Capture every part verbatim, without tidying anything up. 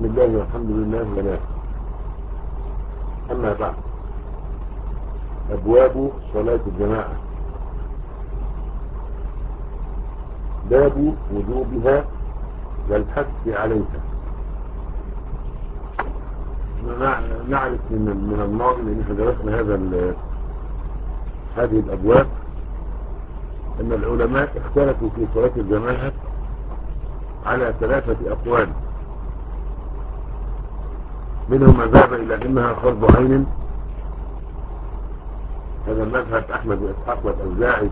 الله والحمد لله ولا. أما بعد، أبواب صلاة الجماعة. باب وجوبها والحث عليها. نعرف من من الماضي لأن احنا درسنا هذا هذه الأبواب أن العلماء اختلفوا في صلاة الجماعة على ثلاثة أقوال، منهم من ذهب إلى أنها فرض عين، هذا مذهب أحمد وإسحاق والأوزاعي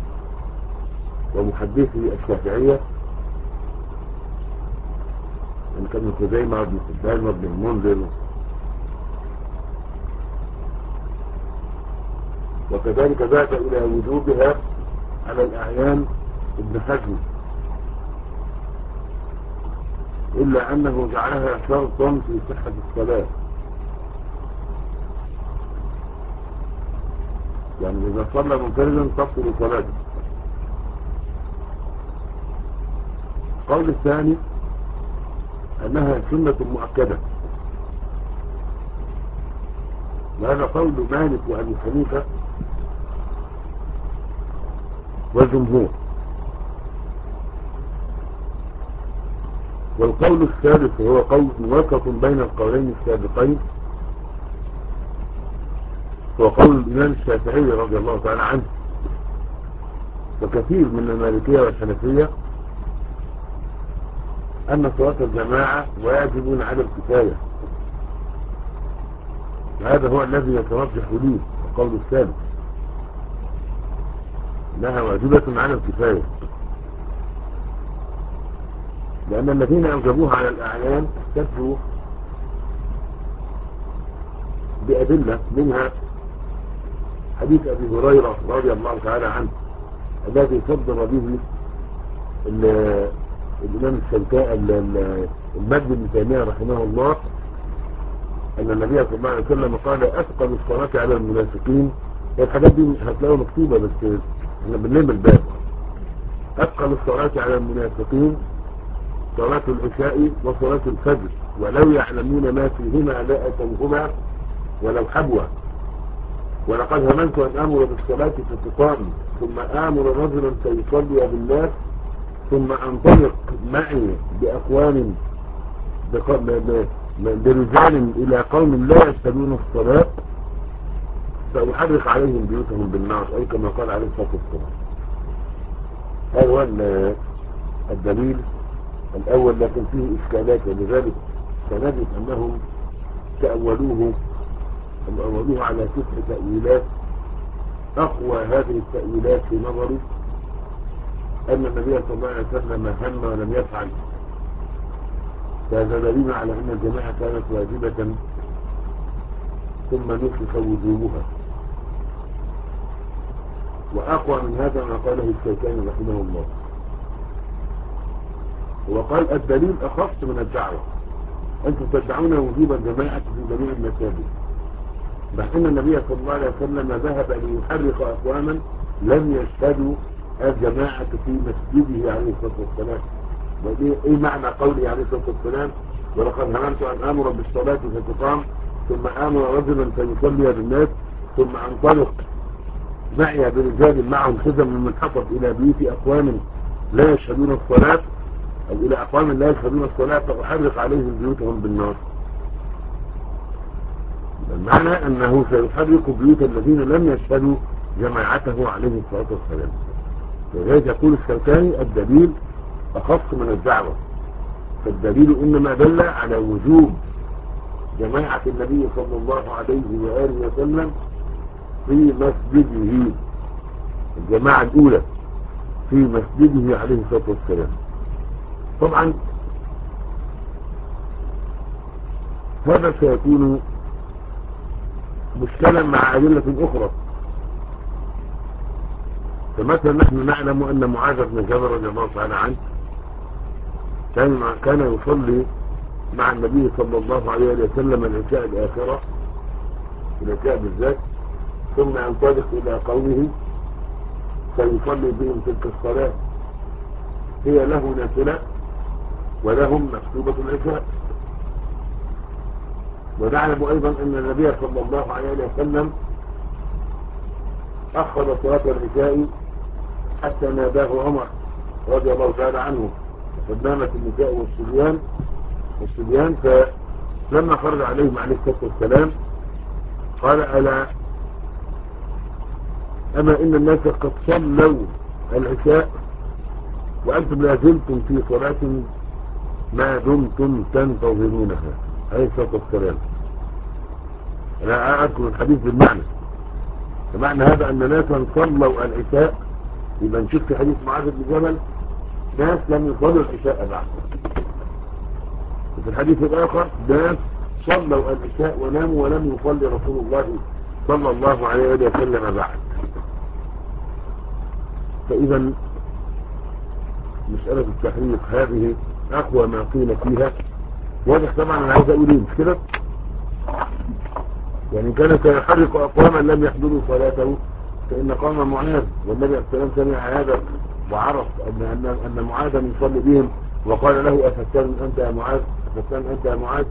ومحدثي الشافعية، إن كان ابن خزيمة وابن حبان وابن المنذر، وكذلك ذهب إلى وجوبها على الأعيان ابن حزم، إلا أنه جعلها شرطا في صحة الصلاة، يعني إذا صلى منفردا تبطل صلاته. القول الثاني أنها سنة مؤكدة، وهذا قول مالك وأبي حنيفة والجمهور. والقول الثالث هو قول وسط بين القولين السابقين، هو قول الإمام الشافعي رضي الله تعالى عنه وكثير من المالكية والحنفية، أن صلاة الجماعة واجب على الكفاية، وهذا هو الذي يترجح لي القول الثالث، أنها واجبة على الكفاية، لأن الذين أوجبوها على الأعيان احتجوا بأدلة، منها حديث أبي هريرة رضي الله تعالى عنه الذي صدر به الإمام الشوكاني المجد بن تيمية رحمه الله، أن النبي صلى الله عليه وسلم قال أثقل الصلاة على المنافقين. والحاجات دي هتلاقوها مكتوبة بس احنا بنلم الباب. أثقل الصلاة على المنافقين صلاة العشاء وصلاة الفجر، ولو يعلمون ما فيهما لأتوهما ولو حبوا. ولقد هممت أن آمر بالصلاة فتقام، ثم آمر رجلا فيصلي بالناس، ثم أنطلق معي بأقوام برجال إلى قوم لا يشهدون الصلاة فأحرق عليهم بيوتهم بالنار، أي كما قال عليه الصلاة والسلام. هذا هو الدليل الأول، لكن فيه إشكالات، ولذلك سنجد أنهم تأولوه أولوه على تسع تأويلات. أقوى هذه التأويلات في نظري أن النبي صلى الله عليه وسلم هم ولم يفعل، فهذا دليل على أن الجماعة كانت واجبة ثم نسخ وجوبها. وأقوى من هذا ما قاله الشوكاني رحمه الله، وقال الدليل أخص من الدعوة، أنتم تدعون وجوب الجماعة في جميع المساجد، مع أن النبي صلى الله عليه وسلم ذهب ليحرق أقواما لم يشهدوا الجماعة في مسجده عليه الصلاة والسلام. إيه معنى قوله عليه الصلاة والسلام ولقد هممت أن آمر بالصلاة فتقام، ثم آمر رجلا فيصلي بالناس، ثم أنطلق معي برجال معهم خزم من حطب إلى بيوت أقوام لا يشهدون الصلاة، أو إلى أقوام لا يشهدون الصلاة فأحرق عليهم بيوتهم بالنار. المعنى أنه سيحرق بيوت الذين لم يشهدوا جماعته عليه الصلاة والسلام. لذلك يقول الشوكاني الدليل أخص من الدعوة، فالدليل إنما دل على وجوب جماعة النبي صلى الله عليه وآله وسلم في مسجده، الجماعة الأولى في مسجده عليه الصلاة والسلام. طبعا هذا سيكون مشكلا مع أدلة أخرى، فمثلا نحن نعلم أن معاذ بن جبل رضي الله تعالى عنه كان كان يصلي مع النبي صلى الله عليه وسلم العشاء الآخرة، العشاء بالذات، ثم ينطلق إلى قومه فيصلي بهم تلك الصلاة، هي له نافلة ولهم مكتوبة العشاء. ونعلم أيضا أن النبي صلى الله عليه وسلم أخر صلاة العشاء حتى ناداه عمر رضي الله تعالى عنه قد نامت النساء والصبيان والصبيان فلما خرج عليهم عليه الصلاة والسلام قال: ألا أما إن الناس قد صلوا العشاء وأنتم لا زلتم في صلاة ما دمتم تنتظرونها عليه الصلاة والسلام. أنا أذكر الحديث بالمعنى، فمعنى هذا أن ناسا صلوا العشاء، يبقى نشوف في حديث معاذ بن جبل ناس لم يصلوا العشاء بعد، وفي الحديث الآخر ناس صلوا العشاء وناموا ولم يصلي رسول الله صلى الله عليه وسلم بعد. فإذا مسألة التحريق هذه أقوى ما قيل فيها. واضح طبعا أنا عايز أقول إيه مش كده؟ يعني كان سيحرق أقواما لم يحضروا صلاته، فإن قام معاذ والنبي عليه السلام سمع هذا وعرف أن أن أن معاذا يصلي بهم وقال له: أفتان أنت يا معاذ؟ أفتان أنت يا معاذ؟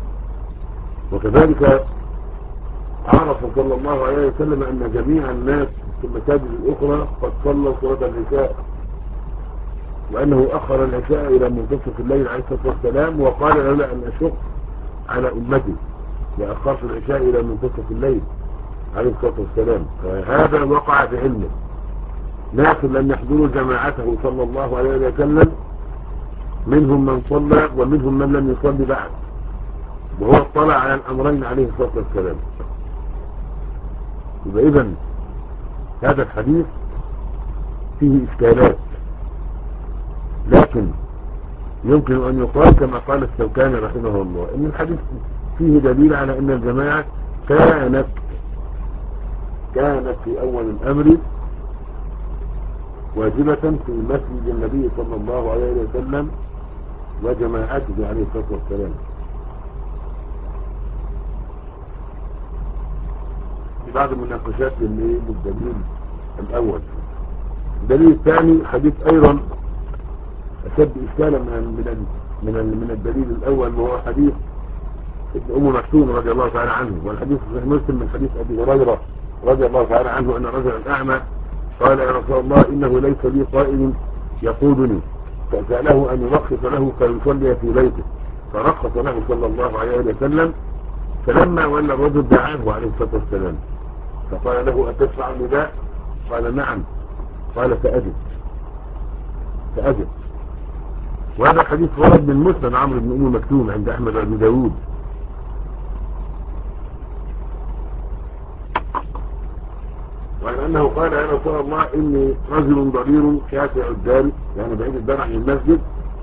وكذلك عرف صلى الله عليه وسلم أن جميع الناس في المساجد الأخرى قد صلوا صلاة العشاء، وأنه أخر العشاء إلى منتصف الليل عليه الصلاة والسلام، وقال: لولا أن أشق على أمتي لأخرت العشاء إلى منتصف الليل عليه الصلاة والسلام. فهذا وقع بعلمه. ناس لم يحضروا جماعته صلى الله عليه وسلم، منهم من صلى ومنهم من لم يصلي بعد، وهو اطلع على الأمرين عليه الصلاة والسلام. يبقى إذن هذا الحديث فيه إشكالات، لكن يمكن أن يقال كما قال الشوكاني رحمه الله أن الحديث فيه دليل على أن الجماعة كانت كانت في أول الأمر واجبة في مسجد النبي صلى الله عليه وسلم وجماعته عليه الصلاة والسلام. في بعض المناقشات للدليل الأول. الدليل الثاني حديث أيضا أشد إشكالا من من من الدليل الأول، وهو حديث ابن أم مكتوم رضي الله تعالى عنه، والحديث في مسلم من حديث أبي هريرة رضي الله تعالى عنه أن رجلا أعمى قال: يا رسول الله إنه ليس لي قائد يقودني، فسأله أن يرخص له فيصلي في بيته، فرخص له صلى الله عليه وسلم. فلما ولى الرجل دعاه عليه الصلاة والسلام فقال له: أتسمع النداء؟ قال: نعم. قال: فأجب فأجب. وهذا الحديث ورد من مسند عمرو بن أم مكتوم عند أحمد وأبي داود. وأنه قال: يا رسول الله إني رجل ضرير شاسع الدار، يعني بعيد الدار عن المسجد،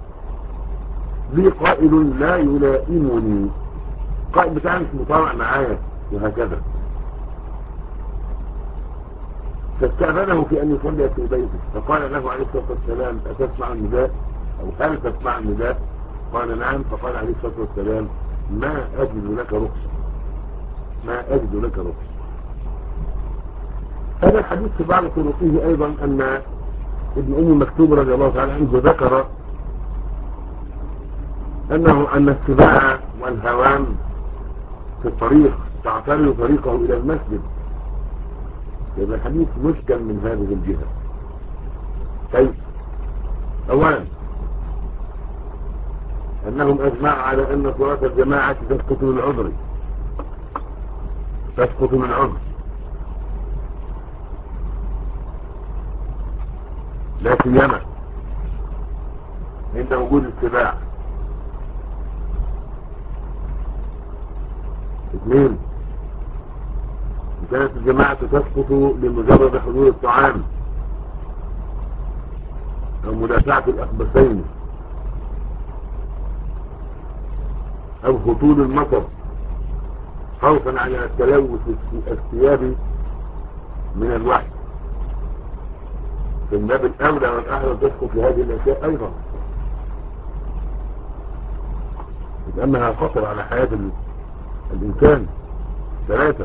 لي قائد لا يلائمني، قائد بتاعي مش مطاوع معايا وهكذا. فاستأذنه في أن يصلي في بيته، فقال له عليه الصلاة والسلام: أتسمع النداء أو هل تسمع النداء؟ قال: نعم. فقال عليه الصلاة والسلام: ما أجد لك رخصة ما أجد لك رخصة. هذا الحديث في بعض طرقه أيضا أن ابن أم مكتوم رضي الله تعالى عنه ذكر أنه أن السباع والهوام في الطريق تعترض طريقه إلى المسجد. يبقى الحديث مشكل من هذه الجهة. كيف؟ أولا أنهم أجمعوا على أن صلاة الجماعة تسقط من عذر تسقط من عذر لا سيما عند وجود السباع. اثنين، كانت الجماعة تسقط بمجرد حضور الطعام أو مدافعة الأخبثين أو هطول المطر خوفا على التلوث الثيابي من الوحي. في الباب الأولى والأحلى تسقط في هذه الأشياء أيضا، لأنها خطر على حياة الإنسان. ثلاثة،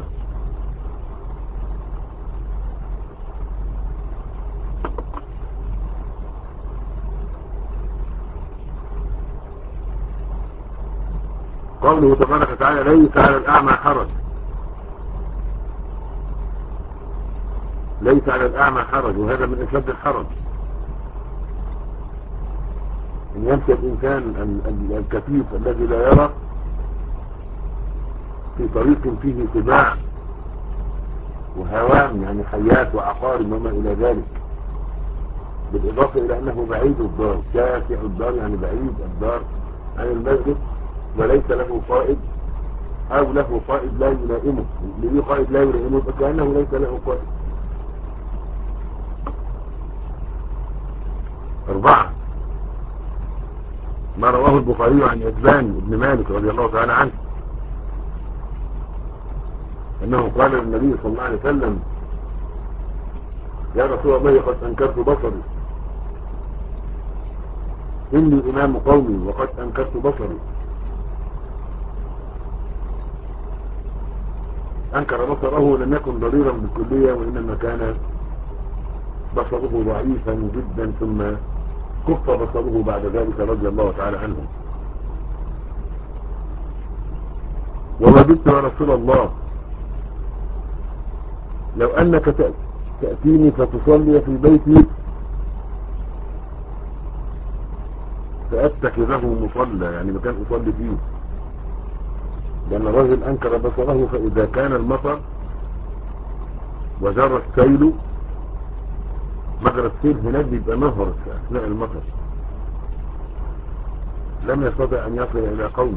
قوله تبارك وتعالى ليس على الأعمى حرج، ليس على الأعمى حرج، وهذا من أشد الحرج. إن يمشي الإنسان الكفيف الذي لا يرى في طريق فيه سباع وهوام، يعني حيات وعقارب وما إلى ذلك، بالإضافة إلى أنه بعيد الدار، شاسع الدار يعني بعيد الدار عن المسجد، وليس له قائد أو له قائد لا يلائمه، ليه قائد لا يلائمه فكأنه ليس له قائد. أربعة، ما رواه البخاري عن عتبان بن مالك رضي الله تعالى عنه أنه قال للنبي صلى الله عليه وسلم يا رسول الله قد أنكرت بصري، إني إمام قومي وقد أنكرت بصري. أنكر بصره ولم يكن ضريرا بالكلية، وإنما كان بصره ضعيفا جدا، ثم كف بصره بعد ذلك رضي الله تعالى عنه. ووددت يا رسول الله لو أنك تأتيني فتصلي في بيتي فأتخذه مصلى، يعني مكان أصلي فيه، لأن الرجل أنكر بصره، فإذا كان المطر وجرى السيل، مجرى السيل هناك بيبقى نهر في أثناء المطر، لم يستطع أن يصل إلى قومه،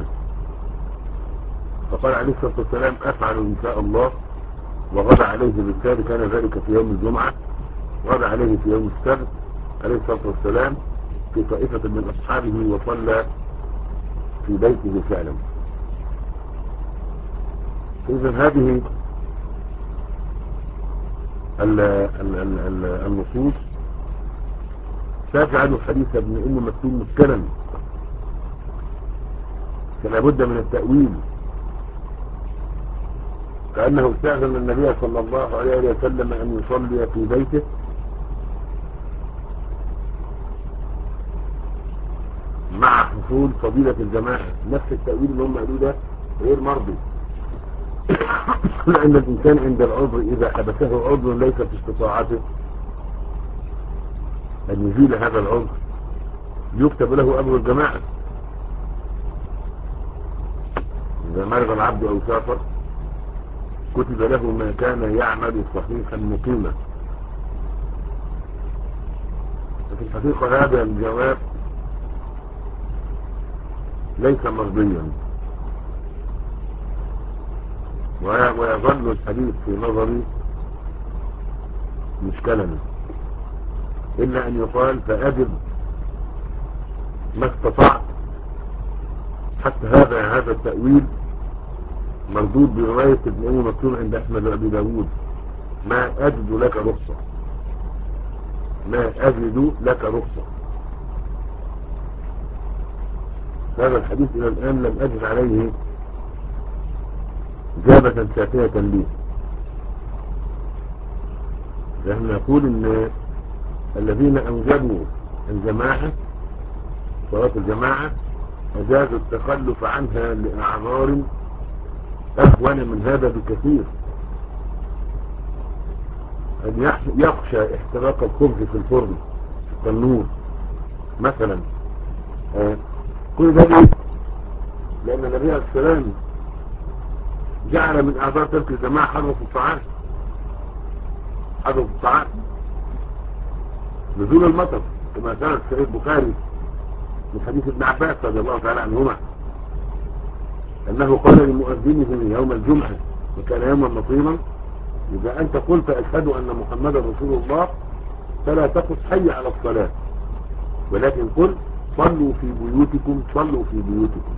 فقال عليه الصلاة والسلام أفعل إن شاء الله، وغدا عليه بالتالي، كان ذلك في يوم الجمعة، غدا عليه في يوم السبت عليه الصلاة والسلام في طائفة من أصحابه، وصلى في بيته فعلا. إذن هذه النصوص تجعل حديث ابن أم مكتوم مسكنا، فلا بد من التأويل، كأنه استأذن النبي صلى الله عليه وسلم أن يصلي في بيته مع حصول فضيلة الجماعة. نفس التأويل اللي هم قالوا ده غير مرضي، لأن الإنسان عند العذر إذا حبسه عذر ليس في استطاعته أن يزيل هذا العذر يكتب له أجر الجماعة. إذا مرض العبد أو سافر كتب له ما كان يعمل صحيحا مقيما. في الحقيقة هذا الجواب ليس مرضيا، ويظل الحديث في نظري مشكلا، إلا أن يقال فأجب ما استطعت. حتى هذا هذا التأويل مردود برواية ابن أم مكتوم عند أحمد وأبي داود، ما أجد لك رخصة، ما أجد لك رخصة. هذا الحديث إلى الآن لم أجد عليه إجابة شافية لي. نحن نقول إن الذين أوجبوا الجماعة صلاة الجماعة أجازوا التخلف عنها لأعذار أهون من هذا بكثير، أن يخشى احتراق الخبز في الفرن في التنور مثلا. آه كل ذلك لأن النبي عليه السلام جعل من أعذار ترك الجماعة حرف الطعام، حرف الطعام نزول المطر، كما كان في البخاري من حديث ابن عباس رضي الله تعالى عنهما أنه قال لمؤذنه يوم الجمعة وكان يوما مطيرا إذا أنت قلت أشهد أن محمدا رسول الله فلا تقل حي على الصلاة، ولكن قل صلوا في بيوتكم، صلوا في بيوتكم.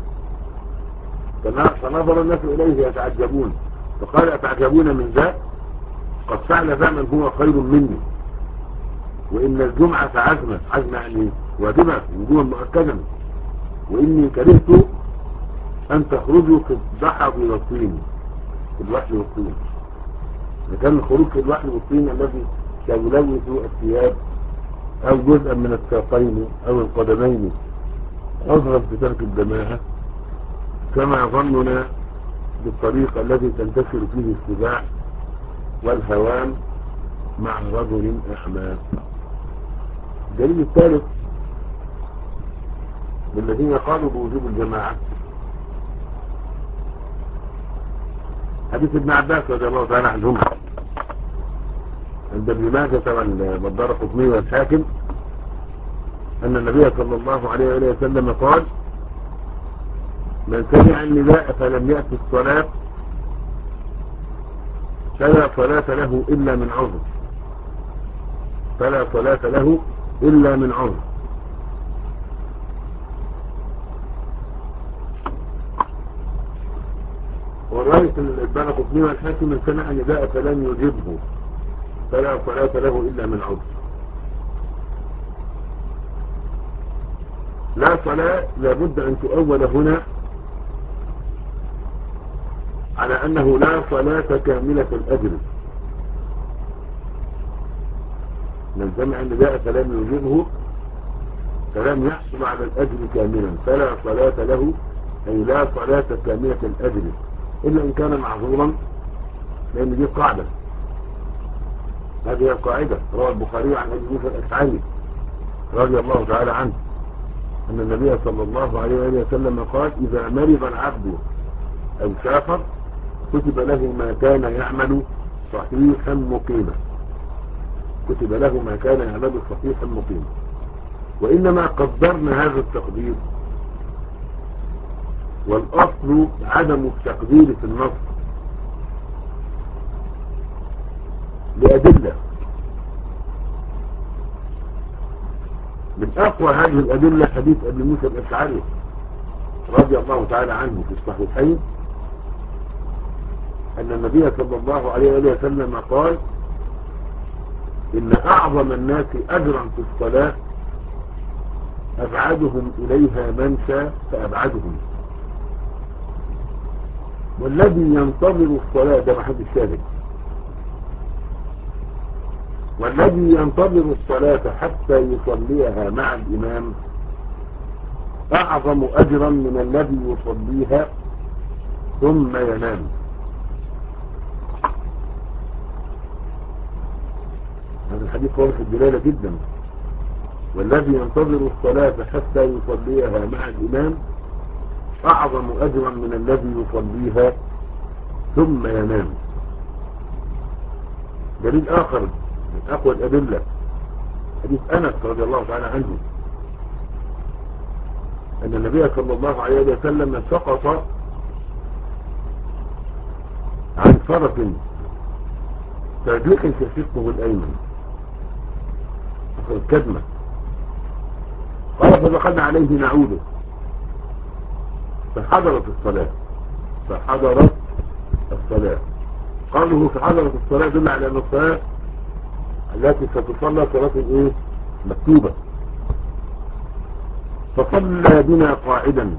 فنظر الناس إليه يتعجبون، فقال أتعجبون من ذا؟ قد فعل ذا من هو خير مني، وإن الجمعة عزمة، عزمة يعني واجبة وجوبا مؤكدا، وإني كرهت أن تخرجوا في الضحى والطين، في الوحل والطين. كان الخروج في الوحل والطين الذي يلوث الثياب أو جزءا من الساقين أو القدمين عذرا في ترك الجماعة، كما ظننا بالطريق الذي تنتشر فيه السباع والهوام مع رجل أعمى. الدليل الثالث بالذين قالوا بوجوب الجماعة حديث ابن عباس رضي الله تعالى عنهما عند ابن ماجه والدارقطني والحاكم أن النبي صلى الله عليه وآله وسلم قال: من سمع النداء فلم يأت الصلاة فلا صلاة له إلا من عذر فلا صلاة له إلا من عذر. ورواية الدارقطني والحاكم: من سمع النداء فلم يجبه فلا صلاة له إلا من عذر. لا صلاة لابد أن تؤول هنا على أنه لا صلاة كاملة الأجر. من سمع النداء فلم يجبه فلم يحصل على الأجر كاملا فلا صلاة له، أي لا صلاة كاملة الأجر إلا إن كان معذورا، لأن دي قاعدة. هذه القاعدة روى البخاري عن أبي موسى الأشعري رضي الله تعالى عنه أن النبي صلى الله عليه وسلم قال: إذا مرض العبد أو سافر كتب له ما كان يعمل صحيحا مقيما كتب له ما كان يعمل صحيحا مقيما. وإنما قدرنا هذا التقدير، والأصل عدم التقدير في النص لأدلة. من أقوى هذه الأدلة حديث أبي موسى الأشعري رضي الله تعالى عنه في الصحيحين أن النبي صلى الله عليه وسلم قال: إن أعظم الناس أجرا في الصلاة أبعدهم إليها منشى فأبعدهم. والذي ينتظر الصلاة، ده محل الشاهد، والذي ينتظر الصلاة حتى يصليها مع الإمام أعظم أجرا من الذي يصليها ثم ينام. هذا الحديث واضح الدلالة جدا. والذي ينتظر الصلاة حتى يصليها مع الإمام أعظم أجرا من الذي يصليها ثم ينام. دليل آخر من أقوى الأدلة حديث أنس رضي الله تعالى عنه أن النبي صلى الله عليه وسلم سقط عن فرس تاريخ في شقه الأيمن الكدمة، قال: فدخلنا عليه نعوده فحضرت الصلاة فحضرت الصلاة قالوا فحضرت الصلاة دل على أن الصلاة التي ستصلى صلاة ايه مكتوبة. فصلى بنا قاعدا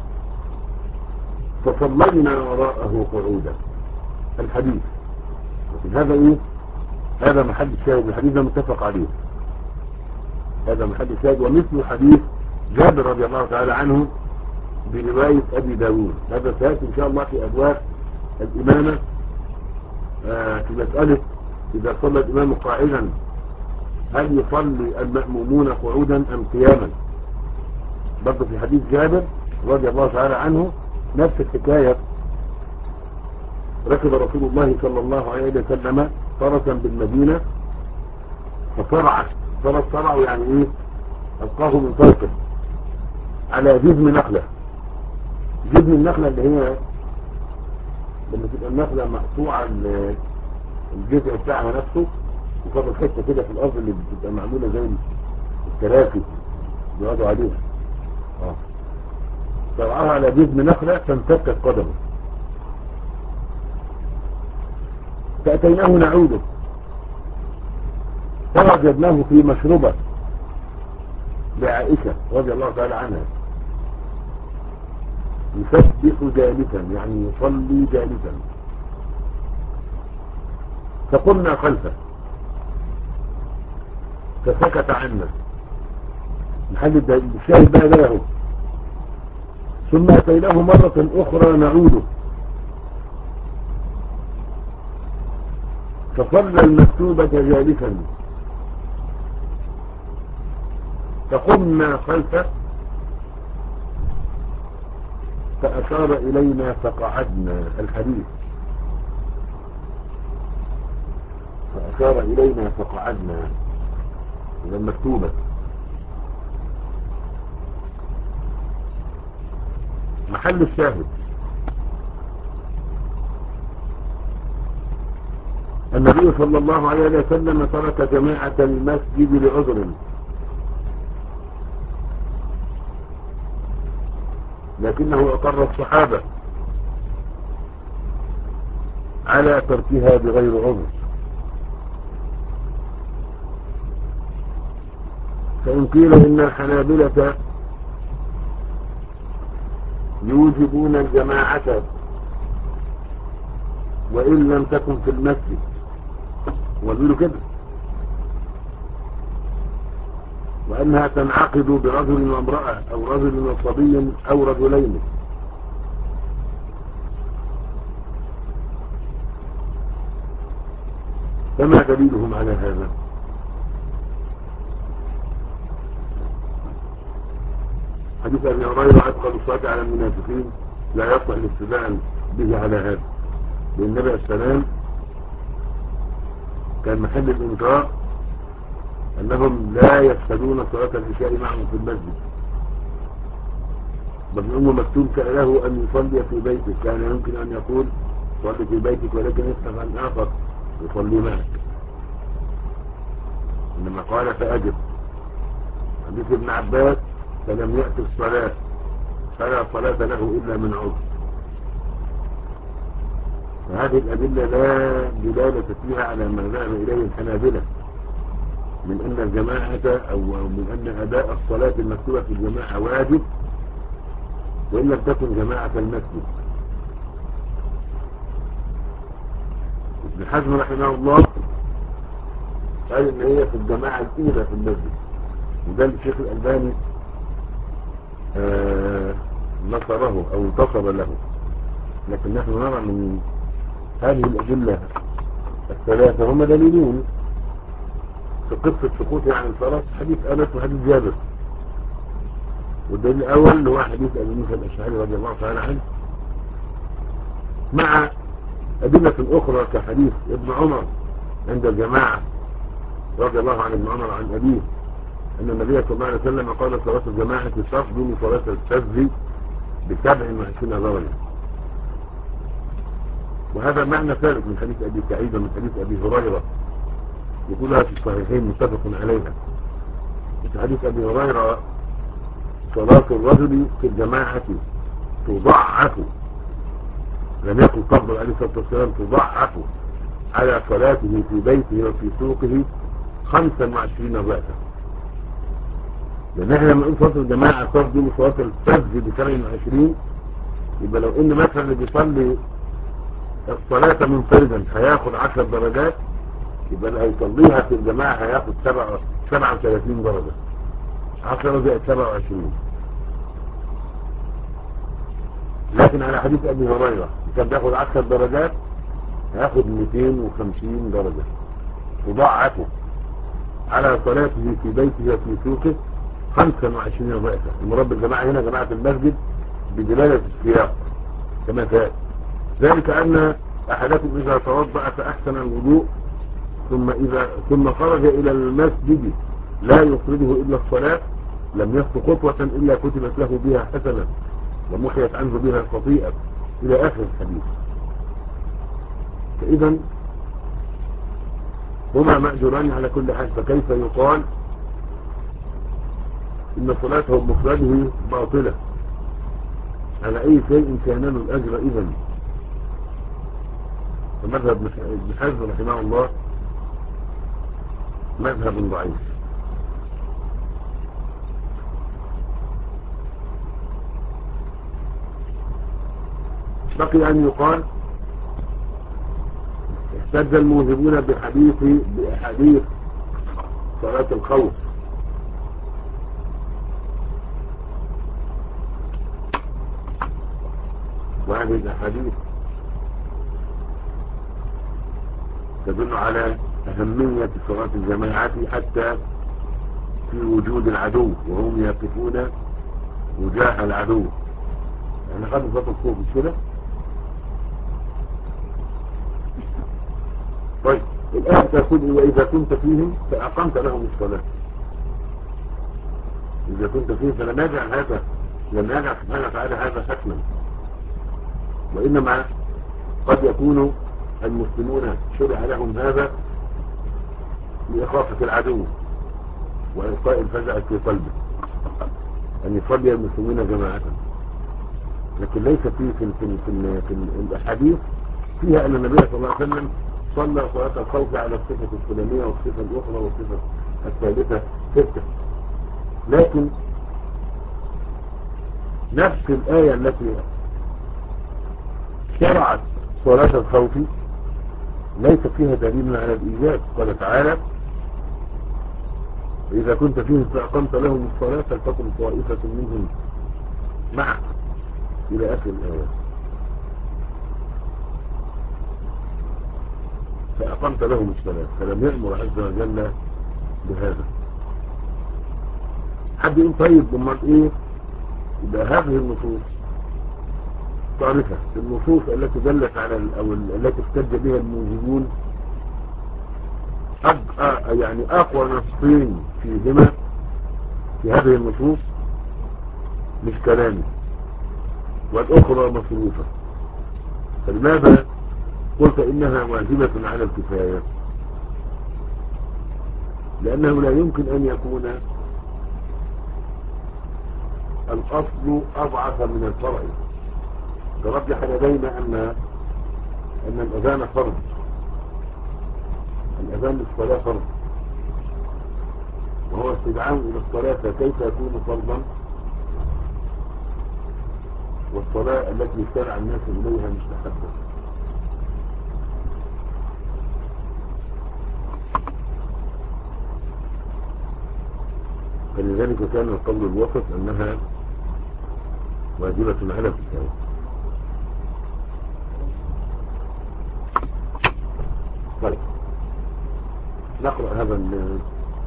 فصلينا وراءه قعودا. الحديث هذا ايه هذا محل الشاهد. الحديث ده متفق عليه، هذا محل الشاهد. ومثل حديث جابر رضي الله تعالى عنه برواية أبي داود. هذا سيأتي إن شاء الله في أبواب الإمامة آه في مسألة إذا صلى الإمام قاعدا هل يصلي المأمومون قعودا أم قياما. برضه في حديث جابر رضي الله تعالى عنه نفس الحكاية. ركب رسول الله صلى الله عليه وسلم فرسا بالمدينة فصرع فرس صرعه يعني ايه ألقاه من فوقه على جذم نخلة. جذم النخلة اللي هي لما تبقى النخلة مقطوعة الجذع بتاعها نفسه وفضل حتة كده في الأرض اللي بتبقى معمولة زي الكراسي بيقعدوا عليها اه صرعها على جذم نخلة فانفكت قدمه. فأتيناه نعوده فوجدناه في مشربة لعائشة رضي الله تعالى عنها يسبح جالسا يعني يصلي جالسا. فقلنا خلفه فسكت عنا. محل الشاهد بقى ده اهو. ثم أتيناه مرة أخرى نعوده فصلى المكتوبة جالسا فقمنا خلفه فأشار إلينا فقعدنا. الحديث فأشار إلينا فقعدنا إذا مكتوبة. محل الشاهد النبي صلى الله عليه وسلم ترك جماعة المسجد لعذر، لكنه أقر الصحابة على تركها بغير عذر. فإن قيل إن الحنابلة يوجبون الجماعة وإن لم تكن في المسجد، وقالوا كده، وأنها تنعقد برجل وامرأة أو رجل وصبي أو رجلين، فما دليلهم على هذا؟ حديث أبي هريرة أدخل الصلاة على المنافقين لا يصح الاستدلال به على هذا، لأن النبي السلام كان محل الإنكار أنهم لا يشهدون صلاة العشاء معهم في المسجد، بل أمه مكتوب له أن يصلي في بيته، كان يمكن أن يقول صلي في بيتك ولكن يفتح عن آخر يصلي معك، إنما قال فأجب. حديث ابن عباس فلم يأت الصلاة فلا صلاة له إلا من عذر. وهذه الأدلة لا دلالة فيها على ما ذهب إليه الحنابلة من أن الجماعة أو من أن أداء الصلاة المكتوبة في الجماعة واجب وإن لم تكن جماعة المسجد. ابن حزم رحمه الله قال إن هي في الجماعة الأولى في المسجد، وده الشيخ الألباني آه نصره أو انتصر له، لكن نحن نرى من هذه الأدلة الثلاثة هم دليلين في قصة سقوطه عن الصلاة، حديث أنس وحديث جابر. والدليل الأول هو حديث أبي موسى الأشعري رضي الله تعالى عنه، مع أدلة أخرى كحديث ابن عمر عند الجماعة رضي الله عن ابن عمر عن أبيه أن النبي صلى الله عليه وسلم قال صلاة الجماعة تفضل صلاة الفجر بسبع وعشرين درجة. وهذا معنى ثالث من حديث أبي سعيد ومن حديث أبي هريرة يقولها في الصحيحين متفق عليها. في حديث أبي هريرة صلاة الرجل في الجماعة تضعف، لم يقل فضل عليه الصلاة والسلام تضعف على صلاته في بيته وفي سوقه خمسا وعشرين ضعفا. لأن احنا لما نقول صلاة الجماعة تفضل صلاة الفجر بسبع وعشرين، يبقى لو ان مثلا اللي بيصلي الصلاة منفردا هياخد عشر درجات، يبقى اللي هيصليها في الجماعة هياخد سبعة وثلاثين درجة، عشرة زائد سبعة وعشرين. لكن على حديث أبي هريرة كان بياخد عشر درجات هياخد مئتين وخمسين درجة، تضاعفه على صلاته في بيته وفي سوقه خمسا وعشرين ضعفا. المراد بالجماعة هنا جماعة المسجد بدلالة السياق كما فات، ذلك أن أحدكم إذا توضأ فأحسن الوضوء ثم إذا ثم خرج إلى المسجد لا يخرجه إلا الصلاة لم يخطو خطوة إلا كتبت له بها حسنة ومحيت عنه بها الخطيئة إلى آخر الحديث. فإذا هما مأجوران على كل حال، فكيف يقال إن صلاته بمفرده باطلة؟ على أي شيء كان له الأجر إذن؟ فمذهب ابن حزم رحمه الله مذهب ضعيف. بقي أن يقال احتج الموجبون بحديث بأحاديث صلاة الخوف، وهذه الأحاديث تدل على أهمية صلاة الجماعة حتى في وجود العدو وهم يقفون وجاه العدو. يعني قد صلاة الخوف مش كده؟ طيب الآن تقول وإذا كنت فيهم فأقمت لهم الصلاة. إذا كنت فيهم فلم يجعل هذا لم يجعل سبحانه وتعالى هذا حتما، وإنما قد يكون المسلمون شرع لهم هذا لإخافة العدو وإلقاء الفزع في قلبه أن يصلي المسلمين جماعة. لكن ليس في في في, في, في الأحاديث فيها أن النبي صلى الله عليه وسلم صلى صلاة الخوف على الصفة الفلانية والصفة الأخرى والصفة الثالثة ستة. لكن نفس الآية التي شرعت صلاة الخوف ليس فيها دليل على الإيجاب. قال تعالى إذا كنت فيهم فأقمت لهم الصلاة فلتكن طائفة منهم معك إلى آخر الآية. فأقمت لهم الصلاة فلم يأمر عز وجل بهذا. حد يقول طيب امال ايه؟ يبقى هذه النصوص تعرفها النصوص التي دلت على او التي احتج بها الموجبون يعني اقوى نصين فيهما في هذه النصوص مش كلامي والاخرى مصروفة. فلماذا قلت انها واجبة على الكفاية؟ لانه لا يمكن ان يكون الاصل اضعف من الفرع. ترجح لدينا ان ان الاذان فرض، الاذان للصلاة فرض وهو استدعاء الى الصلاة، فكيف يكون فرضا والصلاة التي يشترع الناس اليها مستحبة؟ فلذلك كان القول الوسط انها واجبة على الكفاية. طيب نقرأ هذا ال...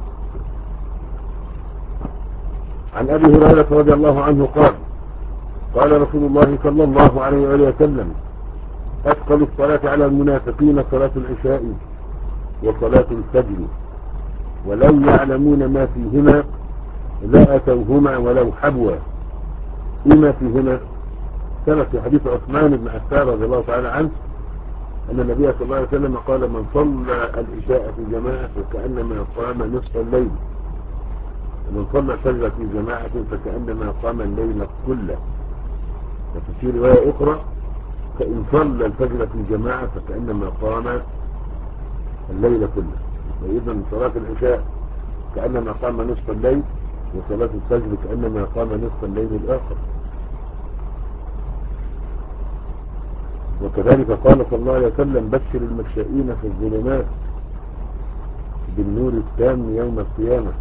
عن أبي هريرة رضي الله عنه قال قال رسول الله صلى الله عليه وسلم أثقل الصلاة على المنافقين صلاة العشاء وصلاة الفجر ولو يعلمون ما فيهما لا أتوهما ولو حبوا. إما فيهما ثبت في حديث عثمان بن عفان رضي الله تعالى عنه أن النبي صلى الله عليه وسلم قال من صلى العشاء في جماعة فكأنما قام نصف الليل ومن صلى الفجر في جماعة فكأنما قام الليل كله. وفي رواية أخرى فإن صلى الفجر في جماعة فكأنما قام الليل كله. وإذا صلاة العشاء كأنما قام نصف الليل وصلاة الفجر كأنما قام نصف الليل الآخر. وكذلك قال صلى الله عليه وسلم بشر المشائين في الظلمات بالنور التام يوم القيامة.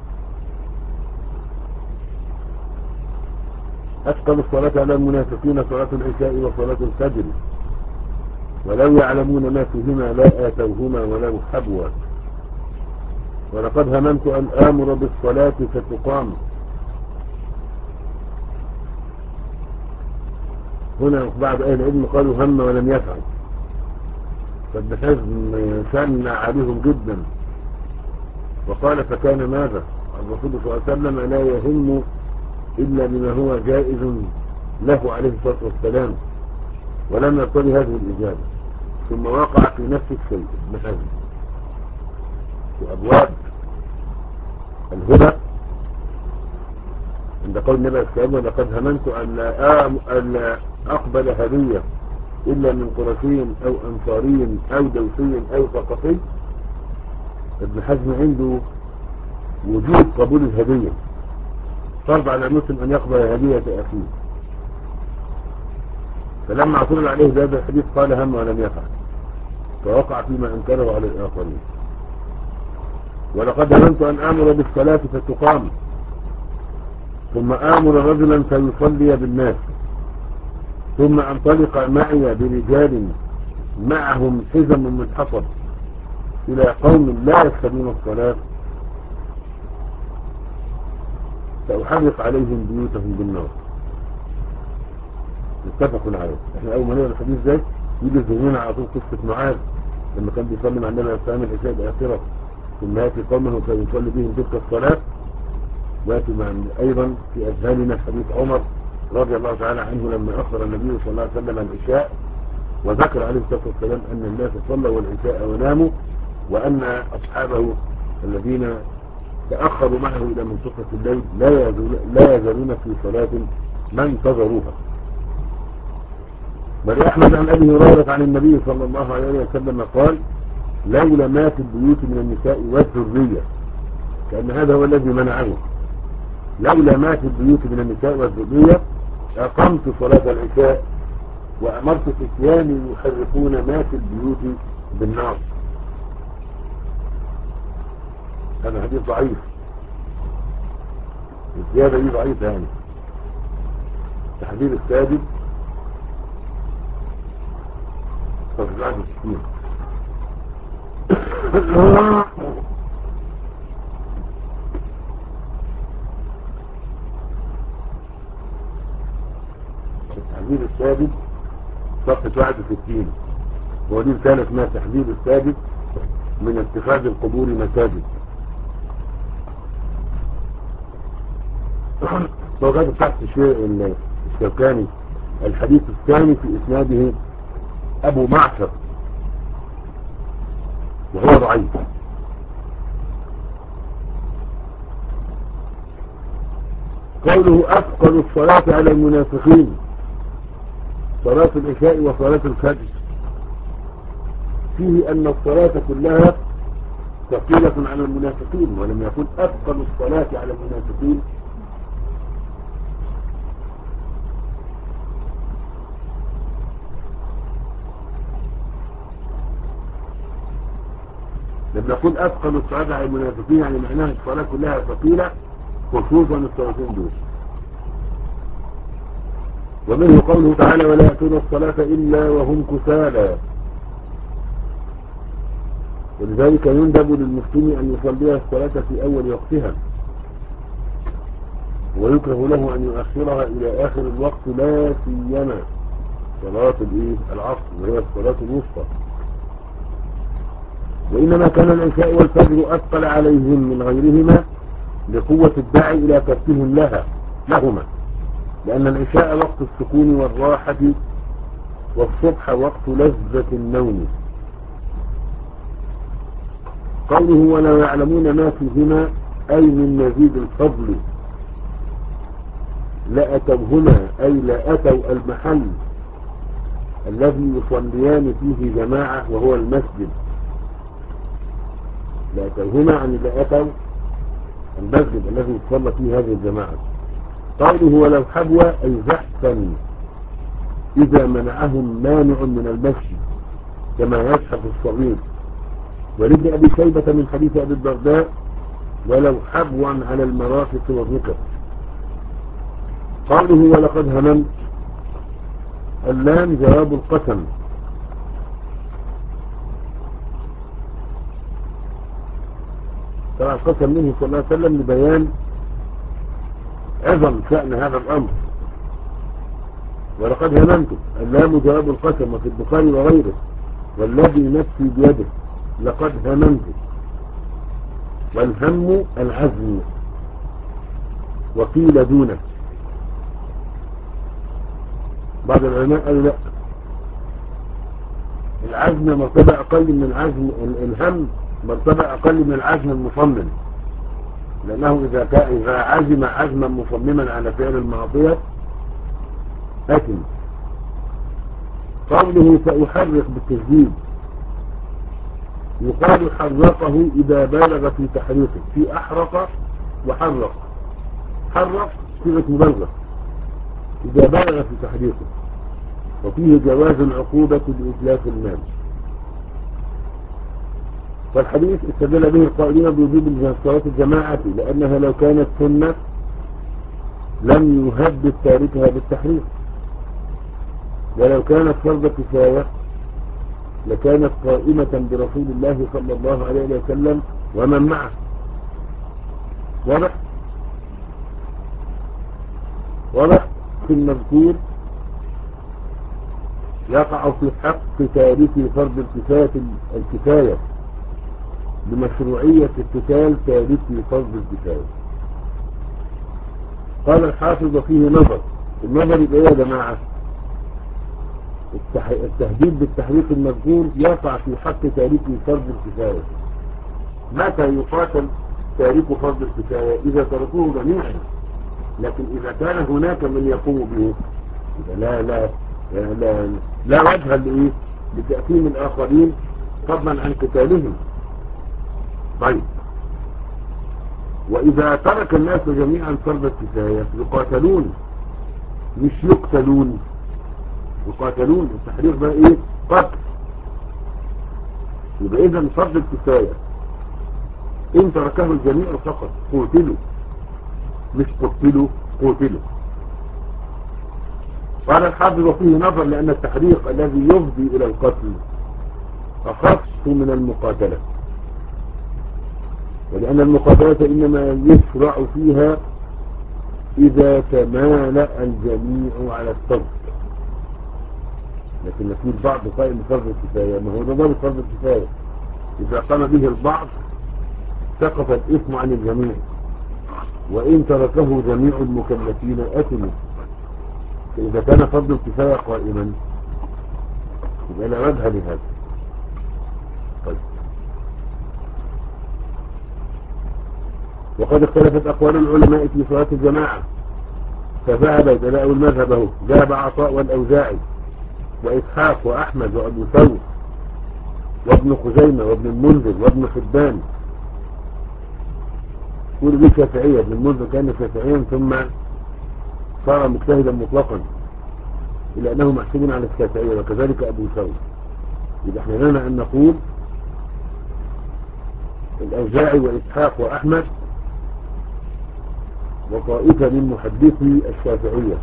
أثقل الصلاة على المنافقين صلاة العشاء وصلاة الفجر ولو يعلمون ما فيهما لا آتوهما ولو حبوا. ولقد هممت أن آمر بالصلاة فتقام. هنا بعض أهل العلم قالوا هم ولم يفعل، فابن حزم ثنى عليهم جدا وقال فكان ماذا؟ الرسول صلى الله عليه وسلم لا يهم إلا بما هو جائز له عليه الصلاة والسلام ولم يقتضي هذه الإجابة. ثم وقع في نفس الشيء ابن حزم في أبواب الهدى عند قول النبي صلى الله عليه وسلم لقد هممت أن لا أقبل هدية إلا من قرشي أو أنصاري أو دوسي أو ثقفي. ابن حزم عنده وجود قبول الهدية، فرض على المسلم أن يقبل هدية أخيه. فلما اعترض عليه بهذا الحديث قال هم ولم يفعل، فوقع فيما أنكره على الآخرين. ولقد هممت أن آمر بالصلاة فتقام ثم آمر رجلا فيصلي بالناس ثم انطلق معي برجال معهم حزم من حطب إلى قوم لا يشهدون الصلاة سأحرق عليهم بيوتهم بالنار. متفق عليه. احنا أول ما نقرأ الحديث ده يجي ذهننا على طول قصة معاذ لما كان بيصلي مع النبي عليه الصلاة والسلام العشاء الآخرة ثم يأتي قومه فيصلي بهم تلك الصلاة. ويأتي أيضا في أذهاننا حديث عمر رضي الله تعالى عنه لما أخبر النبي صلى الله عليه وسلم عن العشاء وذكر عليه الصلاة والسلام أن الناس صلوا العشاء وناموا وأن أصحابه الذين تأخروا معه إلى منتصف الليل لا يزال لا يزالون في صلاة ما انتظروها. بل أحمد عن أبي هريرة عن النبي صلى الله عليه وسلم قال لولا ما في البيوت من النساء والذرية كأن هذا هو الذي منعه لولا ما في البيوت من النساء والذرية أقمت صلاة العشاء وأمرت فتياني يحرقون ما في البيوت بالنار. هذا حديث ضعيف الزيادة دي ضعيفة يعني. تحذير السادس تفضيلات السكين التحذير السادس صفحة واحد وستين ودي رسالة اسمها تحذير السادس من اتخاذ القبور مساجد. وقد تحت الشيء الشوكاني الحديث الثاني في اسناده ابو معشر وهو ضعيف. قوله اثقل الصلاة على المنافقين صلاة العشاء وصلاة الفجر فيه ان الصلاة كلها ثقيلة على المنافقين ولم يكن اثقل الصلاة على المنافقين لما يكون أثقل الصلاة على المنافقين يعني معناها الصلاة كلها ثقيلة خصوصا الصلاتين دول. ومنه قوله تعالى ولا يأتون الصلاة إلا وهم كسالى ولذلك يندب للمسلم أن يصلي الصلاة في أول وقتها ويكره له أن يؤخرها إلى آخر الوقت لا سيما صلاة العصر وهي الصلاة الوسطى. وإنما كان العشاء والفجر أثقل عليهم من غيرهما لقوة الداعي إلى تركهم لها لهما لأن العشاء وقت السكون والراحة والصبح وقت لذة النوم. قوله ولا يعلمون ما فيهما أي من مزيد الفضل لأتوهما أي لأتوا المحل الذي يصليان فيه جماعة وهو المسجد لأتوهما عن لأتوا المسجد الذي يصلى فيه هذه الجماعة. قوله ولو حبوة أي زحفا إذا منعهم مانع من المسجد كما يزحف الصغير. ولابن أبي شيبة من حديث أبي الدرداء ولو حبوا على المرافق والركب. قوله ولقد هممت اللام جواب القسم طبعا قسم منه صلى الله عليه وسلم لبيان عظم شأن هذا الأمر. ولقد هممت اللام جواب القسم وفي البخاري وغيره والذي نفسي بيده لقد هممت. والهم العزم وقيل دونه. بعض العلماء قالوا لا العزم مرتبة أقل من العزم الهم مرتبة أقل من العزم المصمم لأنه إذا كان إذا عزم عزما مصمما على فعل المعصية أثم. قوله سأحرق بالتجديد يقال حرقه إذا بالغ في تحريقه في أحرق وحرق. حرق صيغة مبالغة إذا بالغ في تحريقه وفيه جواز العقوبة بإتلاف المال. والحديث استدل به القائلين بوجوب صلاة الجماعة لأنها لو كانت سنة لم يهدد تاركها بالتحريق ولو كانت فرض كفاية لكانت قائمة برسول الله صلى الله عليه وسلم ومن معه. واضح واضح في المذكور يقع في حق تارك فرض الكفاية الكفاية بمشروعية اقتتال تارك فرض الكفاية. قال الحافظ وفيه نظر. النظر يبقى ايه يا جماعة؟ التهديد بالتحريق المذكور يقع في حق تارك فرض الكفاية. متى يقاتل تارك فرض الكفاية؟ إذا تركوه جميعا. لكن إذا كان هناك من يقوم به لا لا لا لا, لا وجه لإيه؟ لتأثيم الآخرين فضلا عن قتالهم. طيب، وإذا ترك الناس جميعا فرض الكفاية يقاتلون مش يقتلون. يقاتلون. التحريق ده ايه؟ قتل. يبقى اذا فرض الكفاية ان تركه الجميع فقط قتلوا، مش قتلوا، قتلوا. قال الحافظ وفيه نظر لأن التحريق الذي يفضي إلى القتل أخف من المقاتلة، ولأن المقاتلة إنما يشرع فيها إذا تمالأ الجميع على الصبر. لكن في البعض قائم بفرض الكفاية، ما هو ده ضابط فرض الكفاية. إذا قام به البعض سقط الإثم عن الجميع، وإن تركه جميع المكلفين أثموا. فإذا كان فرض الكفاية قائما يبقى لا وجه لهذا. طيب، وقد اختلفت أقوال العلماء في صلاة الجماعة، فذهب يبقى المذهب اهو، ذهب عطاء والأوزاعي وإسحاق وأحمد وأبو ثور وابن خزيمة وابن المنذر وابن حبان. كل دي شافعية. ابن المنذر كان شافعيا ثم صار مجتهدا مطلقا إلا أنه محسوب على الشافعية، وكذلك أبو ثور. يبقى احنا لنا أن نقول الأوزاعي وإسحاق وأحمد وطائفة من محدثي الشافعية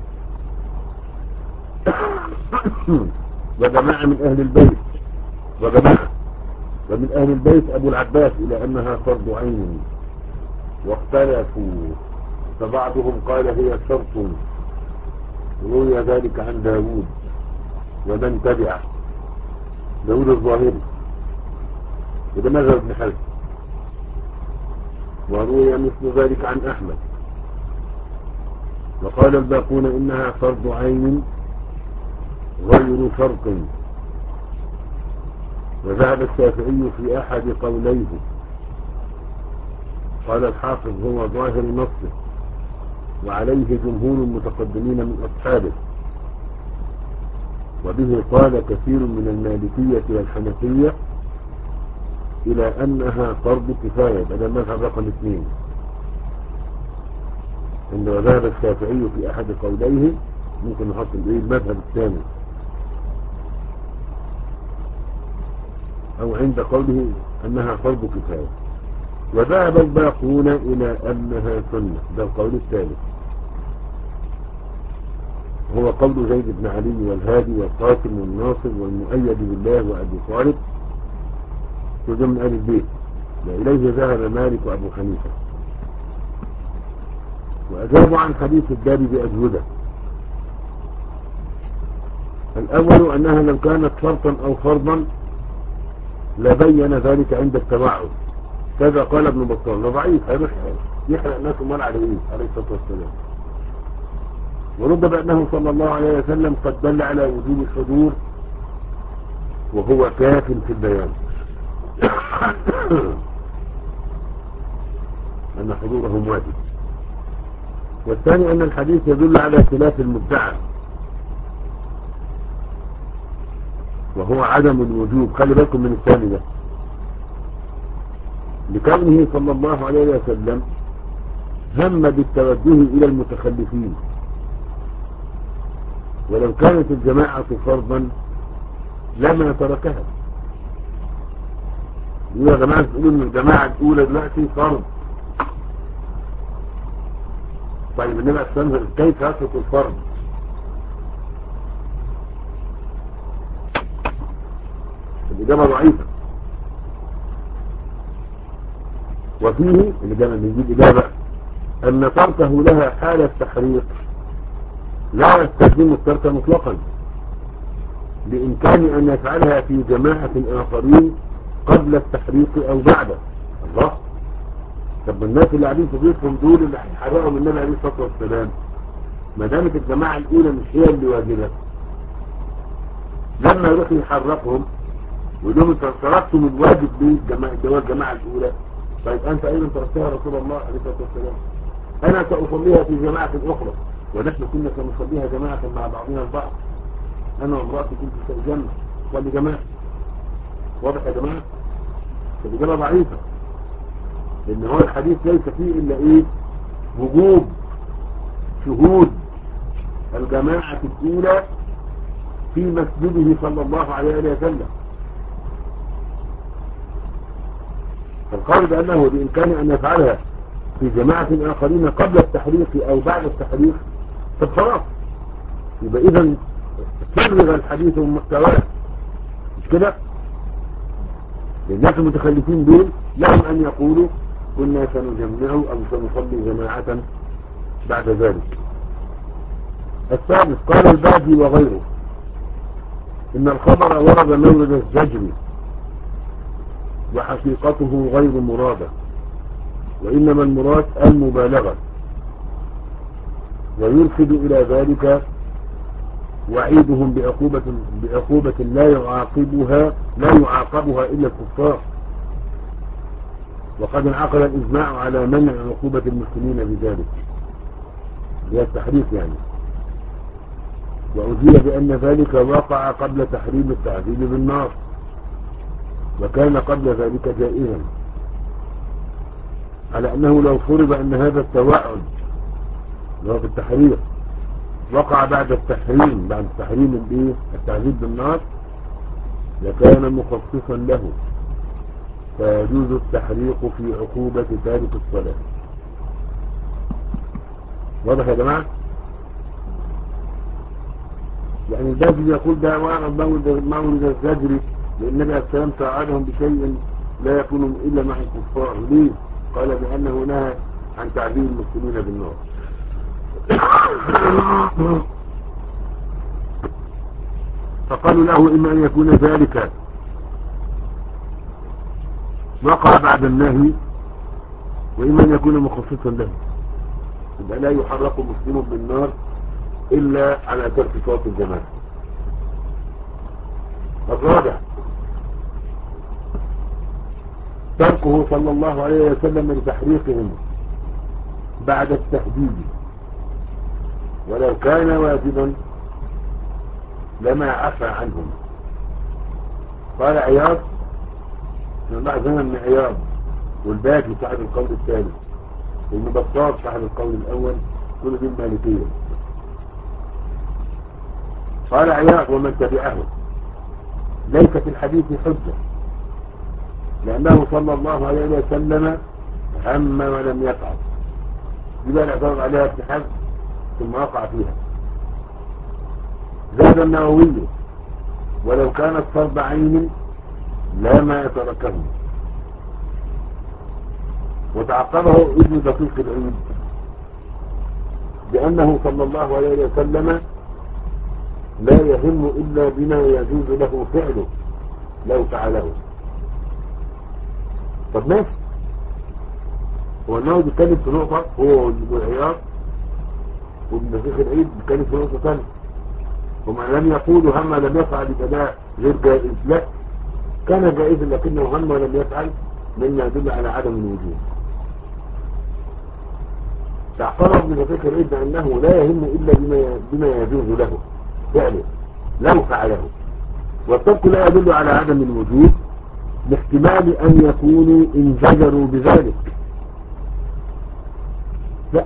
وجماعة من أهل البيت وجماعة ومن أهل البيت أبو العباس إلى أنها فرض عين، واختلفوا. فبعضهم قال هي شرط، روي ذلك عن داود ومن تبعه، داود الظاهري، وده مذهب ابن حزم. وروي مثل ذلك عن أحمد. وقال الباقون إنها فرض عين غير شرط. وذهب الشافعي في أحد قوليه، قال الحافظ هو ظاهر نصه، وعليه جمهور المتقدمين من أصحابه، وبه قال كثير من المالكية والحنفية إلى أنها فرض كفاية. هذا المذهب رقم اثنين. عندما ذهب الشافعي في أحد قوليه ممكن نحط المذهب الثاني، أو عند قوله أنها فرض كفاية. وذهب الباقون إلى أنها سنة، ده القول الثالث، هو قول زيد بن علي والهادي والقاسم والناصر والمؤيد بالله وأبي طالب كلهم من آل البيت. وإليه ذهب مالك وأبو حنيفة. وأجابوا عن حديث الباب بأجوبة. الأول أنها لو كانت شرطا أو فرضا لبين ذلك عند التبعث، كذا قال ابن بطال. ده ضعيف، هيروح يحرق الناس مال عليه عليه الصلاة والسلام. ورد بأنه صلى الله عليه وسلم قد دل على وجوب الحضور وهو كاف في البيان أن حضورهم واجب. والثاني أن الحديث يدل على خلاف المدعى وهو عدم الوجوب. خلي بالكم من الثاني ده، لكونه صلى الله عليه وسلم هم بالتوجه إلى المتخلفين. ولو كانت الجماعة فرضا لما تركها. يا جماعة تقولوا ان الجماعة الأولى دلوقتي فرض. طيب النبي عليه الصلاة والسلام كيف يترك الفرض؟ الإجابة ضعيفة. وفيه الإجابة من دي الإجابة أن تركه لها حال التحريق لا يستلزم الترك مطلقا، بإمكان أن يفعلها في جماعة آخرين قبل التحريق أو بعده. الله، طب الناس اللي قاعدين في بيتهم دول اللي هيحرقوا من النبي عليه الصلاة والسلام، ما دامت الجماعة الأولى مش هي اللي واجبة، لما يروح يحرقهم ويقول لهم انت تركتم الواجب للجماعة الجماعة الأولى، طيب أنت أيضا تركتها رسول الله عليه الصلاة والسلام. أنا سأصليها في جماعة أخرى، ونحن كنا سنصليها جماعة مع بعضنا البعض، أنا وامرأتي كنت سأجمع صلي جماعة. واضح يا جماعة؟ فالإجابة ضعيفة، لأن هو الحديث ليس فيه إلا إيه؟ وجوب شهود الجماعة الأولى في مسجده صلى الله عليه وسلم. فالقول بأنه بإمكان أن يفعلها في جماعة آخرين قبل التحريق أو بعد التحريق، طب خلاص يبقى إذا فرغ الحديث من محتواه، مش كده؟ للناس المتخلفين دول لهم أن يقولوا كنا سنجمع أو سنصلي جماعة بعد ذلك. الثالث قال الباجي وغيره إن الخبر ورد مورد الزجر وحقيقته غير مرادة، وإنما المراد المبالغة، ويرشد إلى ذلك وعيدهم بعقوبة, بعقوبة لا يعاقبها لا يعاقبها إلا الكفار، وقد انعقد الإجماع على منع عقوبة المسلمين بذلك، هي التحريف يعني. وأجيب بأن ذلك وقع قبل تحريم التعذيب بالنار، وكان قبل ذلك جائزا، على أنه لو فرض أن هذا التوعد اللي هو بالتحريم وقع بعد التحريم بعد التحريم الايه التعذيب بالنار لكان مخصصا له، فيجوز التحريق في عقوبة تارك الصلاة. واضح يا جماعة؟ يعني الباجي يقول ده وارد مولد الزجر لأن النبي عليه السلام ساعدهم بشيء لا يكون إلا مع الكفار. ليه؟ قال بأنه نهى عن تعذيب المسلمين بالنار. فقالوا له إما أن يكون ذلك وقع بعد النهي، وإما أن يكون مخصصا له، يبقى لا يحرق مسلم بالنار إلا على ترك صلاة الجماعة. الرابع تركه صلى الله عليه وسلم لتحريقهم بعد التهديد، ولو كان واجبا لما عفى عنهم. قال عياض من بعد زمن من عياض والباقي صاحب القول الثالث والمبطار صاحب القول الأول، كل دي المالكية. قال عياض ومن تبعه ليس في الحديث حجة، لأنه صلى الله عليه وسلم هم ولم يفعل، يبقى الاعتراض عليها ابن حزم ثم وقع فيها. زاد النووي ولو كانت فرض عين لا ما يتركه، وتعقبه ابن دقيق العيد بأنه صلى الله عليه وسلم لا يهم إلا بما يجوز له فعله لو فعله. طب ماشي، هو النووي بيتكلم في نقطة، هو والعياض وابن دقيق العيد بيتكلم في نقطة ثانية، وما لم يقولوا هم لم يفعل يبقى غير جائز، لا كان جائزا لكنه هم ولم يفعل مما يدل على عدم الوجود. تعقبه ابن دقيق العيد بأنه لا يهم إلا بما بما يجوز له فعله لو فعله، والترك لا يدل على عدم الوجود لاحتمال أن يكونوا انزجروا بذلك. لا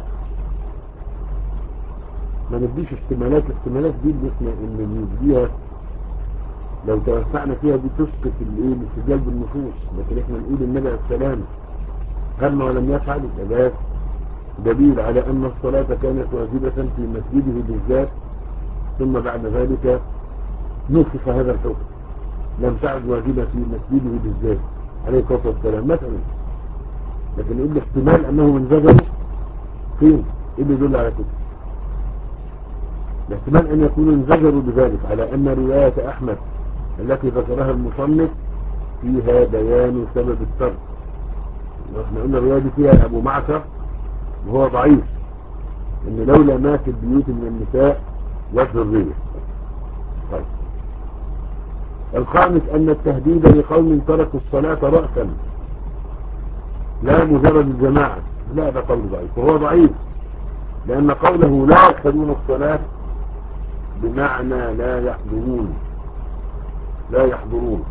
ما نديش احتمالات، الاحتمالات دي اللي احنا اللي نديها لو توسعنا فيها دي تسقط الايه الاستدلال بالنصوص، لكن احنا نقول النبي عليه السلام هم ولم يفعل، ده دليل على ان الصلاة كانت واجبة في مسجده بالذات، ثم بعد ذلك نصف هذا الحكم لم تعد واجبة في مسجده بالذات عليه الصلاة والسلام مثلا. لكن يقول احتمال أنهم انزجروا فين؟ إيه اللي يدل على كده؟ الاحتمال أن يكونوا انزجروا بذلك على أن رواية أحمد التي ذكرها المصنف فيها بيان سبب الترك. احنا قلنا الرواية دي فيها أبو معشر وهو ضعيف، إن لولا ما في البيوت من النساء والذرية. طيب الخامس أن التهديد لقوم تركوا الصلاة رأسا لا مجرد الجماعة، لا ده قول ضعيف، وهو ضعيف لأن قوله لا يشهدون الصلاة بمعنى لا يحضرون، لا يحضرون.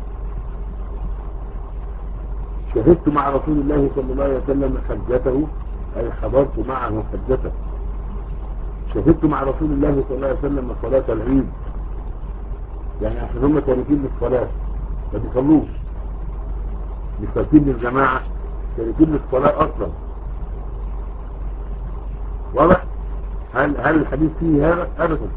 شهدت مع رسول الله صلى الله عليه وسلم حجته، أي حضرت معه حجته. شهدت مع رسول الله صلى الله عليه وسلم صلاة العيد، يعني عشان هم تاركين للصلاة ما بيصلوش، مش تاركين للجماعة، تاركين للصلاة أصلا. واضح؟ هل هل الحديث فيه هذا؟ أبدا.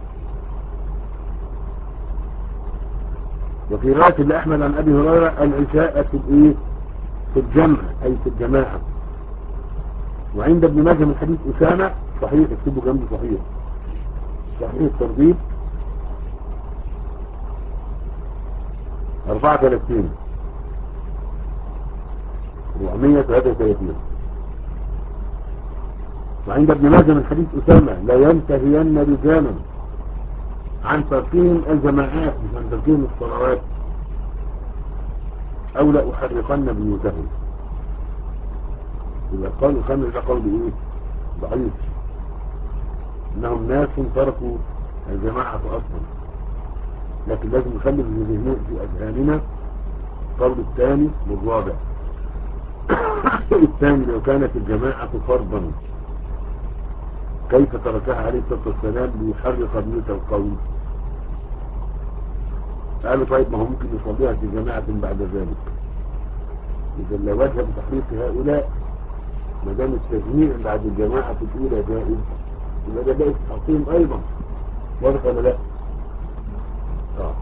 وفي رواية لأحمد عن أبي هريرة العشاء في الإيه؟ في الجمع أي في الجماعة. وعند ابن ماجه من حديث أسامة صحيح، اكتبه جنبه صحيح، صحيح الترغيب أربعة وثلاثين أربعمائة وثلاثة وثلاثين. وعند ابن ماجه من حديث أسامة لا ينتهين رجالا عن تركهم الجماعات مش عن تركهم الصلوات أو لا أحرقن بيوتهم. إذا قالوا الخمر ده قول إيه؟ ضعيف، إنهم ناس تركوا الجماعة أصلا. لكن لازم نخلي في أذهاننا القول الثاني والرابع. الثاني لو كانت الجماعة فرضا كيف تركها عليه الصلاة والسلام ليحرق بيوت القوم؟ قالوا طيب ما هو ممكن يصليها في جماعة بعد ذلك. إذا لا وجه بتحريق هؤلاء ما دام التجميع بعد الجماعة الأولى جائز، يبقى ده بقى تحطيم أيضا. واضح ولا لا؟ آه.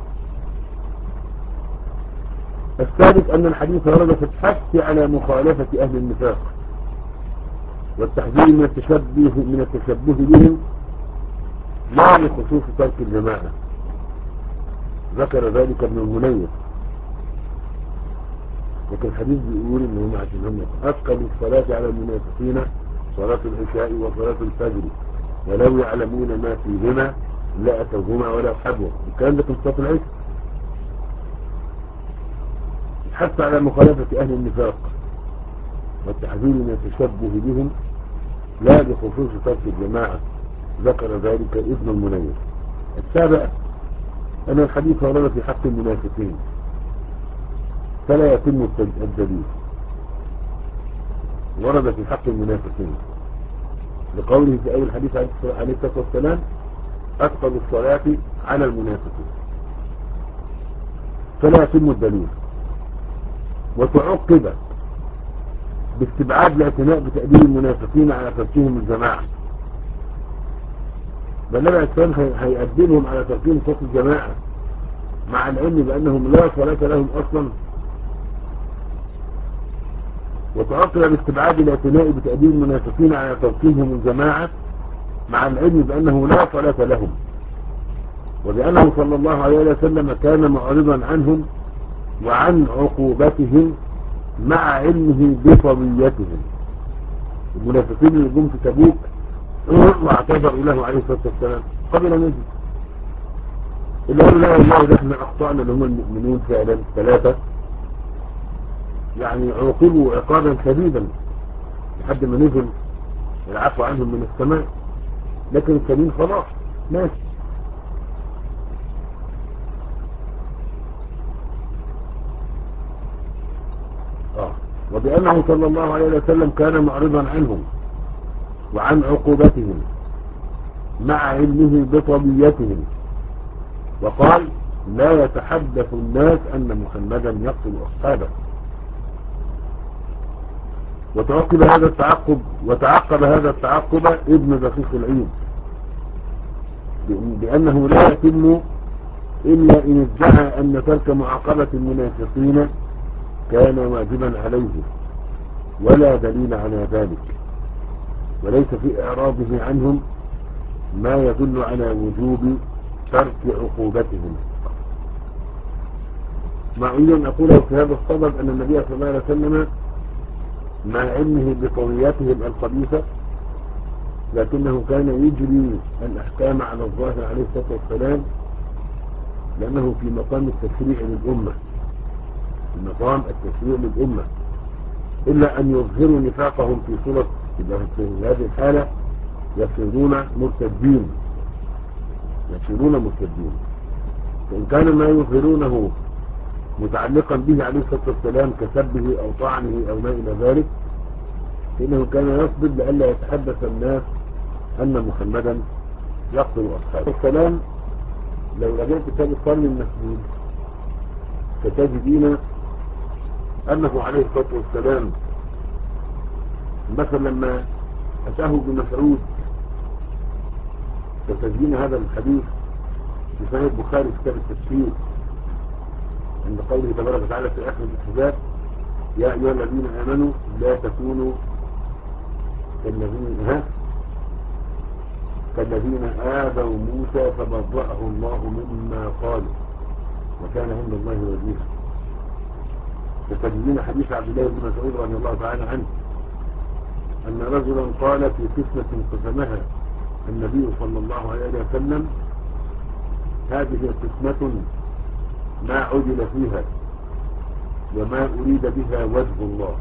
الثالث أن الحديث ورد في الحث على مخالفة أهل النفاق والتحذير من التشبه من التشبه بهم لا لخصوص ترك الجماعة. ذكر ذلك ابن المنير، لكن الحديث بيقول انهم عشان هم اثقلوا الصلاة على المنافقين صلاة العشاء وصلاة الفجر ولو يعلمون ما فيهما لا اتوهما ولا حبوا. الكلام ده في صلاة العشاء. حتى على مخالفة اهل النفاق والتحذير من التشبه بهم لا بخصوص ترك الجماعة. ذكر ذلك ابن المنير. السابع أن الحديث ورد في حق المنافقين فلا يتم الدليل. ورد في حق المنافقين لقوله في أول حديث عليه الصلاة والسلام أثقل الصلاة على المنافقين فلا يتم الدليل. وتعقب باستبعاد الاعتناء بتأديب المنافقين على تركهم الجماعة، بل النبي عليه السلام هيأدبهم على تركهم صلاة الجماعة مع العلم بأنهم لا صلاة لهم أصلا. وتعقب باستبعاد الاعتناء بتأديب المنافقين على تركهم الجماعة مع العلم بأنه لا صلاة لهم، وبأنه صلى الله عليه وسلم كان معرضا عنهم وعن عقوبتهم مع علمه بفضيتهم. المنافقين اللي جم في تبوك واعتذروا له عليه الصلاة والسلام قبل نجد اللي قالوا لا والله ده احنا اخطأنا اللي هم المؤمنون فعلا ثلاثة، يعني عوقبوا عقابا شديدا لحد ما نزل العفو عنهم من السماء. لكن السبيل خلاص ماشي. اه وبأنه صلى الله عليه وسلم كان معرضا عنهم وعن عقوبتهم مع علمه بطبيعتهم، وقال لا يتحدث الناس أن محمدا يقتل أصحابه. وتعقب هذا التعقب وتعقب هذا التعقب ابن دقيق العيد بأنه لا يتم إلا إن ادعى أن ترك معاقبة المنافقين كان واجبا عليه، ولا دليل على ذلك، وليس في إعراضه عنهم ما يدل على وجوب ترك عقوبتهم. ما أريد أن أقوله في هذا الصدد أن النبي صلى الله عليه وسلم مع علمه بطوياتهم الخبيثة لكنه كان يجري الأحكام على الظاهر عليه الصلاة والسلام، لأنه في مقام التشريع للأمة، في مقام التشريع للأمة، إلا أن يظهروا نفاقهم في صورة في هذه الحالة يصيرون مرتدين يصيرون مرتدين فإن كان ما يظهرونه متعلقا به عليه الصلاة والسلام كسبه أو طعنه أو ما إلى ذلك، فإنه كان يصبر لئلا يتحدث الناس أن محمدا يقتل أصحابه. السلام لو رجعت كتاب القرن المسجد ستجدين أنه عليه الصلاة والسلام مثلا لما أتاه بمسعود، ستجدين هذا الحديث في صحيح البخاري في كتاب التفسير عند قوله تبارك وتعالى في آخر الكتاب: يا أيها الذين آمنوا لا تكونوا كالذين ها كالذين آذوا موسى فبرأه الله مما قالوا وكان عند الله وجيها. فتجدين حديث عبد الله بن مسعود رضي الله تعالى عنه أن رجلا قال في قسمة قسمها النبي صلى الله عليه وسلم: هذه قسمة ما عدل فيها وما أريد بها وجه الله.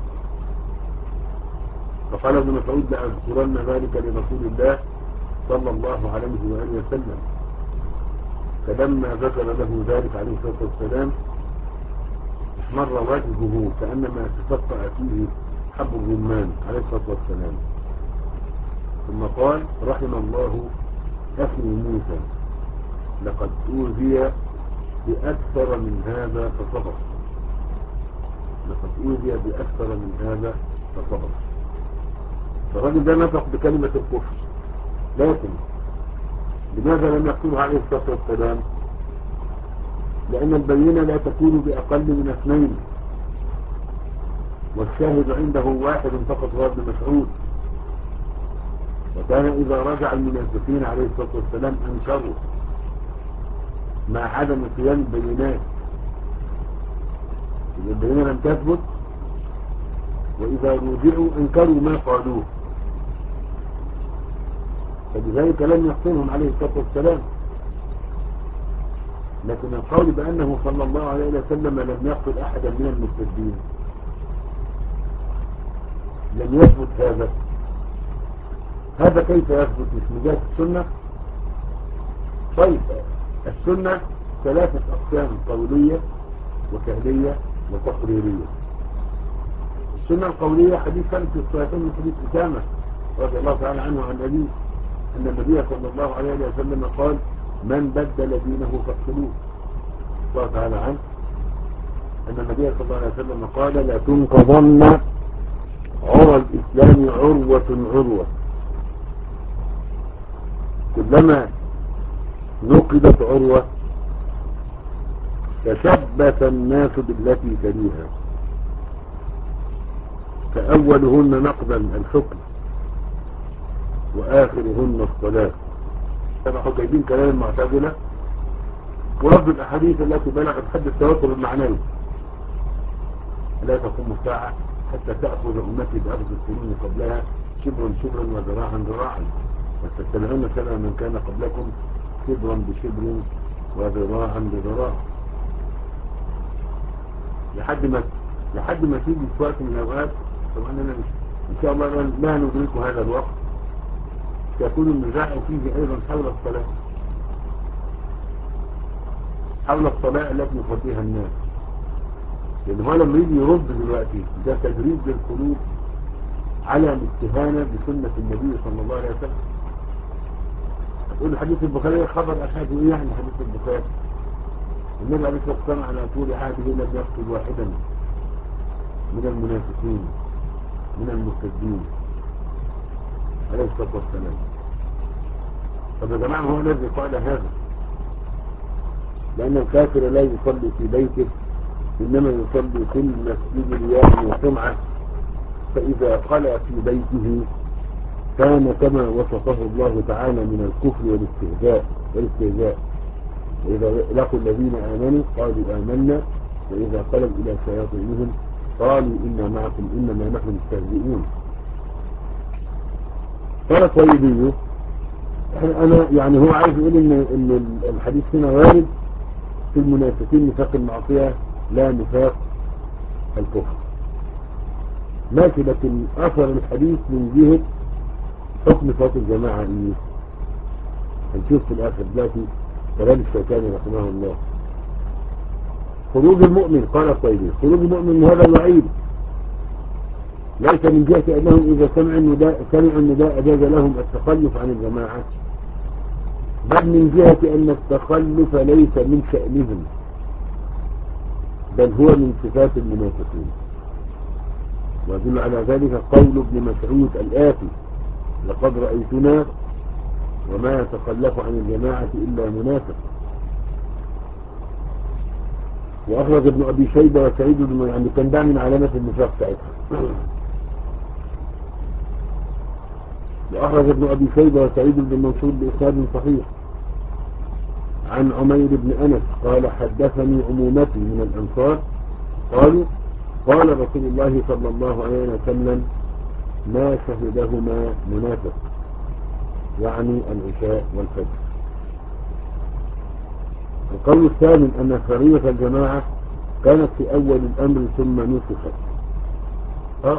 فقال ابن مسعود: لأذكرن ذلك لرسول الله صلى الله عليه وآله وسلم. فلما ذكر له ذلك عليه الصلاة والسلام احمر وجهه كأنما تفقأ فيه حب الرمان عليه الصلاة والسلام، ثم قال: رحم الله أخي موسى، لقد أوذي بأكثر من هذا فصبر. لقد أوذي بأكثر من هذا فصبر. فالرجل ده نطق بكلمة الكفر، لكن لماذا لم يقتلها عليه الصلاة والسلام؟ لأن البينة لا تكون بأقل من اثنين، والشاهد عنده واحد فقط هو ابن مسعود. وكان إذا رجع المنافقين عليه الصلاة والسلام أنكروا مع عدم قيام البينات، إذا البينة لم تثبت، وإذا رجعوا أنكروا ما قالوه، فلذلك لم يقتلهم عليه الصلاة والسلام. لكن القول بأنه صلى الله عليه وسلم لم يقتل أحدا من المرتدين لم يثبت. هذا هذا كيف يثبت؟ مش من جهة السنة؟ طيب السنة ثلاثة أقسام: قولية وفعلية وتقريرية. السنة القولية حديث في الصحيحين من حديث أسامة رضي الله تعالى عنه عن أبيه أن النبي صلى الله عليه وسلم قال: من بدل دينه فاقتلوه. الله تعالى عنه أن النبي صلى الله عليه وسلم قال: لا تنقضن عرى الإسلام عروة عروة، كلما نقضت عروة تشبث الناس بالتي تليها، فأولهن نقضا الحكم وآخرهن الصلاة. كما جايبين كلام المعتزلة ورد الأحاديث التي بلغت حد التواتر المعنوي: لا تقوم الساعة حتى تأخذ أمتي بأخذ القرون قبلها شبرا شبرا وذراعا ذراعا، وتتبعون سنة من كان قبلكم شبرا بشبر وذراعا بذراع، لحد ما لحد ما تيجي في وقت من الأوقات. طبعا أنا إن شاء الله لا ندرك هذا الوقت، يكون النزاع فيه أيضا حول الصلاة، حول الصلاة التي يخطيها الناس. لأن هو لما يجي يرد دلوقتي ده تدريب للقلوب على الاستهانة بسنة النبي صلى الله عليه وسلم. هتقول حديث البخاري خبر أحد، إيه يعني حديث البخاري؟ النبي عليه الصلاة والسلام على طول عهده لم يقتل واحدا من المنافقين من المرتدين عليه الصلاة والسلام. طب يا جماعة هو الذي قال هذا؟ لأن الكافر لا يصلي في بيته، إنما يصلي في المسجد رياء وسمعة، فإذا خلى في بيته كان كما وصفه الله تعالى من الكفر والاستهزاء والاستهزاء وإذا لقوا الذين آمنوا قالوا آمنا وإذا خلوا إلى شياطينهم قالوا إنا معكم إنما نحن مستهزئون. قال الطيبي أنا يعني هو عايز يقول إن, إن الحديث هنا وارد في المنافقين نفاق المعصية لا نفاق الكفر ماشي، لكن أثر الحديث من جهة حكم صلاة الجماعة إيه؟ هنشوف في الآخر دلوقتي كلام الشوكاني رحمه الله. خروج المؤمن قال الطيبي خروج المؤمن من هذا الوعيد ليس من جهة أنهم إذا سمعوا النداء سمعوا النداء أجاز لهم التخلف عن الجماعة، بل من جهة أن التخلف ليس من شأنهم، بل هو من صفات المنافقين. ويدل على ذلك قول ابن مسعود الآتي: لقد رأيتنا وما يتخلف عن الجماعة إلا منافق. وأخرج ابن أبي شيبة وسعيد بن يعني كان ده من علامة النفاق ساعتها. وأخرج ابن أبي شيبة وسعيد بن منصور بإسناد صحيح عن عمير بن أنس قال: حدثني عمومتي من الأنصار قالوا: قال رسول الله صلى الله عليه وسلم: ما شهدهما منافق، يعني العشاء والفجر. القول الثامن أن فريضة الجماعة كانت في أول الأمر ثم نسخت. ها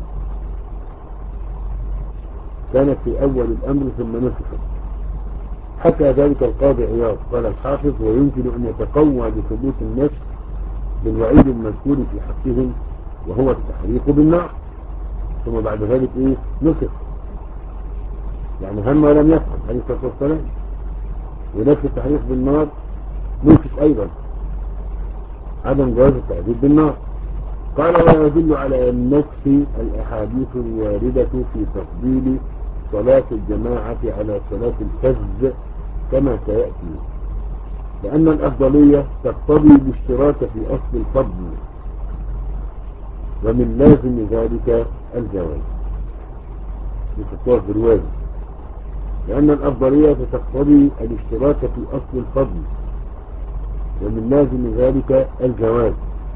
كانت في أول الأمر ثم نسخت. حكى ذلك القاضي عياض قال الحافظ: ويمكن أن يتقوى بثبوت النفس بالوعيد المذكور في حقهم وهو التحريق بالنار، ثم بعد ذلك إيه نسخ، يعني هم ولم يفعل عليه الصلاة والسلام. ونفس التحريق بالنار نسخ أيضا، عدم جواز التعذيب بالنار. قال: ويدل على النسخ الأحاديث الواردة في تفضيل صلاة الجماعة على صلاة الفجر كما سيأتي، لأن الأفضلية تقتضي الاشتراك في أصل الفضل، ومن لازم ذلك الجواز في الواجب، لأن الأفضلية تقتضي الاشتراك في أصل الفضل، ومن لازم ذلك الجواز.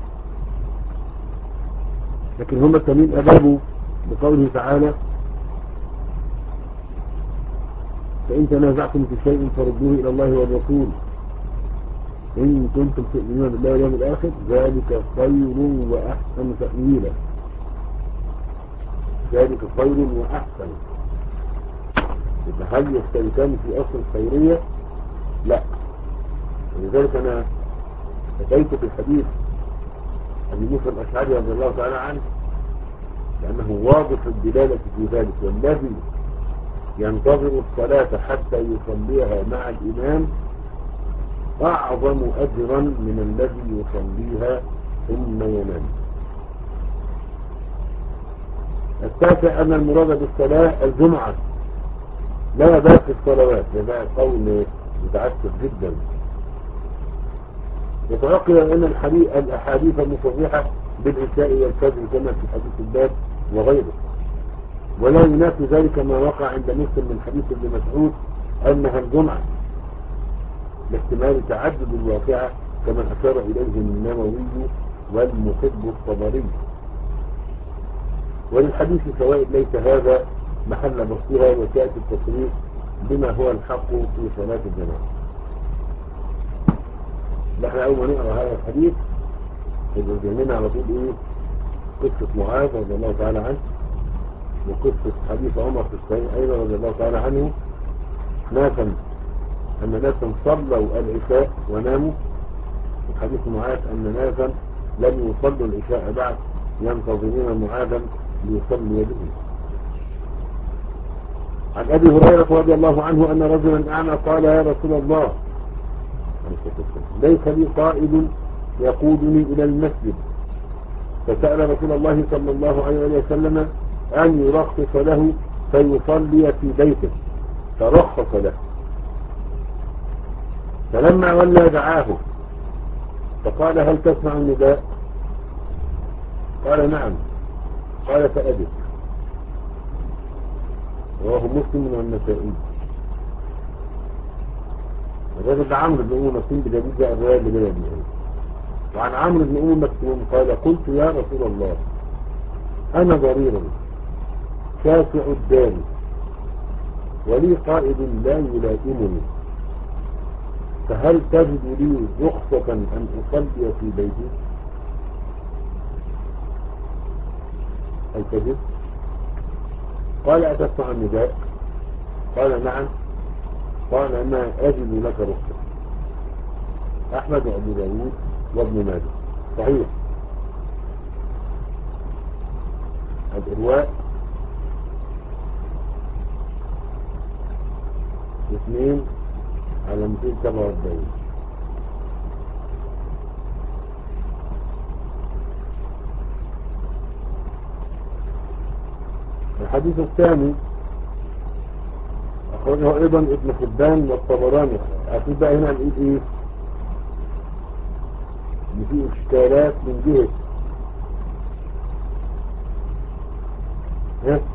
لكن هم التانيين أجابوا بقوله تعالى: فإن تنازعتم في شيء فردوه إلى الله والرسول إن كنتم تؤمنون بالله واليوم الآخر ذلك خير وأحسن تأويلا. ذلك خير وأحسن. هل يشتركان في أصل الخيرية؟ لا. ولذلك أنا أتيت بالحديث أبي موسى الأشعري رضي الله تعالى عنه لأنه واضح الدلالة في ذلك: والذي ينتظر الصلاة حتى يصليها مع الإمام أعظم أجرا من الذي يصليها ثم ينام. التاسع أن المراد بالصلاة الجمعة لا باقي الصلوات، هذا قول متعسف جدا. يتوقع أن الأحاديث المصرحة بالعشاء والفجر كما في حديث الباب وغيره، ولا ينافي ذلك ما وقع عند مسلم من حديث ابن مسعود أنها الجمعة، لاحتمال تعدد الواقعة كما أشار إليه النووي والمحب الطبري. وللحديث فوائد ليس هذا محل بسطها، وتأتي التصريح بما هو الحق في صلاة الجماعة. نحن أول ما نقرأ هذا الحديث يبقى ذهننا على طول إيه؟ قصة معاذ رضي الله تعالى عنه، وقصة حديث عمر في الصحيح أيضا رضي الله تعالى عنه، ناسا أن ناسا صلوا العشاء وناموا، وحديث معاذ أن ناسا لم يصلوا العشاء بعد ينتظرون معاذا ليصلي به. عن أبي هريرة رضي الله عنه أن رجلا أعمى قال: يا رسول الله ليس لي قائد يقودني إلى المسجد، فسأل رسول الله صلى الله عليه وسلم أن يرخص له فيصلي في بيته، فرخص له. فلما ولى دعاه فقال هل تسمع النداء؟ قال نعم. قال فأجب. رواه مسلم والنسائي. الرجل ده عمرو بن أم مكتوم بدليل جاء الرواية اللي جايه دي. وعن عمرو بن أم مكتوم قال قلت يا رسول الله أنا ضرير شاسع الدار ولي قائد لا يلائمني فهل تجد لي رخصة أن أصلي في بيتي؟ هل تجد؟ قال أتسمع النداء؟ قال نعم. قال ما أجد لك رخصة. أحمد وأبو داود وابن ماجه. صحيح. الإرواء اثنين على مئتين وسبعة وأربعين. الحديث الثاني أخرجه أيضا ابن حبان والطبراني. أكيد بقى هنا نقول إيه؟ إن في إشكالات من جهة ها؟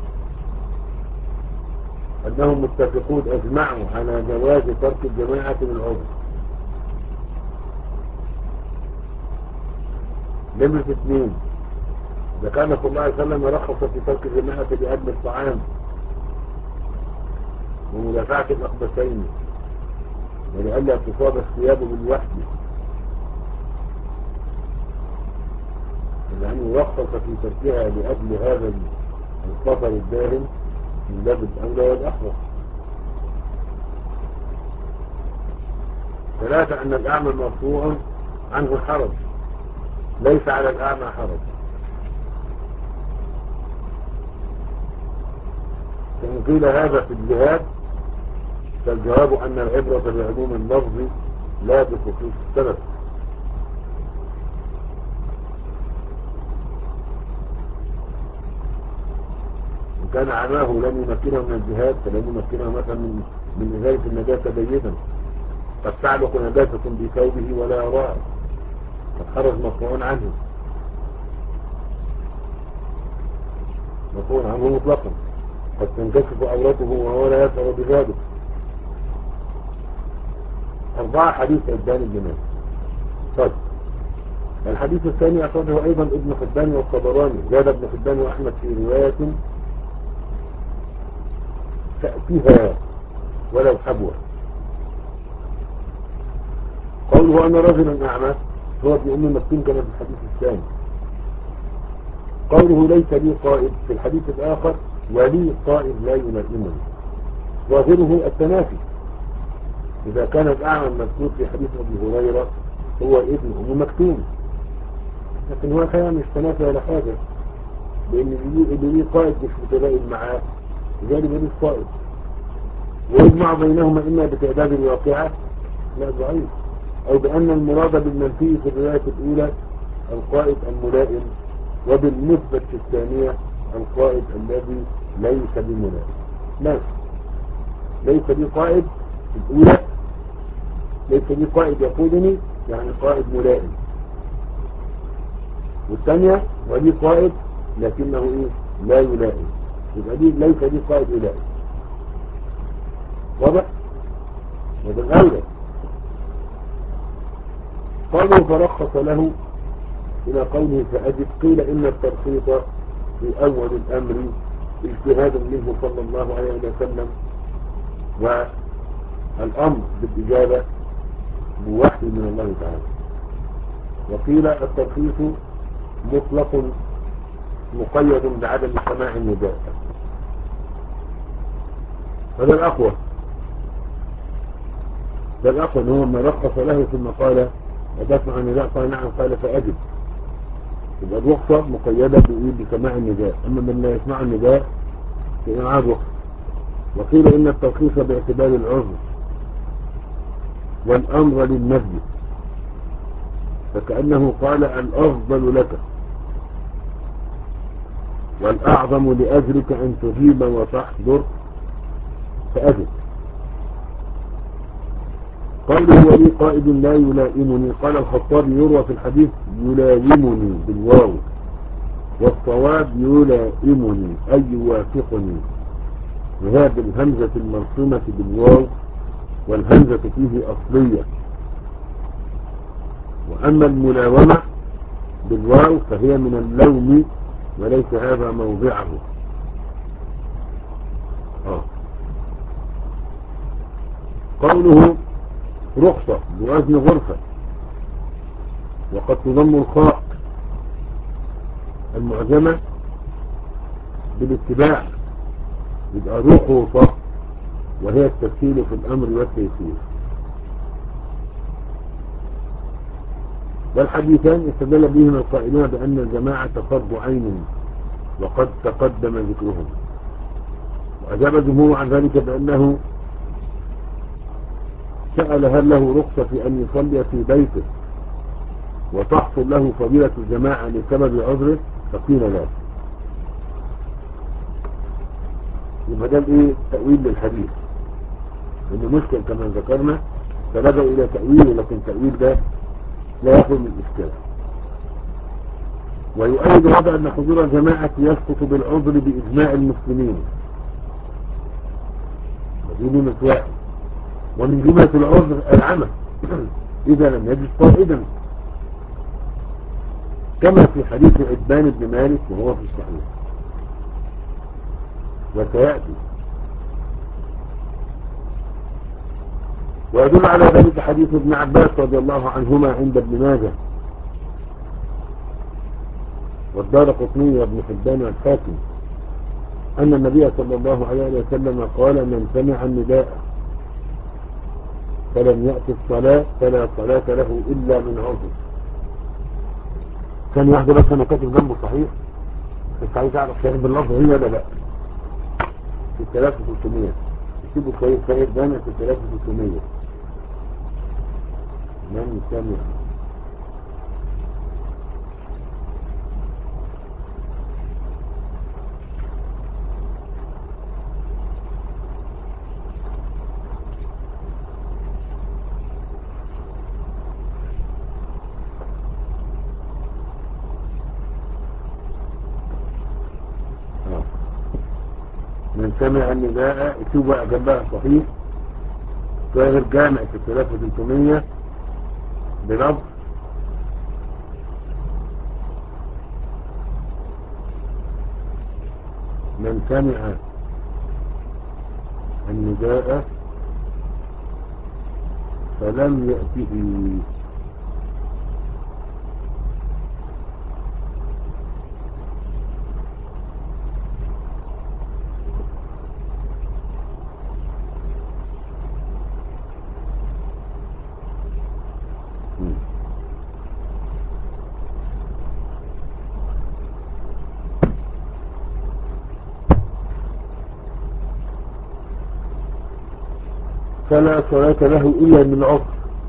أنهم متفقون أجمعوا على جواز ترك الجماعة للعذر. نمرة اثنين إذا كان صلى الله عليه وسلم رخص في ترك الجماعة لأجل الطعام ومدافعة الأخبثين ولئلا تصاب الثياب بالوحد، لأنه رخص في تركها لأجل هذا السفر الدائم من باب الأولى والأحرى. ثلاثة أن الأعمى مرفوع عنه حرج، ليس على الأعمى حرج. فإن قيل هذا في الجهاد فالجواب أن العبرة بعموم اللفظ لا بخصوص السبب. إن كان عماه لم يمكنه من الجهاد فلم يمكنه مثلا من من إزالة النجاسة بيدا، قد تعلق نجاسة بثوبه ولا يراها فالحرج مرفوع عنه، مرفوع عنه مطلقا. قد تنكشف عورته وهو لا يشعر بذلك. أربعة حديث عبدان الجمال. طيب الحديث الثاني أخرجه أيضا ابن حبان والطبراني. زاد ابن حبان وأحمد في رواية تأتيها ولو حبوة. قوله أنا رجل أعمى هو ابن أم مكتوم كما في الحديث الثاني. قوله ليس لي قائد في الحديث الآخر ولي قائد لا يلائمني، ظاهره التنافي. إذا كان الأعمى المذكور في حديث أبي هريرة هو ابن أم مكتوم، لكن هو خير مش تنافي ولا حاجة، لأن اللي ليه قائد مش متباين معاه ذلك مليش قائد. ويجمع بينهما إما بتعداد الواقعة لا ضعيف، أو بأن المراد بالمنفي في الرواية الأولى القائد الملائم، وبالنسبة الثانية القائد الذي ليس بملائم. ماشي، ليس لي قائد الأولى ليس لي قائد يقودني يعني قائد ملائم، والثانية ولي قائد لكنه إيه لا يلائم، يبقى دي ليس لي قائد يلائم. واضح؟ هذا الأولى. قالوا فرخص له إلى قوله فأجب. قيل إن الترخيص في أول الأمر اجتهاد منه صلى الله عليه وسلم، والأمر بالإجابة بوحي من الله تعالى. وقيل الترخيص مطلق مقيد بعدم سماع النداء. هذا الأقوى، ده الأقوى هو ما رخص له ثم قال أتسمع النداء؟ قال نعم. قال فأجب. يبقى الرخصة مقيدة بسماع النداء، أما من لا يسمع النداء فإنعاد رخصة. وقيل إن الترخيص باعتبار العذر والأمر للنفي، فكأنه قال الأفضل لك والأعظم لأجلك أن تجيب وتحضر فأجب. قوله ولي قائد لا يلائمني، قال الخطابي يروى في الحديث يلاومني بالواو، والصواب يلائمني أي يوافقني، وهذا الهمزة المرسومة بالواو، والهمزة فيه أصلية. وأما الملاومة بالواو فهي من اللوم وليس هذا موضعه. آه. قوله رخصة بوزن غرفة، وقد تضم الخاء المعجمة بالاتباع، يبقى رخصة، وهي التسهيل في الأمر والتيسير. والحديثان استدل بهما القائلون بأن الجماعة فرض عين، وقد تقدم ذكرهم. وأجاب الجمهور عن ذلك بأنه سأل هل له رخصة في أن يصلي في بيته وتحصل له فضيلة الجماعة لسبب عذره، فقيل لا. يبقى ده ايه تأويل للحديث، انه مشكل كما ذكرنا، فلجأوا الى تأويله، لكن التأويل ده لا يخلو من الإشكال. ويؤيد هذا أن حضور الجماعة يسقط بالعذر بإجماع المسلمين، ودي جملة واحد. ومن جملة العذر العمى إذا لم يجد قائدا، كما في حديث عتبان بن مالك وهو في الصحيح وسيأتي. ويدل على ذلك حديث ابن عباس رضي الله عنهما عند ابن ماجه والدارقطني وابن حبان والحاكم أن النبي صلى الله عليه وسلم قال: من سمع النداء فلم يأتي الصلاة فلا صلاة له إلا من عذر. كان واحدة بس أنا كاتب جنبه صحيح، بس عايز أعرف شاهد باللفظ هي ولا لا. في الثلاثة وثلاثمية يكتبوا خير خير دانا في الثلاثة وثلاثمية. من سمع من سمع النداء اكتبوا بقى جنبها صحيح غير جامع في الثلاثة وثلاثمية بلفظ من سمع النداء فلم يأته. فلا صلاة له إلا من عذر.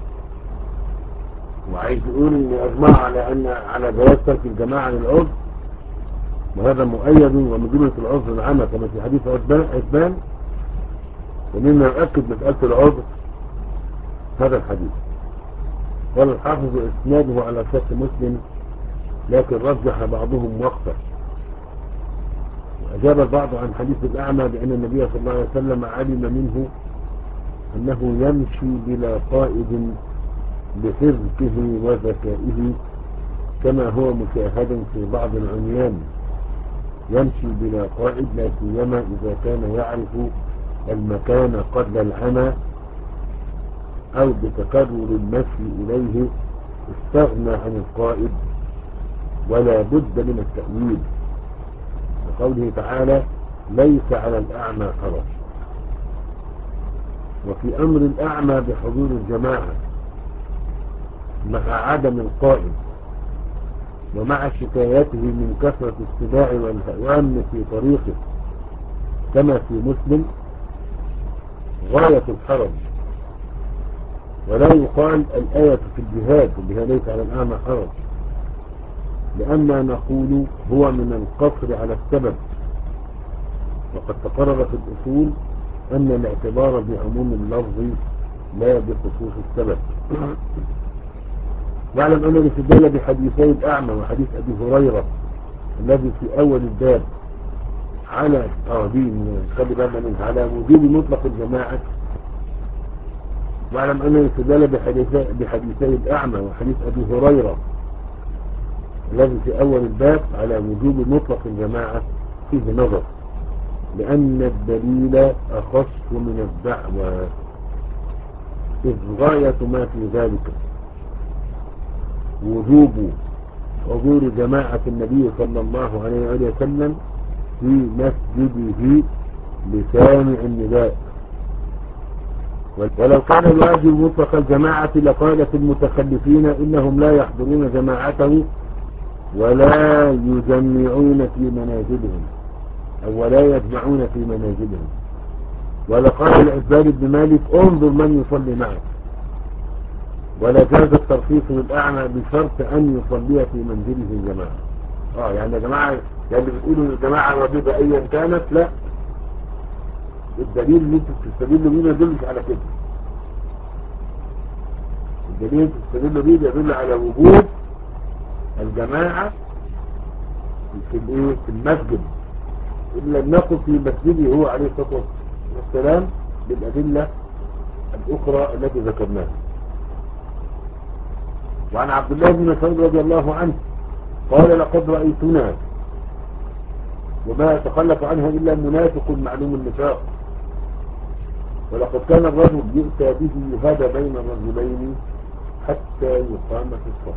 وعايز يقول ان اجمع على ان على جواز ترك الجماعة للعذر، وهذا مؤيد ومن جملة العذر العامة كما في حديث عتبان، ومما يؤكد مسألة العذر هذا الحديث. قال الحافظ اسناده على شرط مسلم، لكن رجح بعضهم وقته. وأجاب البعض عن حديث الأعمى بأن النبي صلى الله عليه وسلم علم منه أنه يمشي بلا قائد بحركه وذكائه، كما هو مشاهد في بعض العميان يمشي بلا قائد، لا سيما إذا كان يعرف المكان قبل العمى أو بتكرر المشي إليه استغنى عن القائد، ولا بد من التأويل وقوله تعالى: ليس على الأعمى حرج. وفي أمر الأعمى بحضور الجماعة مع عدم القائد ومع شكايته من كثرة السباع والهوام في طريقه كما في مسلم غاية الحرج، ولا يقال الآية في الجهاد اللي هي ليس على الأعمى حرج، لأننا نقول هو من القصر على السبب. وقد تقرر في الأصول أن الاعتبار بعموم اللفظ لا بخصوص السبب. واعلم أن الاستدلال بحديثي الأعمى وحديث أبي هريرة الذي في أول الباب على اه دي خلي بالنا منها على وجوب مطلق الجماعة. واعلم أن الاستدلال بحديثي بحديثي الأعمى وحديث أبي هريرة الذي في أول الباب على وجوب مطلق الجماعة فيه نظر، لأن الدليل أخص من الدعوة، إذ غاية ما في ذلك وجوب حضور جماعة النبي صلى الله عليه وسلم في مسجده لسامع النداء. ولو كان الواجب مطلق الجماعة لقالت المتخلفين إنهم لا يحضرون جماعته ولا يجمعون في منازلهم أو ولا يجمعون في منازلهم. ولقال العباد بن مالك انظر من يصلي معك. ولا جاز الترخيص للأعمى بشرط أن يصلي في منزله الجماعة. اه يعني يا جماعة يعني بتقولوا الجماعة الوجيبة أيا كانت، لا، الدليل اللي انتوا بتستدلوا بيه ما يدلش على كده. الدليل اللي انتوا بتستدلوا بيه يدل على وجود الجماعة في الايه في المسجد، إلا لم نقل في مسجده هو عليه الصلاة والسلام بالأدلة الأخرى التي ذكرناها. وعن عبد الله بن مسعود رضي الله عنه قال لقد رأيتنا وما يتخلف عنها إلا منافق معلوم النفاق، ولقد كان الرجل يؤتى به يهدى بين الرجلين حتى يقام في الصف.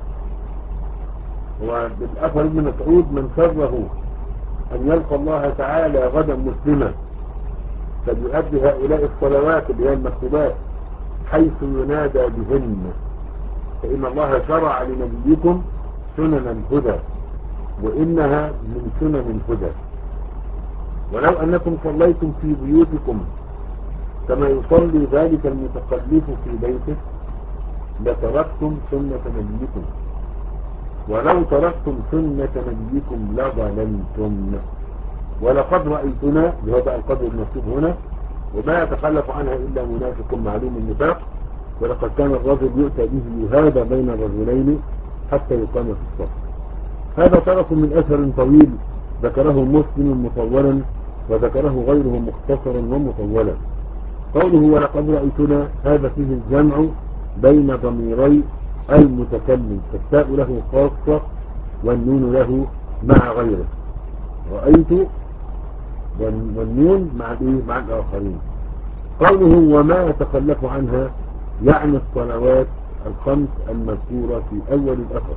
وبالأثر ابن مسعود من سره أن يلقى الله تعالى غدا مسلما فليؤدي هؤلاء الصلوات اللي هي المكتوبات حيث ينادى بهن، فإن الله شرع لنبيكم سنن الهدى وإنها من سنن الهدى. ولو أنكم صليتم في بيوتكم كما يصلي ذلك المتخلف في بيته لتركتم سنة نبيكم، ولو تركتم سنة نبيكم لضللتم. ولقد رأيتنا بهذا القدر المكتوب هنا وما يتخلف عنها إلا منافق معلوم النفاق، ولقد كان الرجل يؤتى به يهادى بين الرجلين حتى يقام في الصف. هذا طرف من أثر طويل ذكره مسلم مطولا وذكره غيره مختصرا ومطولا. قوله ولقد رأيتنا هذا فيه الجمع بين ضميري المتكلم، فالتاء له خاصة والنون له مع غيره. رأيت والنون مع الايه مع الآخرين. قوله وما يتخلف عنها يعني الصلوات الخمس المذكورة في أول الأثر.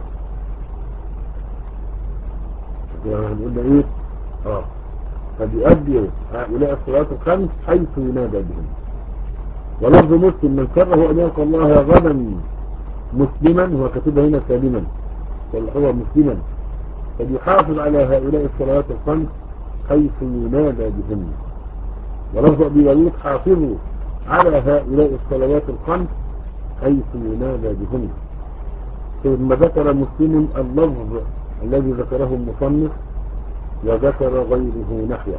هنقول ايه اه فبيؤدي هؤلاء الصلوات الخمس حيث ينادى بهم. ولفظ مسلم من كره أن يلقى الله غدا مسلما، هو كتبه هنا سالما هو مسلما، فليحافظ على هؤلاء الصلوات الخمس حيث ينادى بهم. ولفظ أبي داود حافظوا على هؤلاء الصلوات الخمس حيث ينادى بهم. ثم ذكر مسلم اللفظ الذي ذكره المصنف وذكر غيره نحوه.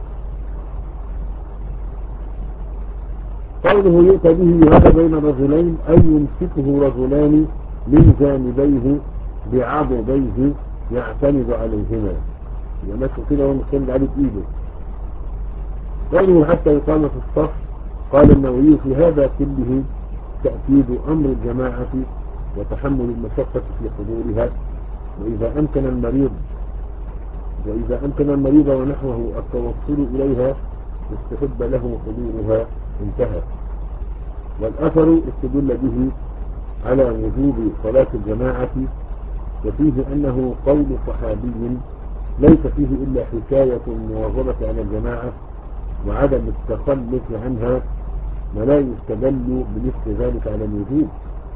قوله يؤتى به هذا بين الرجلين أي يمسكه رجلان من جانبيه بعضديه يعتمد عليهما، يمسك كده ومسند عليه بإيده. قوله حتى يقام في الصف قال النووي في هذا كله تأكيد أمر الجماعة وتحمل المشقة في حضورها، وإذا أمكن المريض وإذا أمكن المريض ونحوه التوصل إليها استحب له حضورها انتهى. والأثر استدل به على وجوب صلاة الجماعة، وفيه أنه قول صحابي ليس فيه إلا حكاية المواظبة على الجماعة وعدم التخلف عنها، ولا يستدل بمثل ذلك على الوجوب.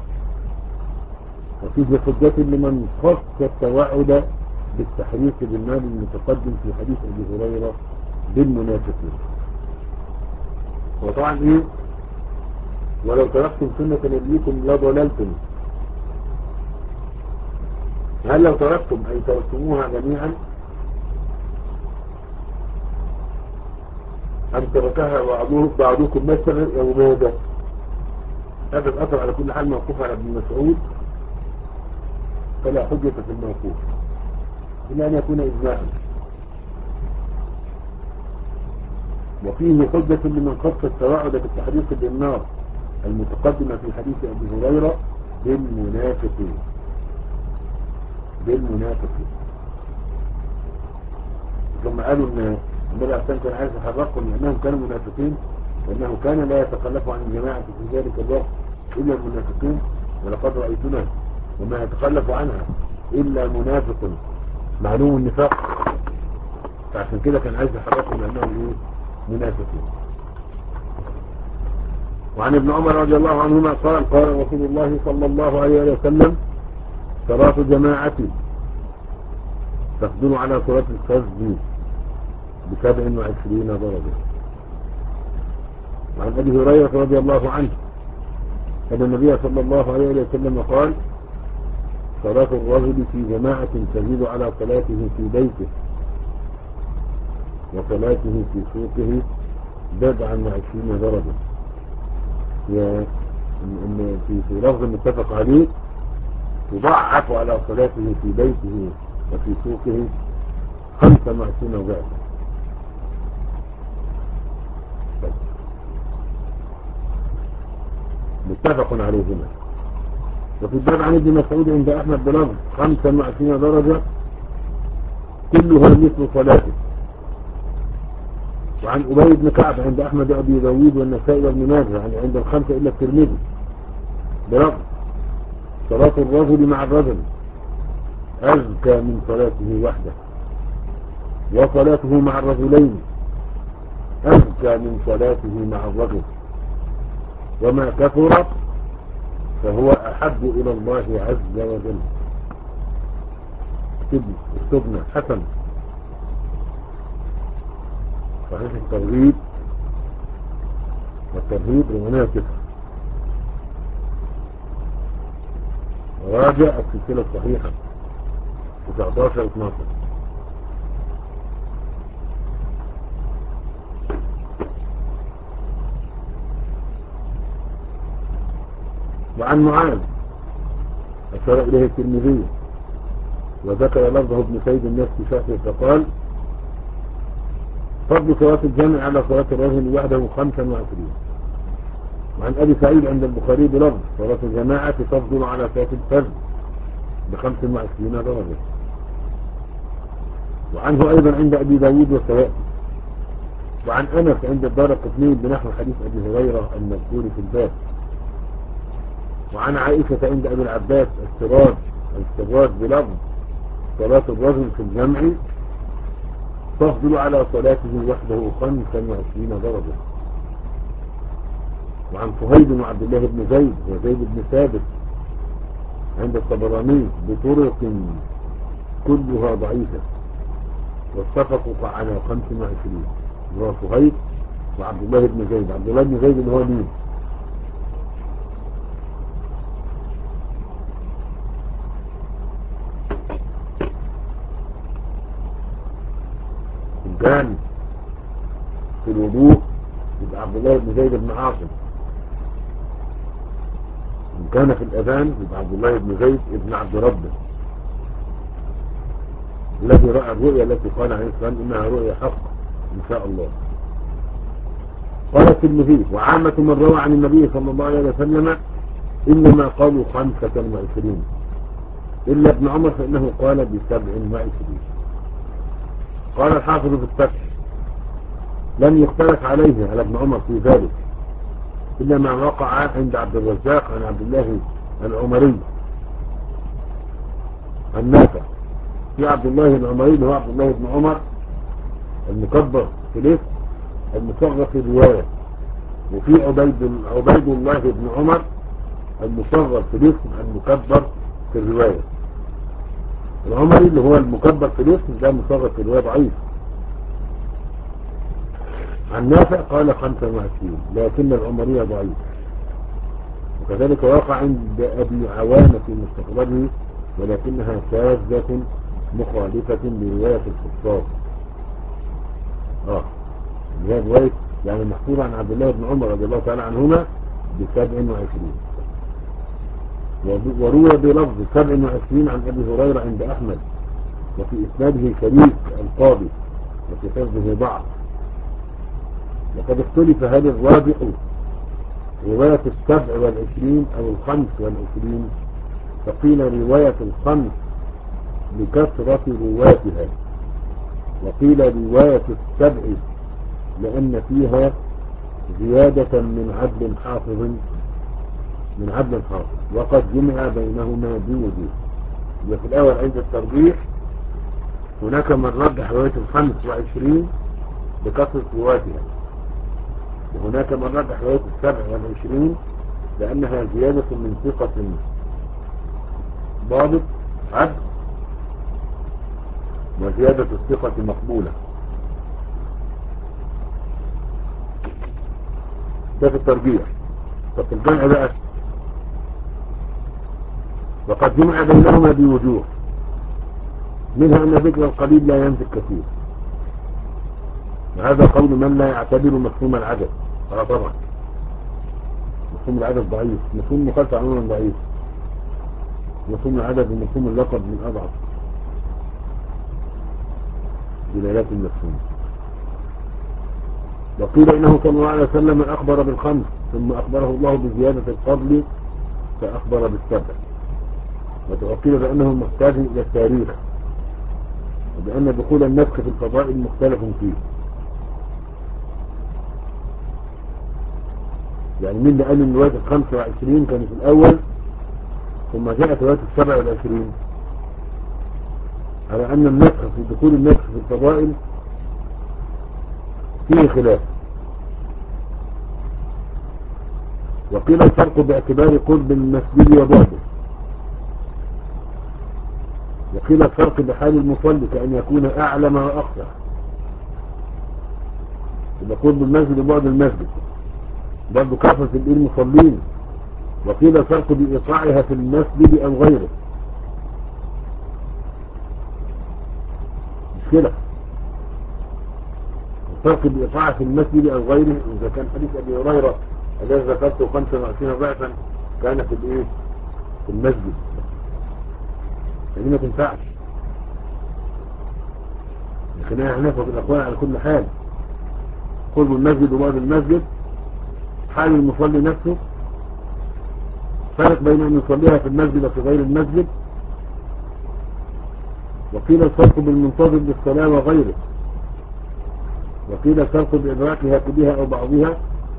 وفيه حجة لمن خص التوعد بالتحريك بالمال المتقدم في حديث أبي هريرة بالمنافقين. وطبعا ايه ولو تركتم سنة نبيكم لضللتم. هل لو تركتم أي تركتموها جميعا أم تركها بعضكم مثلا أو ماذا؟ هذا الأثر على كل حال موقوف على ابن مسعود، فلا حجة في الموقوف إلا أن يكون إجماعا. وفيه حجة لمن خص التوعد بالتحريق بالنار المتقدمة في حديث أبي هريرة بالمنافقين بالمنافقين ثم قالوا ان النبي عليه كان عايز يحرقهم لأنهم كانوا منافقين، وأنه كان لا يتخلف عن الجماعة في ذلك الوقت إلا المنافقين، ولقد رأيتنا وما يتخلف عنها إلا منافق معلوم النفاق، فعشان كده كان عايز يحرقهم لأنهم إيه؟ منافقين. وعن ابن عمر رضي الله عنهما قال قال رسول الله صلى الله عليه وسلم صلاة جماعة تفضل على صلاة الفجر بسبع وعشرين درجة. وعن أبي هريرة رضي الله عنه أن النبي صلى الله عليه وسلم قال صلاة الرجل في جماعة تزيد على صلاته في بيته وصلاته في سوقه بضعا وعشرين درجة. إن في في لفظ متفق عليه تضاعف على صلاته في بيته وفي سوقه خمسة وعشرين ضعفا. متفق عليهما. وفي الباب عن ابن مسعود عند أحمد بلفظ خمسة وعشرين درجة كلها مثل صلاته. وعن أبي بن كعب عند أحمد وأبي داود والنسائي وابن ماجه يعني عند الخمسة إلا الترمذي بلفظ صلاة الرجل مع الرجل أزكى من صلاته وحده، وصلاته مع الرجلين أزكى من صلاته مع الرجل، وما كثر فهو أحب إلى الله عز وجل. استبنى حسن صحيح الترغيب والترهيب رمانية كفر. راجع السلسلة الصحيحة تسعة عشر اثناشر. وعن معاذ أشار إليه الترمذي وذكر لفظه ابن سيد الناس في شافعي فقال فضل صلاة الجمع على صلاة الرجل وحده خمسا وعشرين. وعن أبي سعيد عند البخاري بلفظ صلاة الجماعة تفضل على صلاة الفجر بخمس وعشرين درجة. وعنه أيضا عند أبي داود وسوائل. وعن أنس عند الدارقطني بنحو حديث أبي هريرة المذكور في الباب. وعن عائشة عند أبي العباس السراج السراج بلفظ صلاة الرجل في الجمع تفضل على صلاته وحده خمسا وعشرين درجة. وعن صهيب وعبد الله بن زيد وزيد بن ثابت عند الطبراني بطرق كلها ضعيفة واتفقوا على خمس وعشرين. هو صهيب وعبد الله بن زيد. عبد الله بن زيد اللي هو مين؟ كان في الوضوء يبقى عبد الله بن زيد بن عاصم. إن كان في الأذان يبقى عبد الله بن زيد بن عبد ربه الذي رأى الرؤيا التي قال عليه السلام إنها رؤيا حق إن شاء الله. قال الترمذي وعامة من روى عن النبي صلى الله عليه وسلم إنما قالوا خمسة وعشرين إلا ابن عمر فإنه قال بسبع وعشرين. قال الحافظ في الفتح لم يختلف عليه على ابن عمر في ذلك إلا ما وقع عند عبد الرزاق عن عبد الله العمري النافع. في عبد الله العمري هو عبد الله بن عمر المكبر في الاسم المصغر في الرواية، وفي عبيد عبيد الله بن عمر المصغر في الاسم المكبر في الرواية. العمري اللي هو المكبر في الاسم ده مصغر في الرواية ضعيف. عن نافع قال خمسة وعشرين لكن العمري ضعيف. وكذلك وقع عند أبي عوانة في مستقبله ولكنها شاذة مخالفة لرواية الحفاظ. اه اللي هي رواية يعني محفوظة عن عبد الله بن عمر رضي الله تعالى عنهما بسبع وعشرين. وروى بلفظ سبع وعشرين عن أبي هريرة عند أحمد، وفي إسناده شريك القاضي وفي حفظه ضعف. وقد اختلف هل الراجح رواية السبع والعشرين أو الخمس والعشرين، فقيل رواية الخمس لكثرة رواتها، وقيل رواية السبع لأن فيها زيادة من عدل حافظ من عدل حافظ وقد جمع بينهما بوجوه. وفي الأول عند الترجيح هناك من رجح رواية الخمس وعشرين بكثرة رواتها، وهناك من رجح رواية السبع والعشرين لأنها زيادة من ثقة ضابط عدل، وزيادة الثقة مقبولة. ده في الترجيح. طب في الجمع بقى وقد جمع بينهما بوجوه، منها أن ذكر القليل لا ينفي الكثير، وهذا قول من لا يعتبر مفهوم العدد. اه طبعا مفهوم العدد ضعيف، مفهوم مخالفة عموما ضعيف، مفهوم العدد ومفهوم اللقب من أضعف دلالات المفهوم. وقيل إنه صلى الله عليه وسلم أخبر بالخمس ثم أخبره الله بزيادة الفضل فأخبر بالسبع. وقيل بأنه محتاج إلى التاريخ، وبأن دخول النسخ في الفضائل مختلف فيه. يعني مين اللي قال ان رواية الخمسة وعشرين كانت الأول ثم جاءت رواية السبع والعشرين، على أن النسخ في دخول النسخ في الفضائل فيه خلاف. وقيل الفرق باعتبار قرب المسجد وبعده، وقيل الفرق بحال المصلي كأن يكون أعلم وأخفى، يبقى قرب المسجد وبعد المسجد برضه كثرة المصلين. وقيل الفرق بإيقاعها في المسجد أو غيره، مشكلة الفرق بإيقاعها في المسجد أو غيره. إذا كان حديث أبي هريرة الذي ذكرته خمسة وعشرين ضعفا كان في الإيه في المسجد، يعني ما تنفعش، لكن هي هناك في الأقوال على كل حال قرب المسجد وبعد المسجد، حال المصلي نفسه، فرق بين أن يصليها في المسجد وفي غير المسجد. وقيل الفرق بالمنتظر بالصلاة وغيره، وقيل الفرق بإدراكها كلها أو بعضها،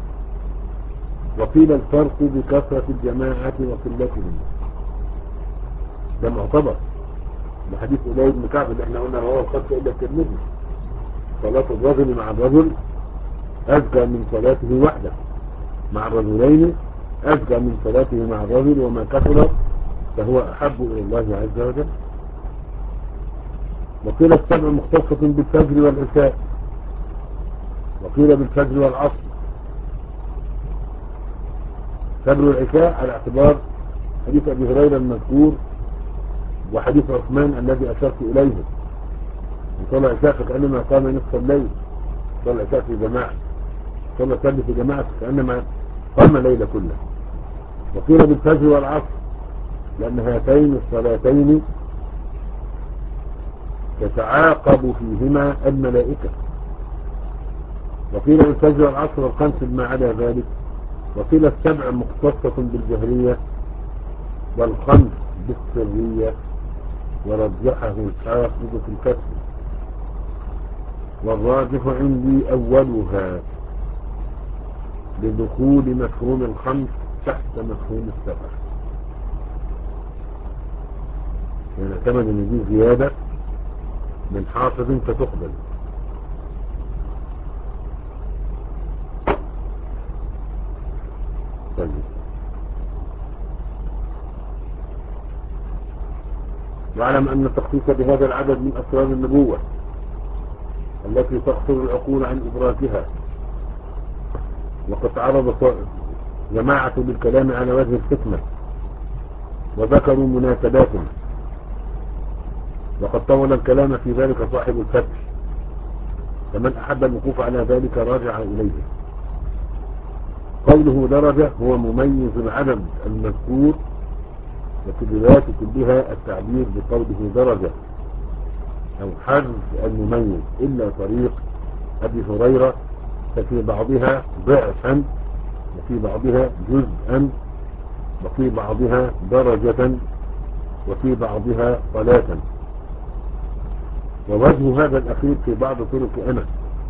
وقيل الفرق بكثرة الجماعة وقلتهم. ده معتبر بحديث أولي بن كعب اللي احنا قلنا رواه الخمسة إلا الترمذي، صلاة الرجل مع الرجل أزكى من صلاته وحده، مع الرجلين أزكى من صلاته مع الرجل، وما كثر فهو أحب إلى الله عز وجل. وقيل السبع مختصة بالفجر والعشاء، وقيل بالفجر والعصر. فجر والعشاء على اعتبار حديث أبي هريرة المذكور وحديث عثمان الذي أشرت إليه، صلى العشاء فكأنما قام نصف الليل، صلى العشاء في جماعة، صلى الفجر في جماعة فكأنما قام الليل كله. وقيل بالفجر والعصر لأن هاتين الصلاتين تتعاقب فيهما الملائكة. وقيل بالفجر والعصر والخمس ما عدا ذلك. وقيل السبع مختصة بالجهرية والخمس بالسرية، ورجحه الحافظ في الفتح. والراجح عندي أولها لدخول مفهوم الخمس تحت مفهوم السبع، يعني اعتمد ان دي زيادة من حافظ فتقبل. طيب واعلم أن التخصيص بهذا العدد من أسرار النبوة التي تقصر العقول عن إدراكها. وقد تعرض جماعة بالكلام على وجه الحكمة وذكروا مناسبات، وقد طول الكلام في ذلك صاحب الفتح، فمن أحب الوقوف على ذلك راجع إليه. قوله درجة هو مميز العدد المذكور، وفي الروايات كلها التعبير بقوله درجة أو حذف المميز إلا طريق أبي هريرة، ففي بعضها ضعفا وفي بعضها جزءا وفي بعضها درجة وفي بعضها صلاة. ووجه هذا الأخير في بعض طرق أنس،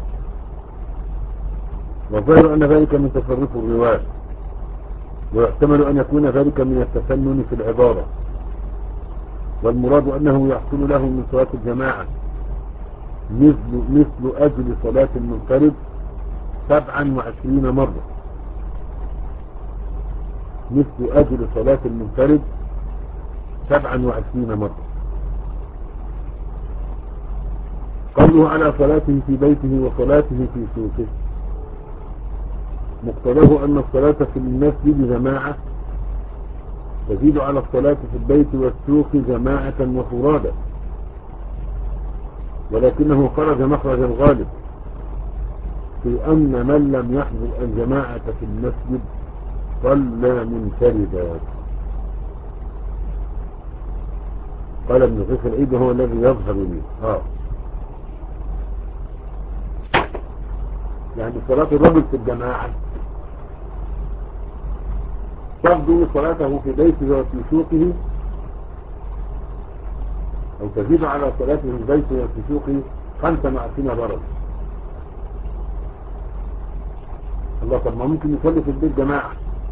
والظاهر أن ذلك من تصرف الرواة، ويحتمل أن يكون ذلك من التفنن في العبارة، والمراد أنه يحصل له من صلاة الجماعة مثل, مثل أجل صلاة المنفرد سبعا وعشرين مرة، مثل أجل صلاة المنفرد سبعا وعشرين مرة. قوله على صلاته في بيته وصلاته في سوقه، مقتضاه أن الصلاة في المسجد جماعة تزيد على الصلاة في البيت والسوق جماعة وفرادى، ولكنه خرج مخرج الغالب في أن من لم يحضر الجماعة في المسجد صلى منفردا. قال ابن غيث العيد هو الذي يظهر لي اه يعني صلاة الرجل في الجماعة تفضل صلاته في بيته وفي سوقه، أو تزيد على صلاته في بيته وفي سوقه خمسة وعشرين درجة. الله، طب ما ممكن يصلي في البيت جماعة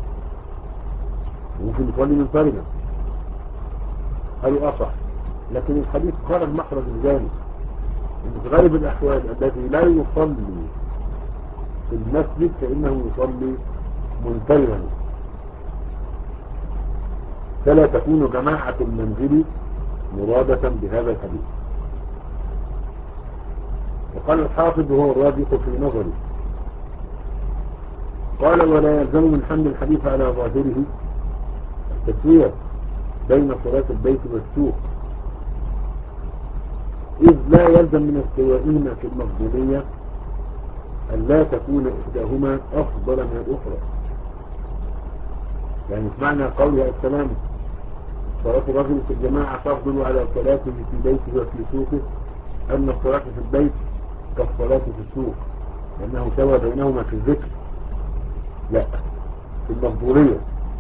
وممكن يصلي منفردا، قالوا أصح، لكن الحديث خرج مخرج الجانب إن في غالب الأحوال الذي لا يصلي في المسجد فإنه يصلي منفردا، فلا تكون جماعة المنزل مرادة بهذا الحديث. وقال الحافظ وهو الراجح في نظري، قال ولا يلزم من حمل الحديث على ظاهره التسوية بين صلاة البيت والسوق، إذ لا يلزم من استوائهما في المفضولية أن لا تكون إحداهما أفضل من الأخرى. يعني معنى قولها السلام صلاة الرجل في الجماعة تفضل على صلاته في بيته وفي سوقه، أن الصلاة في البيت كالصلاة في السوق، لأنه سوى بينهما في الذكر، لا في المفضولية،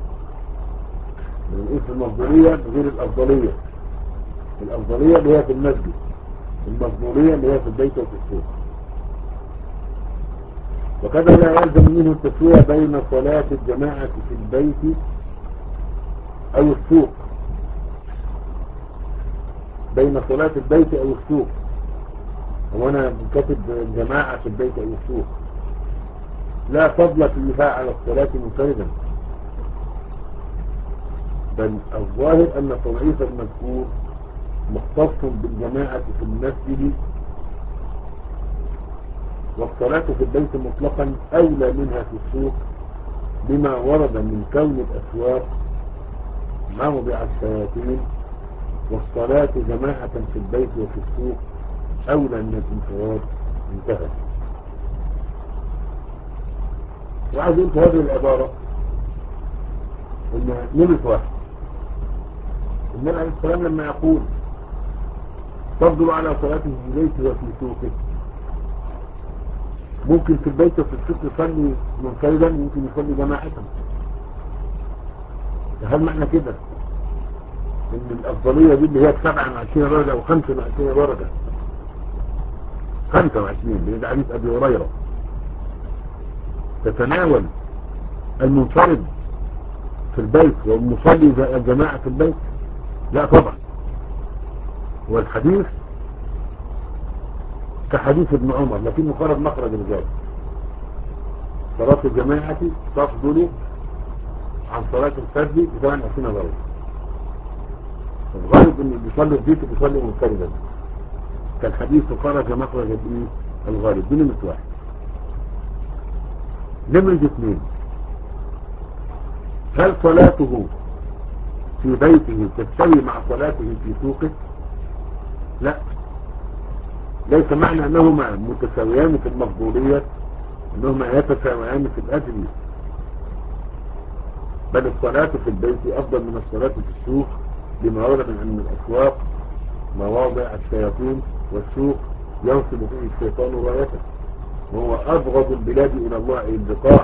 من اسم المفضولية غير الأفضلية، الأفضلية اللي هي في المسجد، المفضولية اللي هي في البيت وفي السوق. وكذا لا يلزم منه التسوية بين صلاة الجماعة في البيت أو السوق، بين صلاة البيت أو السوق، وانا كاتب الجماعة في البيت أو السوق، لا فضل فيها على الصلاة منفردا، بل الظاهر أن تضعيف المذكور مختص بالجماعة في المسجد، والصلاة في البيت مطلقا أولى منها في السوق، بما ورد من كون الأسواق موضع الشياطين، والصلاة جماعة في البيت وفي السوق أولى من الانفراد. انتهى. وعايز يقول في هذه العبارة إن نمت واحد، النبي عليه السلام لما يقول تفضل على صلاته في بيته وفي سوقه، ممكن في البيت وفي السوق يصلي منفردا، ممكن يصلي جماعة. هل معنى كده ان الافضلية دي اللي هي سبعة وعشرين درجة او خمسة وعشرين درجة، خمسة وعشرين ده حديث ابي هريرة، تتناول المنفرد في البيت والمصلي الجماعة في البيت؟ لا طبعا. والحديث كحديث ابن عمر، لكنه خرج مخرج الرجال، صلاة الجماعة تفضل عن صلاة الفرد ب سبعة وعشرين درجة. الغالب ان اللي بيصلي في بيته بيصلي منفردا، كالحديث خرج مخرج الايه الغالب. دي نمرة واحد. نمرة اثنين، هل صلاته في بيته تستوي مع صلاته في سوقه؟ لا، ليس معنى انهما متساويان في المفضولية انهما يتساويان في الاجر، بل الصلاة في البيت أفضل من الصلاة في السوق، لما ورد من أن الأسواق مواضع الشياطين، والسوق ينصب فيه الشيطان رايته، وهو أبغض البلاد إلى الله البقاع.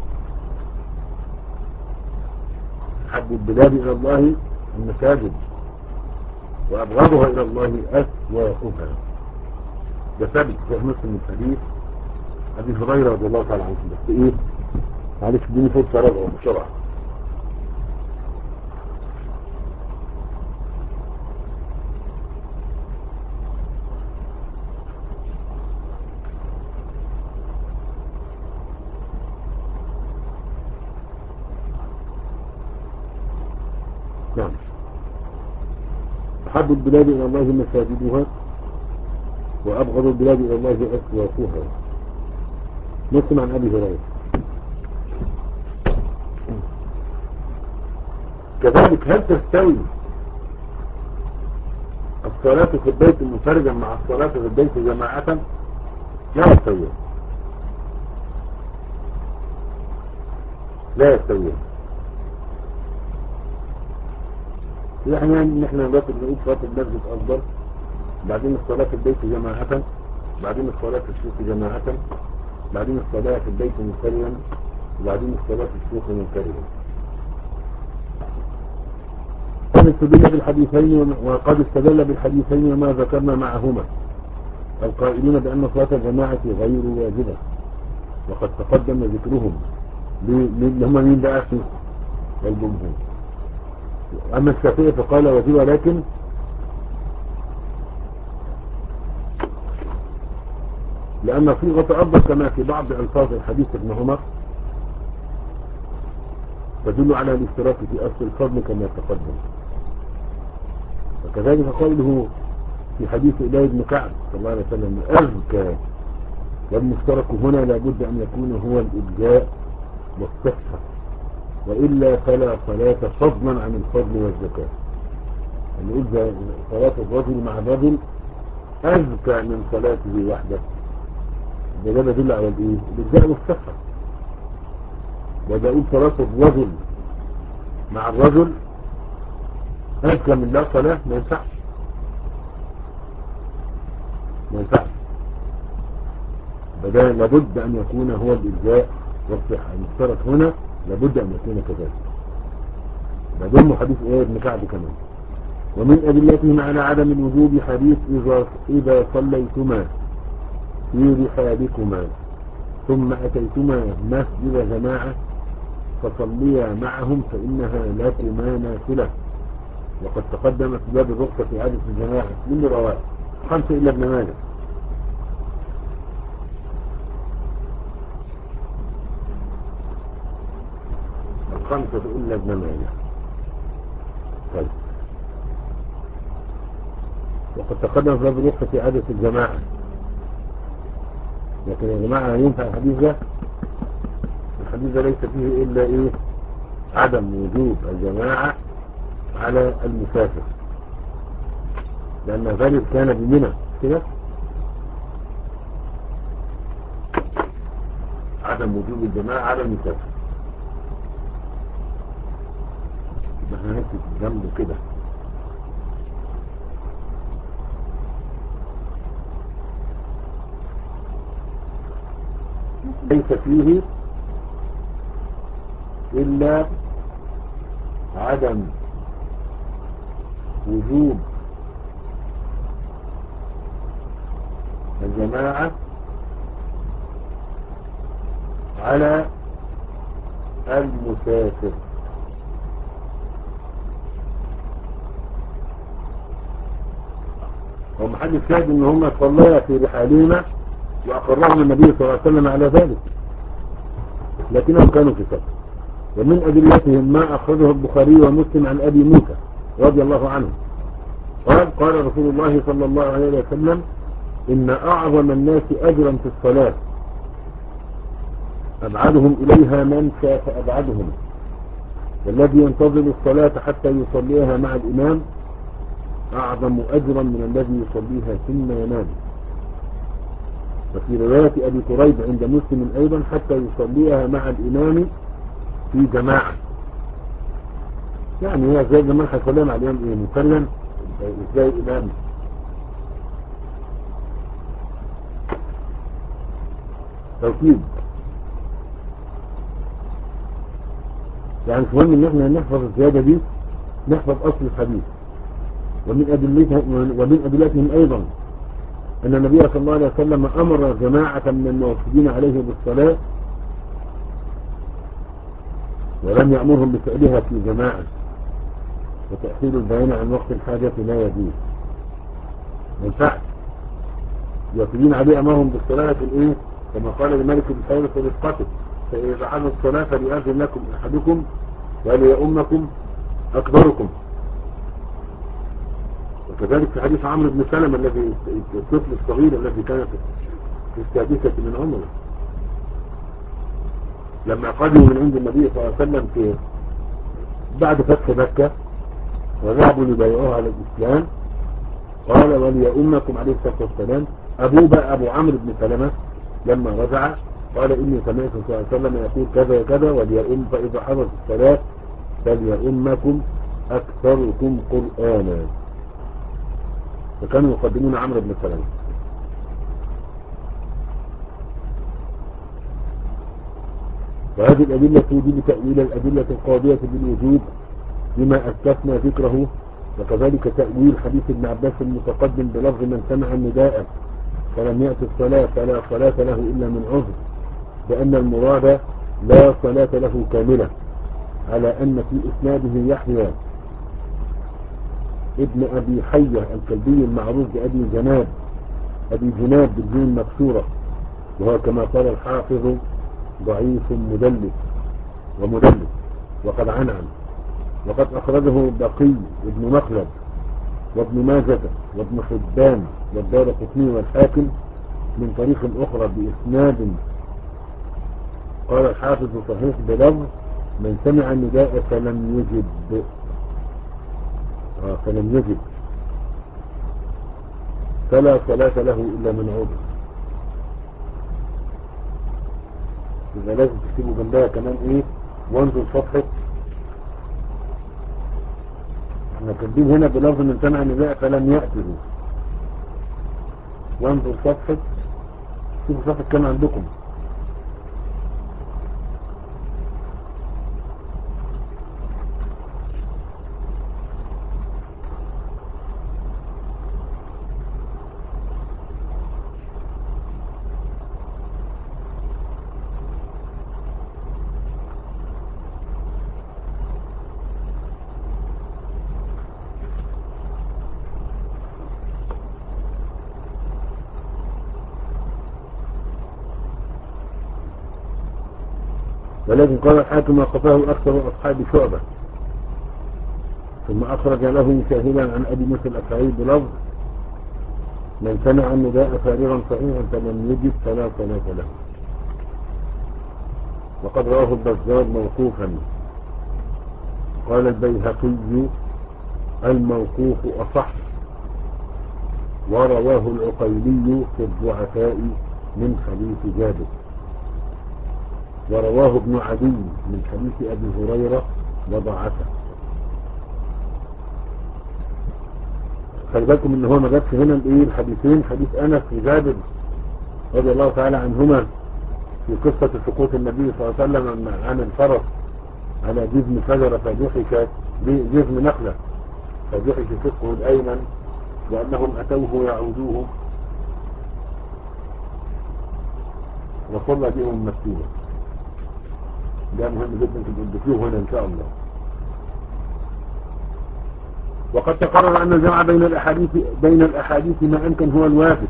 حب البلاد إلى الله المساجد، وأبغضها إلى الله أسواقها. ده ثابت في مسلم الحديث أبي هريرة رضي الله تعالى عنه. بس إيه، معلش اديني فرصة رجعه بسرعة. نعم. أحب البلاد إلى الله مساجدها، وأبغض البلاد إلى الله أسواقها. نسمع عن أبي هريرة. كذلك هل تستوي الصلاة في البيت منفردا مع الصلاة في البيت جماعة؟ لا يستوي، لا يستوي. يعني نحن نقول صلاة المسجد أفضل، بعدين الصلاة في البيت جماعة، بعدين الصلاة في السوق جماعة، بعدين الصلاة في البيت منفردا، وبعدين الصلاة في السوق منفردا. قد استدل بالحديثين وقد استدل بالحديثين وما ذكرنا معهما القائلون بأن صلاة الجماعة غير واجبة، وقد تقدم ذكرهم. هم مين بقى؟ في الجمهور. أما الشافعي فقال واجبة، لكن لأن صيغة أفضل كما في بعض ألفاظ الحديث ابن عمر تدل على الاشتراك في أصل الفضل كما تقدم. وكذلك قوله في حديث إلهي بن كعب صلى الله عليه وسلم أزكى، والمشترك هنا لابد أن يكون هو الإبجاء والصحة، وإلا فلا صلاة فضلا عن الفضل والزكاة. يعني إذا صلاة الرجل مع الرجل أزكى من صلاته وحده، ده ده يدل على الإيه؟ الإبجاء والصحة. وإذا أقول صلاة الرجل مع الرجل أزكى من لا صلاة، ما ينفعش، ما ينفعش. فده لابد أن يكون هو الإبجاء والصحة. المشترك هنا لابد أن يكون كذلك. ده ضمن حديث إيه ابن كعب كمان. ومن أدلتهم على عدم الوجوب حديث إذا, إذا صليتما في رحالكما ثم أتيتما مسجد جماعة فصليا معهم فإنها لكما نافلة. وقد تقدمت باب الرخصة في عادة الجماعة من رواه خمسة إلا ابن ماجه. الخمسة إلا ابن ماجه. طيب. وقد تقدم باب الرخصة في عادة الجماعة، لكن يا جماعة ينفع الحديث ده؟ الحديث ده ليس فيه إلا إيه؟ عدم وجوب الجماعة على المسافر، لأن ذلك كان بمنى كده. عدم وجوب الجماعة على المسافر. احنا نكتب جنبه كده. ليس فيه إلا عدم وجوب الجماعة على المسافر. ومحل الشاهد ان هم صليا في رحالهما واقرهم النبي صلى الله عليه وسلم على ذلك، لكنهم كانوا في سفر. ومن أدلتهم ما أخرجه البخاري ومسلم عن أبي موسى رضي الله عنه قال قال رسول الله صلى الله عليه وسلم إن أعظم الناس أجرا في الصلاة أبعدهم إليها منسى فأبعدهم، والذي ينتظر الصلاة حتى يصليها مع الإمام أعظم أجرا من الذي يصليها ثم ينام. وفي رواية أبي كريب عند مسلم أيضا حتى يصليها مع الإمام في جماعة. يعني هي زي زمان هيصلينا على اليوم ايه مسلم ازاي امام توكيد. يعني المهم ان احنا نحفظ الزيادة دي، نحفظ اصل الحديث. ومن ادلتهم ومن ادلتهم ايضا ان النبي صلى الله عليه وسلم امر جماعة من الموحدين عليه بالصلاة ولم يأمرهم بفعلها في جماعة، وتأخير البيان عن وقت الحاجة لا يجوز. ما ينفعش يقولين عليه امرهم بالصلاة في الايه كما قال الملك بالخير في رفقته، فإذا حضر الصلاة فليأذن لكم أحدكم وليؤمكم أكبركم. وكذلك في حديث عمرو بن سلمة الذي الطفل الصغير الذي كان في السادسة من عمره لما قدموا من عند النبي صلى الله عليه وسلم في بعد فتح مكة وذهبوا لبيعوها على الإسلام، قال وليؤمكم عليه الصلاة والسلام. أبوه بقى أبو عمرو بن سلمة لما رجع قال إني سمعت صلى الله عليه وسلم يقول كذا وكذا وليؤم، فإذا حضرت الصلاة فليؤمكم أكثركم قرآنا. فكانوا يقدمون عمرو بن سلمة. وهذه الأدلة توجب تأويل الأدلة القاضية بالوجود بما أسلفنا ذكره، وكذلك تأويل حديث ابن عباس المتقدم بلفظ من سمع النداء فلم يأت الصلاة فلا صلاة له إلا من عذر، بأن المراد لا صلاة له كاملة، على أن في إسناده يحيى ابن أبي حية الكلبي المعروف بأبي جناب أبي جناب بالجين مكسورة، وهو كما قال الحافظ ضعيف مدلس ومدلس وقد عنعن. وقد أخرجه بقي ابن مخلد وابن ماجة وابن حبان والدارقطني والحاكم من طريق أخرى بإسناد قال الحافظ صحيح بلفظ من سمع النداء فلم يجب آه فلم يجب فلا صلاة له إلا من عذر. إذا لازم تكتبوا جنبها كمان إيه وانظر صفحة، احنا كاتبين هنا بلفظ من سمع النداء فلم يأته، وانظر صفحة، شوفوا صفحة كام عندكم. ولكن قال الحاكم وقفاه أكثر أصحاب شعبة، ثم أخرج له شاهدا عن أبي موسى الأشعري بلفظ من سمع النداء فارغا صحيحا فلم يجد فلا صلاة له. وقد رواه البزار موقوفا. قال البيهقي الموقوف أصح، ورواه العقيلي في الضعفاء من حديث جابر، ورواه ابن عدي من حديث أبي هريرة وضعفه. خلي بالكم ان هو ما جابش هنا الايه الحديثين، حديث انس وجابر رضي الله تعالى عنهما في قصة سقوط النبي صلى الله عليه وسلم عن الفرس على جذم شجرة فجحش جذم نخلة فجحش شقه الايمن وانهم اتوه يعودوه وصلى بهم مكتوبا. ده مهم جدا تدرسوه هنا ان شاء الله. وقد تقرر ان الجمع بين الاحاديث بين الاحاديث ما امكن هو الواجب،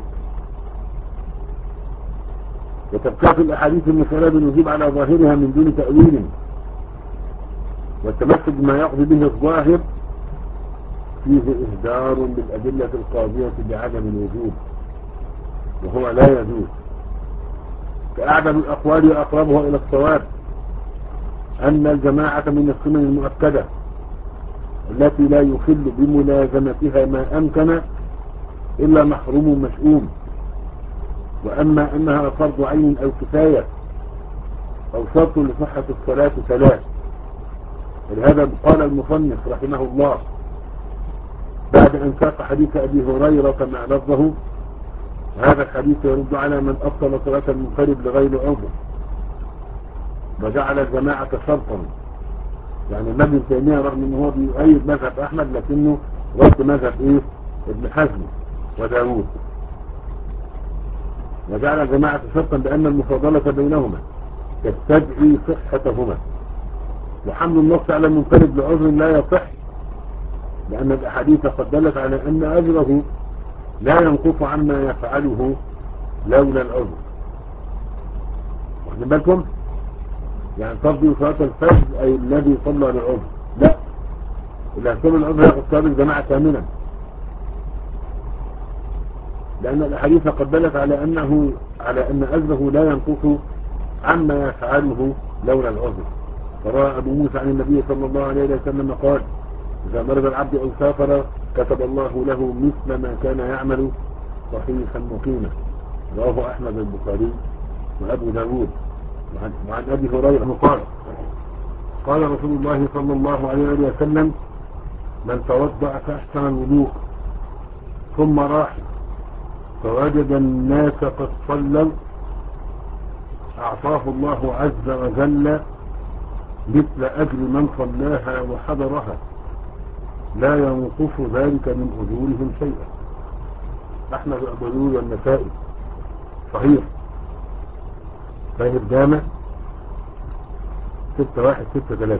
وتبقى الاحاديث المسألة بالوجوب على ظاهرها من دون تأويل، والتمسك بما يقضي به الظاهر فيه إهدار بالأدلة القاضية بعدم الوجوب، وهو لا يجوز. فأعدم الأقوال وأقربها إلى الصواب أن الجماعة من السنن المؤكدة التي لا يخل بملازمتها ما أمكن إلا محروم مشؤوم، وأما أنها فرض عين أو كفاية أو شرط لصحة الصلاة ثلاث، ولهذا قال المصنف رحمه الله بعد أن ساق حديث أبي هريرة مع لفظه: هذا الحديث يرد على من أبطل صلاة المنفرد لغير عذر وجعل الجماعة شرطا. يعني ابن تيمية رغم أنه هو بيؤيد مذهب أحمد لكنه رد مذهب إيه؟ ابن حزم وداود، وجعل الجماعة شرطا بأن المفاضلة بينهما تستدعي صحتهما، وحمل النص على المنفرد لعذر لا يصح لأن الأحاديث قد دلت على أن أجره لا ينقص عما يفعله لولا العذر. واخدين بالكم؟ يعني تفضل صلاة الفجر أي الذي صلى لعذر، لا، إذا صلى العذر يأخذ صلاة الجماعة كاملا، لأن الأحاديث قد دلت على أنه على أن أجره لا ينقص عما يفعله لولا العذر. فروى أبو موسى عن النبي صلى الله عليه وسلم قال: إذا مرض العبد أو سافر كتب الله له مثل ما كان يعمل صحيحا مقيما. رواه أحمد البخاري وأبو داود. وعن أبي هريرة قال: قال رسول الله صلى الله عليه وسلم: من توضأ فأحسن الوضوء ثم راح فوجد الناس قد صلوا أعطاه الله عز وجل مثل أجر من صلاها وحضرها لا ينقص ذلك من أجورهم شيئا. أحمد أبو داود والنسائي صحيح. فهي الجامع ستة واحد ستة ثلاثة.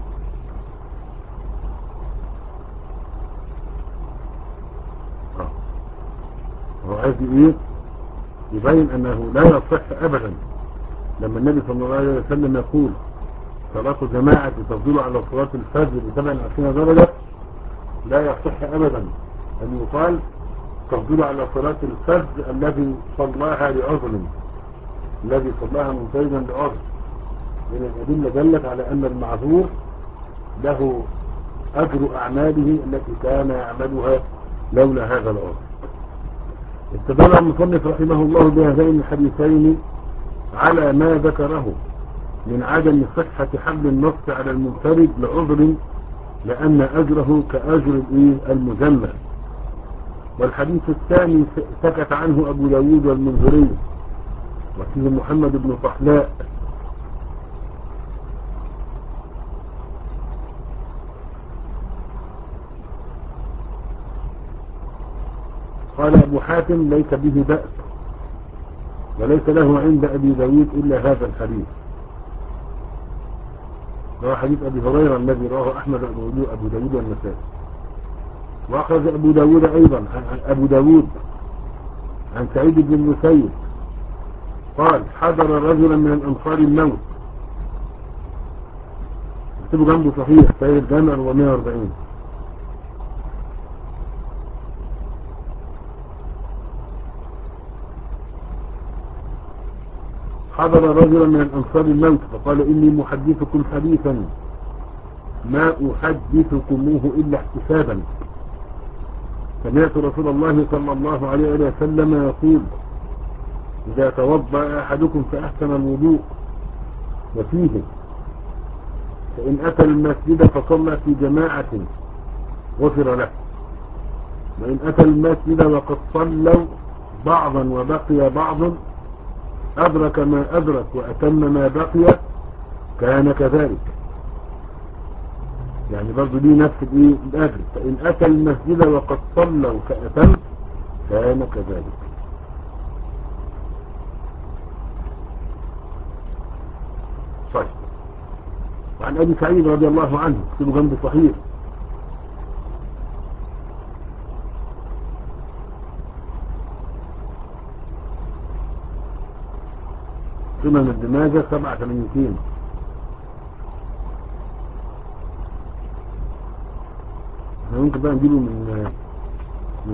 هو عايز ايه؟ يبين انه لا يصح ابدا لما النبي صلى الله عليه وسلم يقول: صلاة جماعة تفضل على صلاة الفجر بسبع وعشرين درجة، لا يصح ابدا ان يقال تفضل على صلاة الفجر الذي صلاها لعذر، الذي صلاها منفردا لعذر، لأن الأدلة دلت على أن المعذور له أجر أعماله التي كان يعملها لولا هذا العذر. استدل المصنف رحمه الله بهذين الحديثين على ما ذكره من عدم صحة حمل النص على المنفرد لعذر، لأن أجره كأجر المجمع. والحديث الثاني سكت عنه أبو داود والمنذري وفيه محمد بن طحلاء. قال أبو حاتم: ليس به بأس، وليس له عند أبي داود إلا هذا الحديث. هو حديث أبي هريرة الذي رواه أحمد أبو داود والنسائي. وأخرج أبو داود أيضا أبو داود عن سعيد بن المسيب قال: حضر رجلا من الأنصار الموت. اكتبوا جنبه صحيح سيد الجامع أربعمائة وأربعين. حضر رجلا من الأنصار الموت فقال: إني محدثكم حديثا ما أحدثكموه إلا احتسابا. سمعت رسول الله صلى الله عليه وسلم يقول: إذا توضأ أحدكم فأحسن الوضوء وفيه: فإن أتى المسجد فصلى في جماعة غفر له، وإن أتى المسجد وقد صلوا بعضا وبقي بعض أدرك ما أدرك وأتم ما بقي كان كذلك. يعني برضو دي نفس الأجر. فإن أتى المسجد وقد صلوا فأتم كان كذلك. صحيح. وعن أبي سعيد رضي الله عنه اكتبوا جنب صحيح: سنن ابن ماجه سبعة ثمانين. احنا ممكن بقى نجيبه من من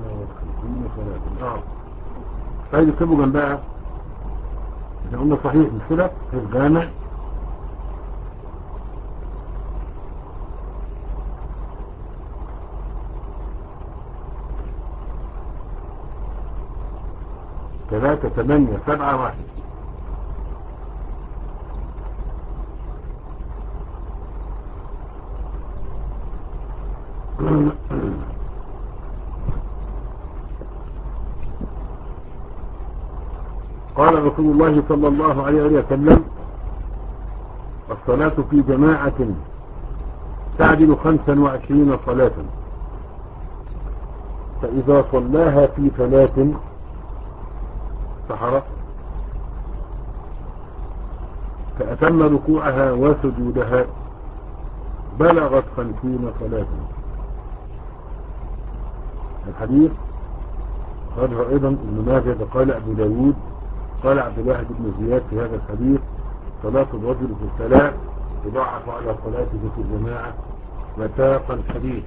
اه طيب اكتبوا جنبها. احنا قلنا صحيح مش كده في الجامع ثلاثة ثمانية سبعة واحد. قال رسول الله صلى الله عليه وسلم الصلاة في جماعة تعدل خمسا وعشرين صلاة، فإذا صلاها في ثلاث سحرت فأتم ركوعها وسجودها بلغت خمسين صلاة. الحديث قال أيضا ابن ماجه قال أبو داود قال عبد الواحد بن زياد في هذا الحديث صلاة الرجل في الصلاة يضاعف على صلاته في الجماعة وساق الحديث.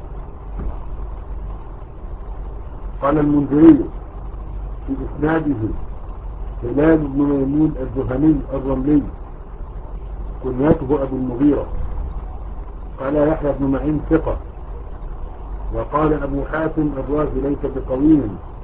قال المنذري في إسناده هلال بن ميمون الجهني الرملي كنيته أبو المغيرة. قال يحيى بن معين ثقة. وقال أبو حاتم الرازي ليس بقوي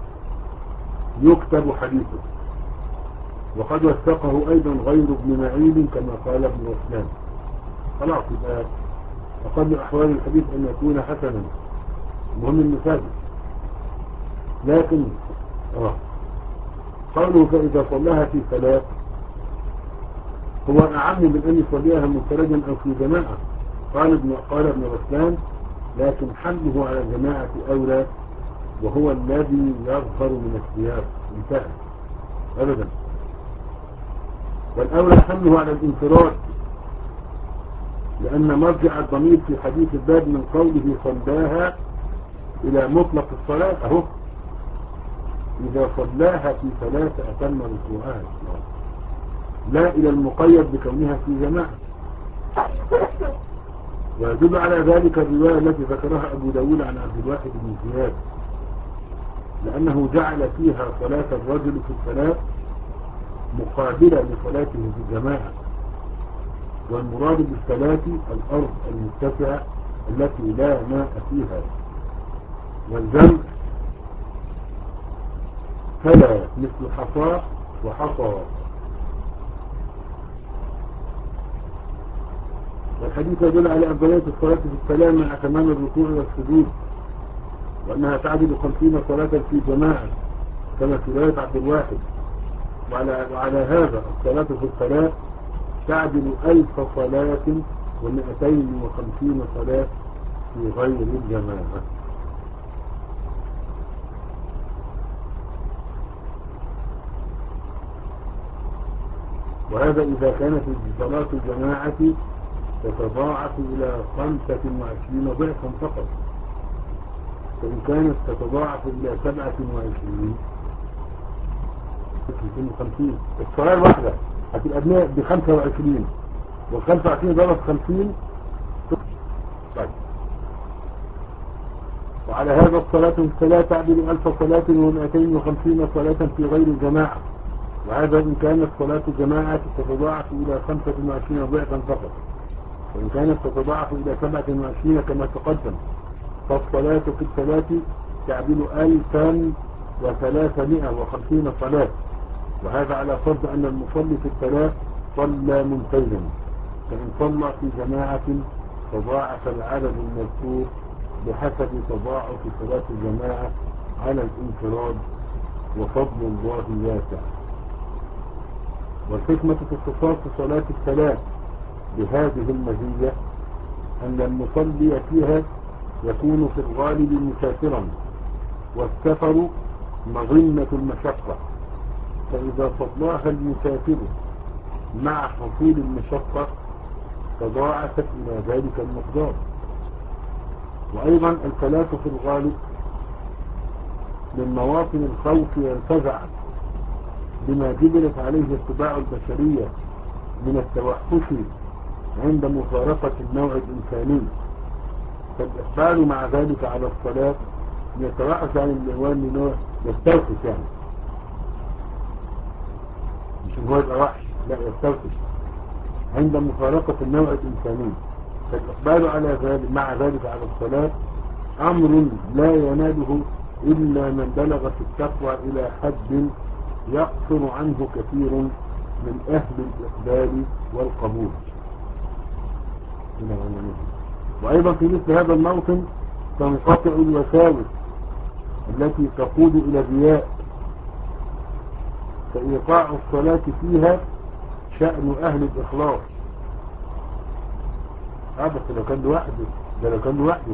يكتب حديثه، وقد وثقه أيضا غير ابن معين كما قال ابن وسلام. خلاص يبقى أقل أحوال الحديث أن يكون حسنا، مهم المثال. لكن آه قوله فإذا صلاها في ثلاث هو أعم من أن يصليها منفردا أو في جماعة. قال ابن قال ابن رسلان لكن حمله على الجماعة أولى، وهو الذي يظهر من السياق. انتهى أبدا. والأولى حمله على الانفراد، لأن مرجع الضمير في حديث الباب من قوله صلاها إلى مطلق الصلاة أهو، إذا صلاها في ثلاثة أتم ركوعها، لا إلى المقيد بكونها في جماعة. ويدل على ذلك الرواية التي ذكرها أبو داود عن عبد الواحد بن زياد، لأنه جعل فيها صلاة الرجل في الثلاث مقابلة لصلاته في الجماعة. والمراد بالثلاث الأرض المتسعة التي لا ماء فيها، والجمع فلا مثل حصى وحصى. والحديث يدل على أفضلية الصلاة في السلام مع تمام الركوع والسجود، وأنها تعدل خمسين صلاة في جماعة كما في رواية عبد الواحد. وعلى, وعلى هذا الصلاة في الصلاة تعدل ألف صلاة ومئتين وخمسين صلاة في غير الجماعة. وهذا إذا كانت صلاة الجماعة تتضاعف إلى خمسة وعشرين ضعفا فقط، فإن كانت تتضاعف إلى سبعة وعشرين وخمسين الصلاة الواحدة هتبقى بخمسة وعشرين، والخمسة وعشرين ضرب خمسين. طيب. وعلى هذا الصلاة في الصلاة تعدل ألف صلاة ومئتين وخمسين صلاة في غير الجماعة، وهذا إن كانت صلاة الجماعة تتضاعف إلى خمسة وعشرين ضعفا فقط، وإن كانت تتضاعف إلى سبعة وعشرين كما تقدم، فالصلاة في الصلاة تعدل ألفا وثلاثمائة وخمسين صلاة. وهذا على فرض أن المصلي في الصلاة صلى منفردا، فإن صلى في جماعة تضاعف العدد المذكور بحسب تضاعف صلاة الجماعة على الانفراد، وفضل الله واسع. والحكمة في اختصاص صلاة الصلاة بهذه المزية أن المصلي فيها يكون في الغالب مسافرا، والسفر مظنة المشقة، فإذا صلاها المسافر مع حصول المشقة تضاعفت إلى ذلك المقدار. وأيضا الصلاة في الغالب من مواطن الخوف والفزع بما جبلت عليه الطباع البشرية من التوحش عند مفارقة النوع الإنساني، فالإقبال مع ذلك على الصلاة يتوحش عن الإنوان لنوع يستوحش، يعني مش هو يبقى وحش، لا يستوحش عند مفارقة النوع الإنساني. فالإقبال على ذلك مع ذلك على الصلاة أمر لا يناله إلا من بلغ في التقوى إلى حد يقصر عنه كثير من أهل الإقبال والقبول. وأيضا في مثل هذا الموطن تنقطع الوساوس التي تقود إلى الرياء، فإيقاع الصلاة فيها شأن أهل الإخلاص. هذا لو كان لوحده، ده لو كان لوحده.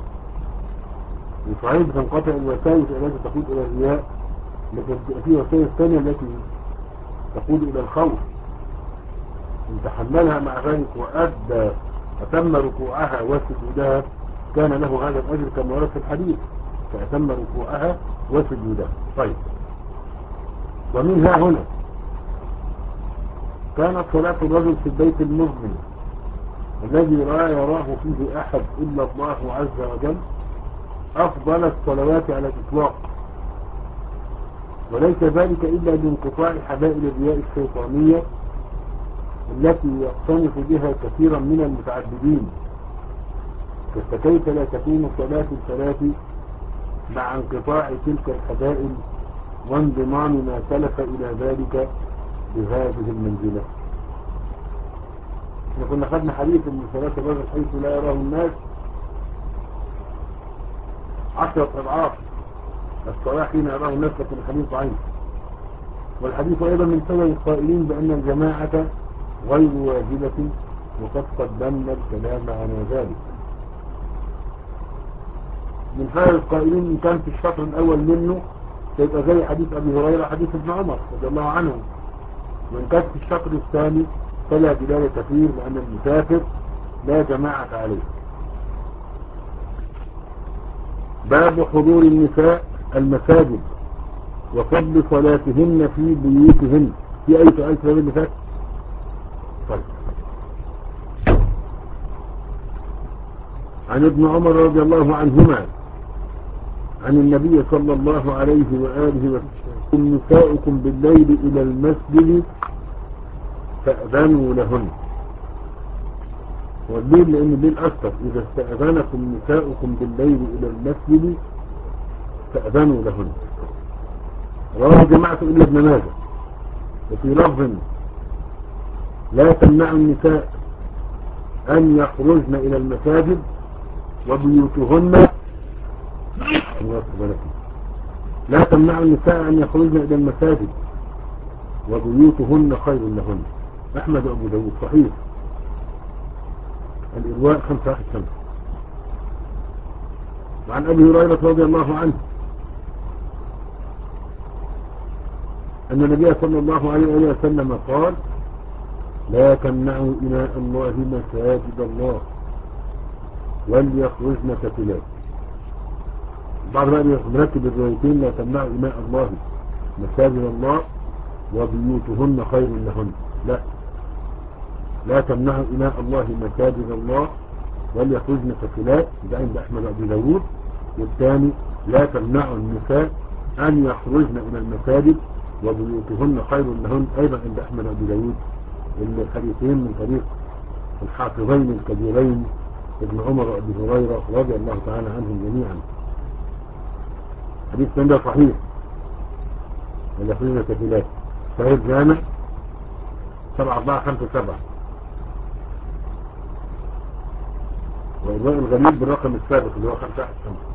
صحيح بتنقطع الوساوس التي تقود إلى الرياء، لكن في وسائل ثانية التي تقود إلى الخوف، إن تحملها مع ذلك وأدى أتم ركوعها وسجودها كان له هذا الأجر كما ورد في الحديث، فأتم ركوعها وسجودها. طيب، ومنها هنا كانت صلاة الرجل في البيت المظلم الذي لا يراه فيه أحد إلا الله عز وجل أفضل الصلوات على الإطلاق، وليس ذلك إلا لانقطاع حبائل الرياء الشيطانية التي يقتنف بها كثيرا من المتعبدين. فكيف لا تكون صلاة الصلاة مع انقطاع تلك الحبائل وانضمام ما سلف إلى ذلك بهذه المنزلة. احنا كنا خدنا حديث ان صلاة الرجل حيث لا يراه الناس عشرة أضعاف الصلاة حين يراه الناس، لكن الحديث ضعيف. والحديث أيضا من سبب القائلين بأن الجماعة غير واجبة، وقد قدمنا الكلام عن ذلك. من فعل القائلين إن كان في الشطر الأول منه يبقى زي حديث أبي هريرة حديث ابن عمر رضي الله عنه، وإن كان في الشطر الثاني فلا دلالة فيه لأن المسافر لا جماعة عليه. باب حضور النساء المساجد وفضل صلاتهن في بيوتهن. في أي سؤال في اللي فات؟ طيب. عن ابن عمر رضي الله عنهما عن النبي صلى الله عليه وآله وسلم نساؤكم بالليل إلى المسجد فأذنوا لهن. والليل لأن الليل أكثر، إذا استأذنكم نساؤكم بالليل إلى المسجد فأذنوا لهن. رواه جماعة إلا ابن ماجه. وفي لفظ لا تمنع النساء أن يخرجن إلى المساجد وبيوتهن لا تمنع النساء أن يخرجن إلى المساجد وبيوتهن خير لهن. أحمد أبو داود صحيح. الإرواء خمسة واحد خمسة. وعن أبي هريرة رضي الله عنه أن النبي صلى الله عليه وسلم قال لا تمنعوا إماء الله مساجد الله وليخرجن كفلات. بعض بقى مركب الروايتين لا تمنعوا إماء الله مساجد الله وبيوتهن خير لهن. لا لا تمنعوا إماء الله مساجد الله وليخرجن كفلات، ده عند أحمد أبي داود. والثاني لا تمنعوا النساء أن يخرجن إلى المساجد وبيوتهن خير لهن، أيضا عند أحمد أبي داود. الحديثين من طريق الحافظين الكبيرين ابن عمر وابي هريرة رضي الله تعالى عنهم جميعا. حديث ده صحيح الأخرين كفلات صحيح جامع سبعة أربعة خمسة سبعة. والرواية الغريب بالرقم السابق اللي هو خمسة واحد خمسة.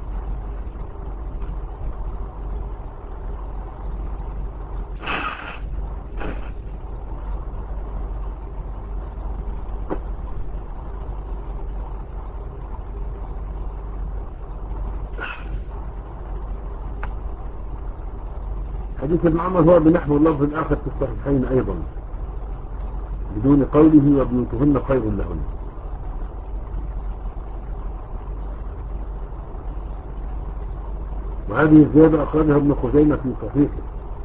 حديث ابن عمر هو بنحو اللفظ الآخر في الصحيحين أيضا بدون قوله وبيوتهن خير لهن. وهذه الزيادة أخرجها ابن خزيمة في صحيحه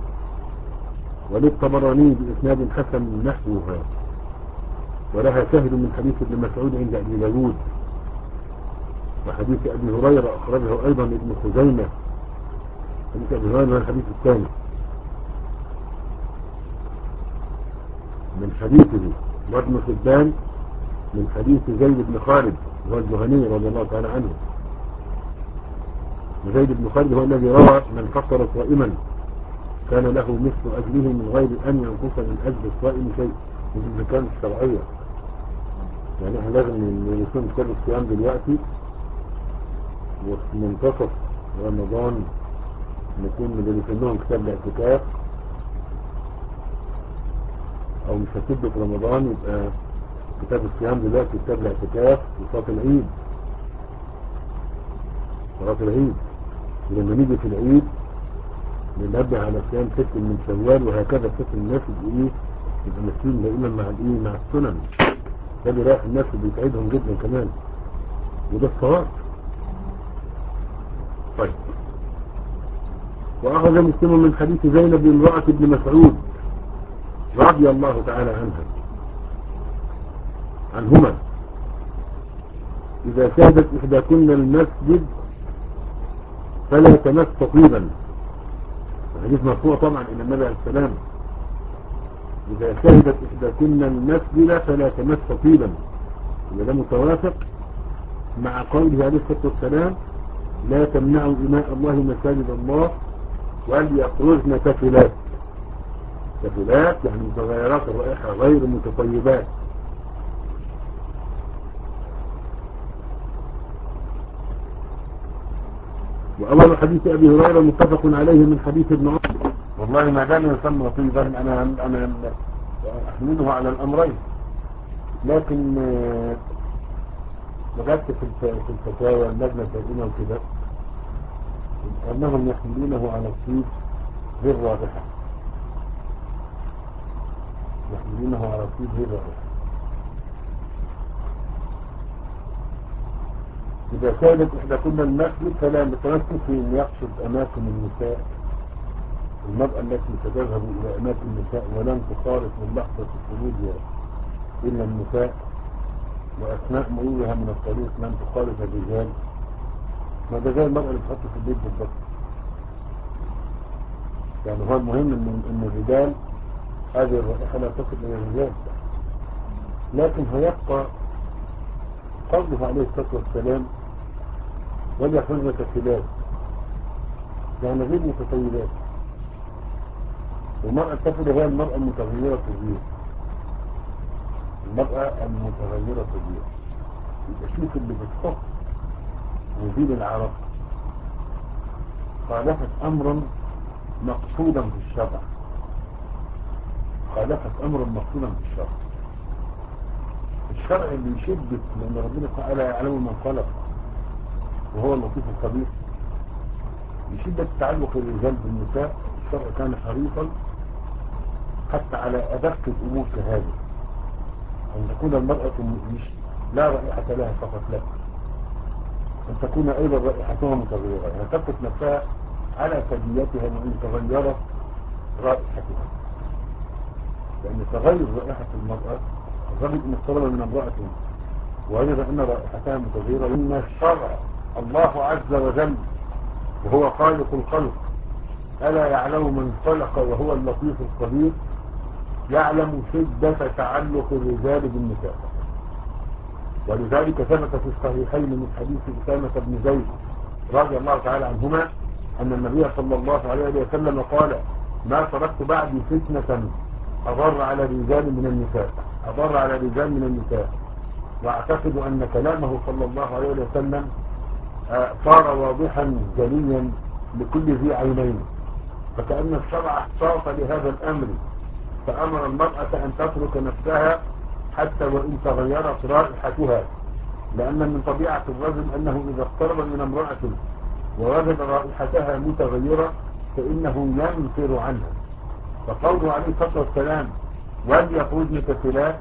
وللطبراني بإسناد حسن نحوها، ولها شاهد من حديث ابن مسعود عند أبي داود. وحديث أبي هريرة أخرجه أيضا ابن خزيمة. حديث أبي هريرة الحديث الثاني من حديثه، وابن حبان من حديث زيد بن خالد وهو الجهني رضي الله تعالى عنه. وزيد بن خالد هو الذي روى من فطر صائما كان له مثل أجله من غير أن ينقص من أجل الصائم شيء من المكان الشرعية. يعني احنا لازم نصوم كل الصيام دلوقتي وفي منتصف رمضان نكون اللي بيسموهم كتاب الاعتكاف، او مش هتبدأ في رمضان يبقى كتاب الصيام دلوقتي كتاب الاعتكاف وصلاة العيد. صلاة العيد لما نيجي في العيد ننبه على صيام ست من شوال، وهكذا ست الناس ايه يبقى ماشيين دائما مع الايه مع السنن. ده بيريح الناس وبيساعدهم جدا كمان، وده الصواب. طيب، وأخذ مسلم من حديث زينب امرأة ابن مسعود رضي الله تعالى عنها عنهما إذا شهدت إحداكن المسجد فلا تمس طيبا. الحديث مرفوع طبعا إلى النبي عليه السلام، إذا شهدت إحداكن المسجد فلا تمس طيبا. وده متوافق مع قوله عليه الصلاة والسلام لا تمنعوا إماء الله مساجد الله وليخرجن تفلات. تفلات يعني متغيرات الرائحة غير متطيبات. وأول حديث أبي هريرة متفق عليه من حديث ابن عمر. والله ما دام يسمى طيبا أنا أنا أحمله على الأمرين، لكن وجدت في الفتاوى اللجنة الدائمة وكده أنهم يحملونه على الطيب غير واضحة، يحملونه على الطيب غير واضحة. إذا كانت إحداكن المسجد فلا متمسك في أن يقصد أماكن النساء، المرأة التي تذهب إلى أماكن النساء ولن تخالف من لحظة خروجها إلا النساء، وأثناء مرورها من الطريق لن تخالف الرجال. ما ده زي المرأة اللي تحط في البيت بالضبط. يعني هو المهم إن, إن الرجال هذه الرائحة لا تصل إلى الرجال، لكن هيبقى قوله عليه الصلاة والسلام وليخرجن تفلات، يعني غير متطيبات. والمرأة التفلة هي المرأة المتغيرة الريح، المرأة المتغيرة الريح. يبقى شوف اللي بتحط مزيل العرق خالفت أمرا مقصودا في الشرع، خالفت أمرا مقصودا في الشرع. الشرع اللي يشدك لأن ربنا تعالى يعلم من خلق وهو اللطيف الخبير، يشدك تعلق الرجال بالنساء. الشرع كان حريصا حتى على أدق الأمور كهذه، أن تكون المرأة مش لا رائحة لها فقط، لا، أن تكون أيضا رائحتها متغيرة، يعني تثبت نفسها على ثديتها وإن تغيرت رائحتها. لأن تغير رائحة المرأة، الرجل إن اقترب من امرأة ووجد أن رائحتها متغيرة، إن الشرع الله عز وجل وهو خالق الخلق ألا يعلم من خلق وهو اللطيف الخبير، يعلم شدة تعلق الرجال بالنساء. ولذلك ثبت في الصحيحين من حديث أسامة بن زيد رضي الله تعالى عنهما أن النبي صلى الله عليه وسلم قال ما تركت بعدي فتنة أضر على الرجال من النساء، أضر على الرجال من النساء. واعتقد أن كلامه صلى الله عليه وسلم صار واضحا جليا لكل ذي عينين، فكأن الشرع احتاط لهذا الأمر فأمر المرأة أن تترك نفسها حتى وإن تغيرت رائحتها، لأن من طبيعة الرجل أنه إذا اقترب من امرأة ووجد رائحتها متغيرة فإنه ينفر عنها. فقوله عليه الصلاة والسلام وليخرجن تفلات،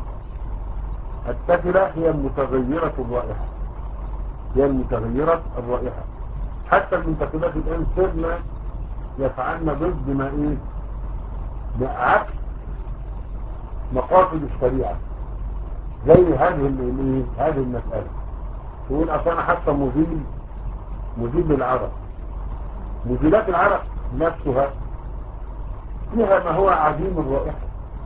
التفلة هي المتغيرة الرائحة، هي المتغيرة الرائحة. حتى المنتخبات الآن صرنا يفعلن ضد ما إيه بعكس مقاصد الشريعة، زي هذه ال هذه المسألة. تقول أصلا حتى مزيل مزيل للعرق، مزيلات العرق نفسها فيها ما هو عديم الرائحة،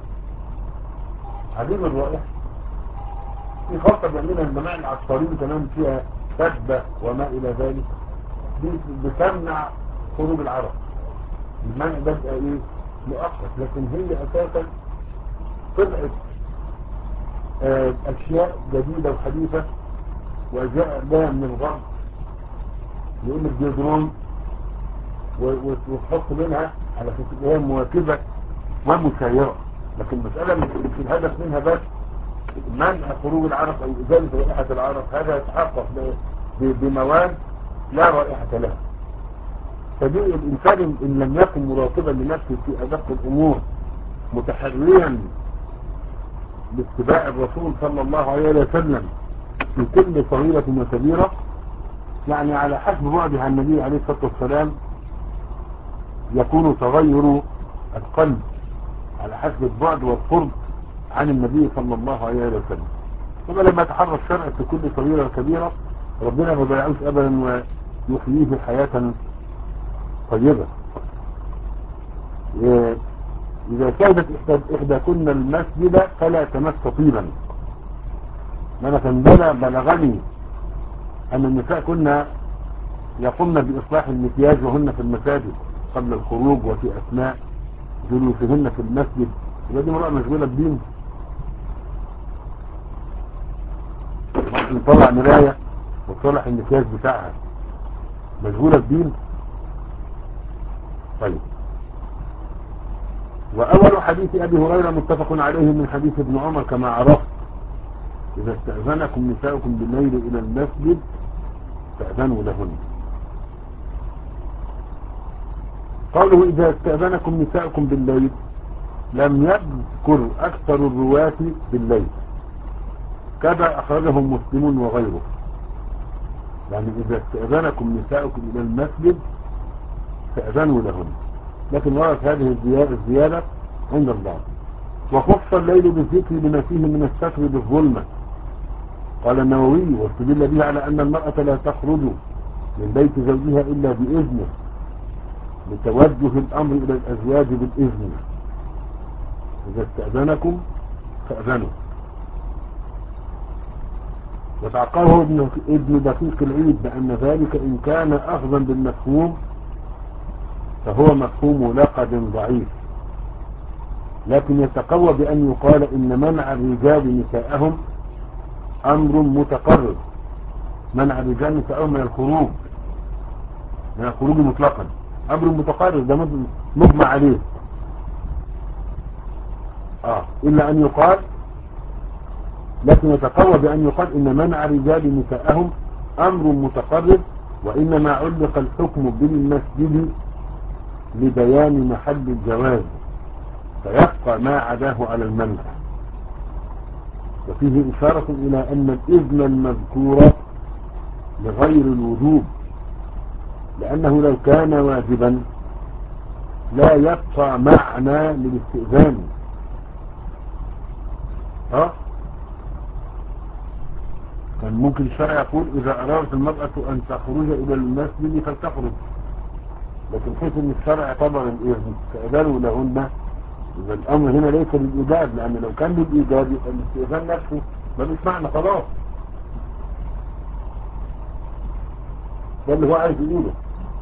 عديم الرائحة. في خاصة بيعملها الجماعة العطارين كمان فيها سدبة وما إلى ذلك، دي بتمنع خروج العرق. المنع ده بقى إيه مؤقت، لكن هي أساسا طلعت آه أشياء جديدة وحديثة وجاء ده من الغرب يقول لك دي درون وتحط منها على فكرة هي مواكبة ومسيرة، لكن المسألة مش الهدف منها بس منع خروج العرق أو إزالة رائحة العرق، هذا يتحقق بمواد لا رائحة لها. فدي الإنسان إن لم يكن مراقبا لنفسه في أدق الأمور متحريا باتباع الرسول صلى الله عليه وسلم في كل صغيرة وكبيرة، يعني على حسب بعده عن النبي عليه الصلاة والسلام يكون تغير القلب على حسب البعد والقرب عن النبي صلى الله عليه وسلم. ثم لما يتحرى الشرع في كل صغيرة وكبيرة ربنا ما بيعوش أبدا ويحييه حياة طيبة. إذا كانت إحدى كنا المسجد فلا تمس طيبا. أنا كان بلغني أن النساء كنا يقمن بإصلاح المكياج وهن في المساجد قبل الخروج وفي أثناء جلوسهن في المسجد. يبقى دي امرأة مشغولة بدين، نطلع مراية وتصلح المكياج بتاعها، مشغولة بدين. طيب، وأول حديث أبي هريرة متفق عليه من حديث ابن عمر كما عرفت: إذا استأذنكم نساؤكم بالليل إلى المسجد فأذنوا لهن. قوله إذا استأذنكم نساؤكم بالليل لم يذكر أكثر الرواة بالليل، كذا أخرجهم مسلم وغيره. يعني إذا استأذنكم نساؤكم إلى المسجد فأذنوا لهن، لكن وردت هذه الزيادة عند الله. وخص الليل بالذكر لما فيه من الستر بالظلمة. قال النووي: واستدل به على أن المرأة لا تخرج من بيت زوجها إلا بإذنه، لتوجه الأمر إلى الأزواج بالإذن. إذا استأذنكم فأذنوا. وتعقبه ابن دقيق العيد بأن ذلك إن كان أخذا بالمفهوم فهو مفهوم لقد ضعيف، لكن يتقوى بأن يقال إن منع الرجال نساءهم أمر متقرر. منع الرجال نساءهم من الخروج من الخروج مطلقا أمر متقرر، ده مجمع عليه. آه إلا أن يقال، لكن يتقوى بأن يقال إن منع الرجال نساءهم أمر متقرر، وإنما علق الحكم بالمسجد لبيان محل الجواز، فيبقى ما عداه على المنع. وفيه إشارة إلى أن الإذن المذكور لغير الوجوب، لأنه لو كان واجبا لا يبقى معنى للاستئذان. ها كان ممكن الشرع يقول إذا أرادت المرأة أن تخرج إلى المسجد فلتخرج، لكن حيث أن الشرع اعتبر الإذن استئذانوا لهن، إذا الأمر هنا ليس للإيجاب، لأن لو كان للإيجاب يبقى الاستئذان نفسه ملوش معنى خلاص. ده اللي هو عايز يقوله.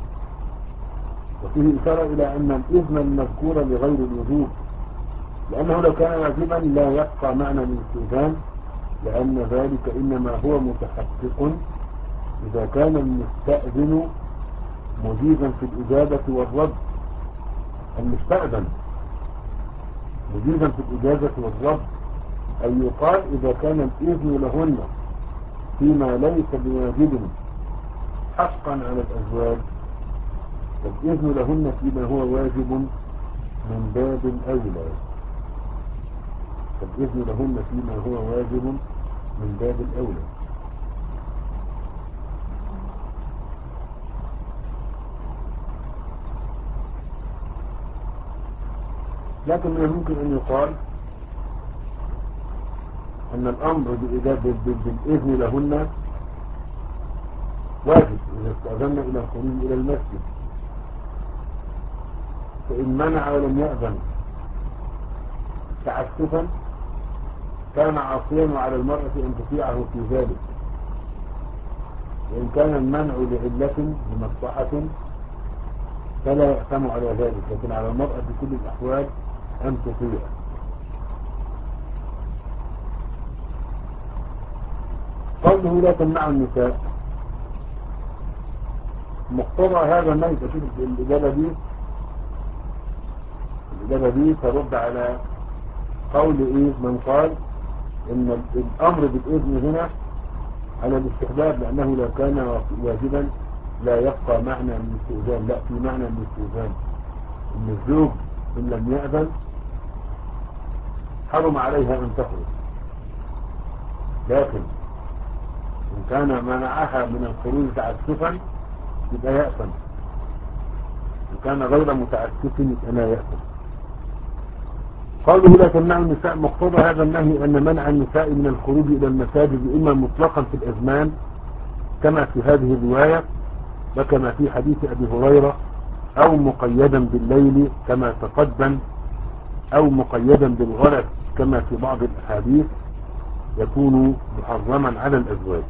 وفيه إشارة إلى أن الإذن المذكور لغير الوجوب، لأنه لو كان واجبا لا يبقى معنى للاستئذان، لأن ذلك إنما هو متحقق إذا كان المستأذن مجيزا في الإجابة والرد. المستأذن مجيزا في الإجازة والرد، أي يقال إذا كان الإذن لهن فيما ليس بواجب حقا على الأزواج، فالإذن لهن فيما هو واجب من باب الأولى. فالإذن لهن فيما هو واجب من باب الأولى. لكن من الممكن أن يقال أن الأمر بالإذن لهن واجب إذا استأذن إلى الخروج إلى المسجد، فإن منع ولم يأذن تعسفا كان عاصيا على المرأة أن تطيعه في ذلك، وإن كان المنع لعلة لمصلحة فلا يأثم على ذلك، لكن على المرأة في كل الأحوال أن تطيع. قوله لا تمنع النساء، مقتضى هذا النهي. تشوف الإجابة دي الإجابة دي ترد على قول إيه من قال إن الأمر بالإذن هنا على الاستحباب، لأنه لو كان واجبا لا يبقى معنى من الاستئذان. لا، في معنى من الاستئذان إن الزوج إن لم يأذن حرم عليها أن تخرج، لكن إن كان منعها من الخروج تعسفا يبقى يأثم، إن كان غير متعسف يبقى لا يأثم. قوله لا تمنع النساء، مقتضى هذا النهي أن منع النساء من الخروج إلى المساجد إما مطلقا في الأزمان كما في هذه الرواية وكما في حديث أبي هريرة، أو مقيدا بالليل كما تقدم، أو مقيدا بالغلس كما في بعض الأحاديث، يكون محرما على الأزواج.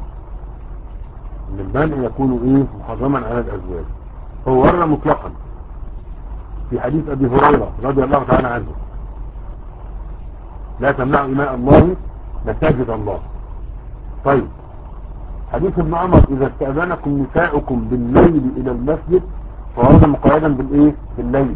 من المنع يكون إيه محرما على الأزواج. هو ورى مطلقا في حديث أبي هريرة رضي الله تعالى عنه لا تمنعوا إماء الله مساجد الله. طيب حديث ابن عمر إذا استأذنكم نساؤكم بالليل إلى المسجد فهذا مقيدا بالإيه بالليل.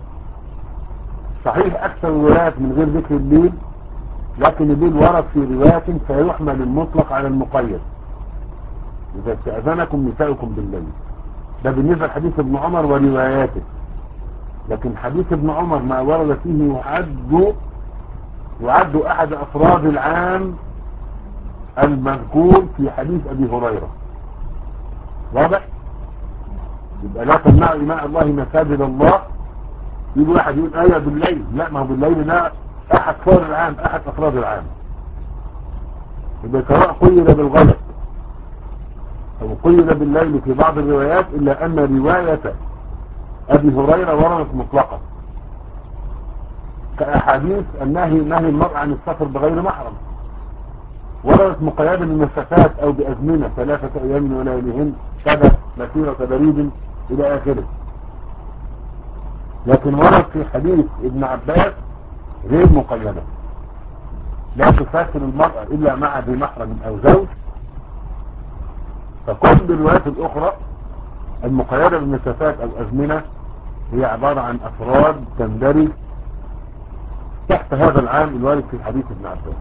صحيح أكثر الروايات من غير ذكر الليل، لكن الليل ورد في روايات فيحمل المطلق على المقيد. إذا استأذنكم نساؤكم بالليل، ده بالنسبة لحديث ابن عمر ورواياته. لكن حديث ابن عمر ما ورد فيه يعد يعد أحد أفراد العام المذكور في حديث أبي هريرة. واضح؟ يبقى لا تمنعوا إماء الله مساجد الله. يجي واحد يقول آية بالليل، لا، ما هو بالليل لا أحد أفراد العام أحد أفراد العام. يبقى سواء قيد بالغلط أو قيد بالليل في بعض الروايات، إلا أن رواية أبي هريرة وردت مطلقة كأحاديث النهي نهي المرء عن السفر بغير محرم، وردت مقيدة بمسافات أو بأزمنة ثلاثة أيام ولياليهن كذا مسيرة بريد إلى آخره. لكن ورد في حديث ابن عباس غير مقيدة، لا تسافر المرأة إلا مع ذي محرم أو زوج. فكل الروايات الأخرى المقيدة بمسافات أو أزمنة هي عبارة عن أفراد تندرج تحت هذا العام الوارد في حديث ابن عباس.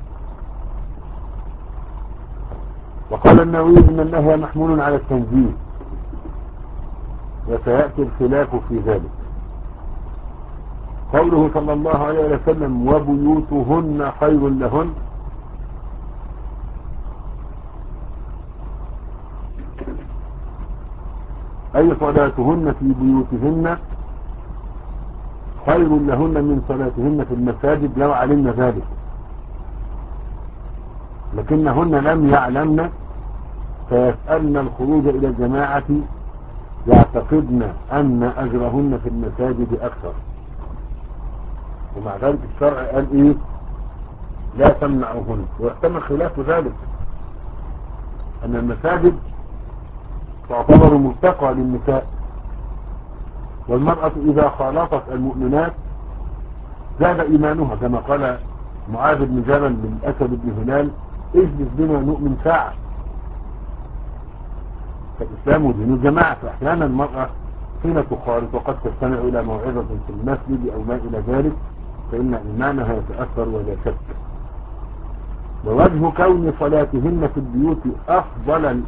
وقال النووي إن النهي محمول على التنزيه، وسيأتي الخلاف في ذلك. قوله صلى الله عليه وسلم وبيوتهن خير لهن، أي صلاتهن في بيوتهن خير لهن من صلاتهن في المساجد لو علمن ذلك، لكنهن لم يعلمن فيسألن الخروج إلى الجماعة يعتقدن أن أجرهن في المساجد أكثر. ومع ذلك الشرع قال إيه لا تمنعوهن. واحتمل خلاف ذلك أن المساجد تعتبر ملتقى للنساء، والمرأة إذا خالطت المؤمنات زاد إيمانها، كما قال معاذ بن جبل للأسد بن هلال اجلس بنا نؤمن ساعة. فالإسلام دين الجماعة، فأحيانا المرأة حين تخالط وقد تستمع إلى موعظة في المسجد أو ما إلى ذلك فإن إيمانها يتأثر ولا شك. ووجه كون صلاتهن في البيوت أفضل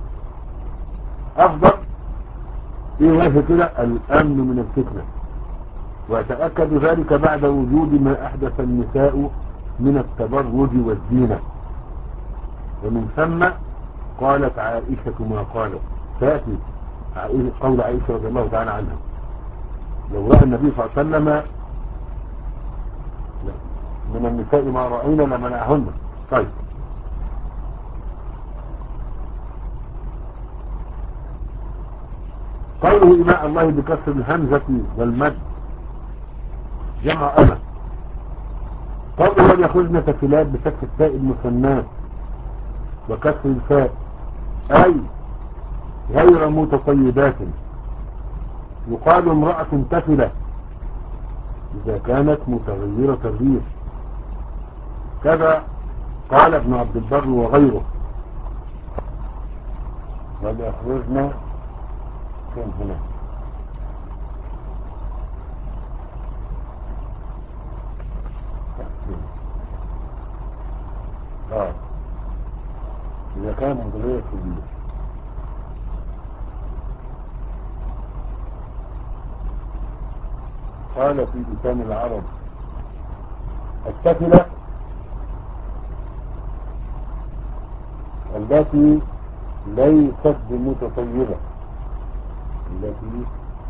أفضل إيه وجه كده الأمن من الفتنة، ويتأكد ذلك بعد وجود ما أحدث النساء من التبرج والزينة. ومن ثم قالت عائشة ما قالت، تأتي قول عائشة رضي الله تعالى عنها لو رأى النبي صلى الله عليه وسلم من النساء ما رأينا لمنعهن. طيب قوله إماء الله بكسر الهمزة والمد جمع أمة. قوله أن يخرجن تفلات بشكل التاء المثنات وكسر الفاء أي غير متطيبات. يقال امرأة تفلة إذا كانت متغيرة الريح، كذا قال ابن عبد البر وغيره. ويخرجن فين هنا؟ اه إذا كان متغير كبير. قال في لسان العرب السفلة التي ليست بمتطيبة، التي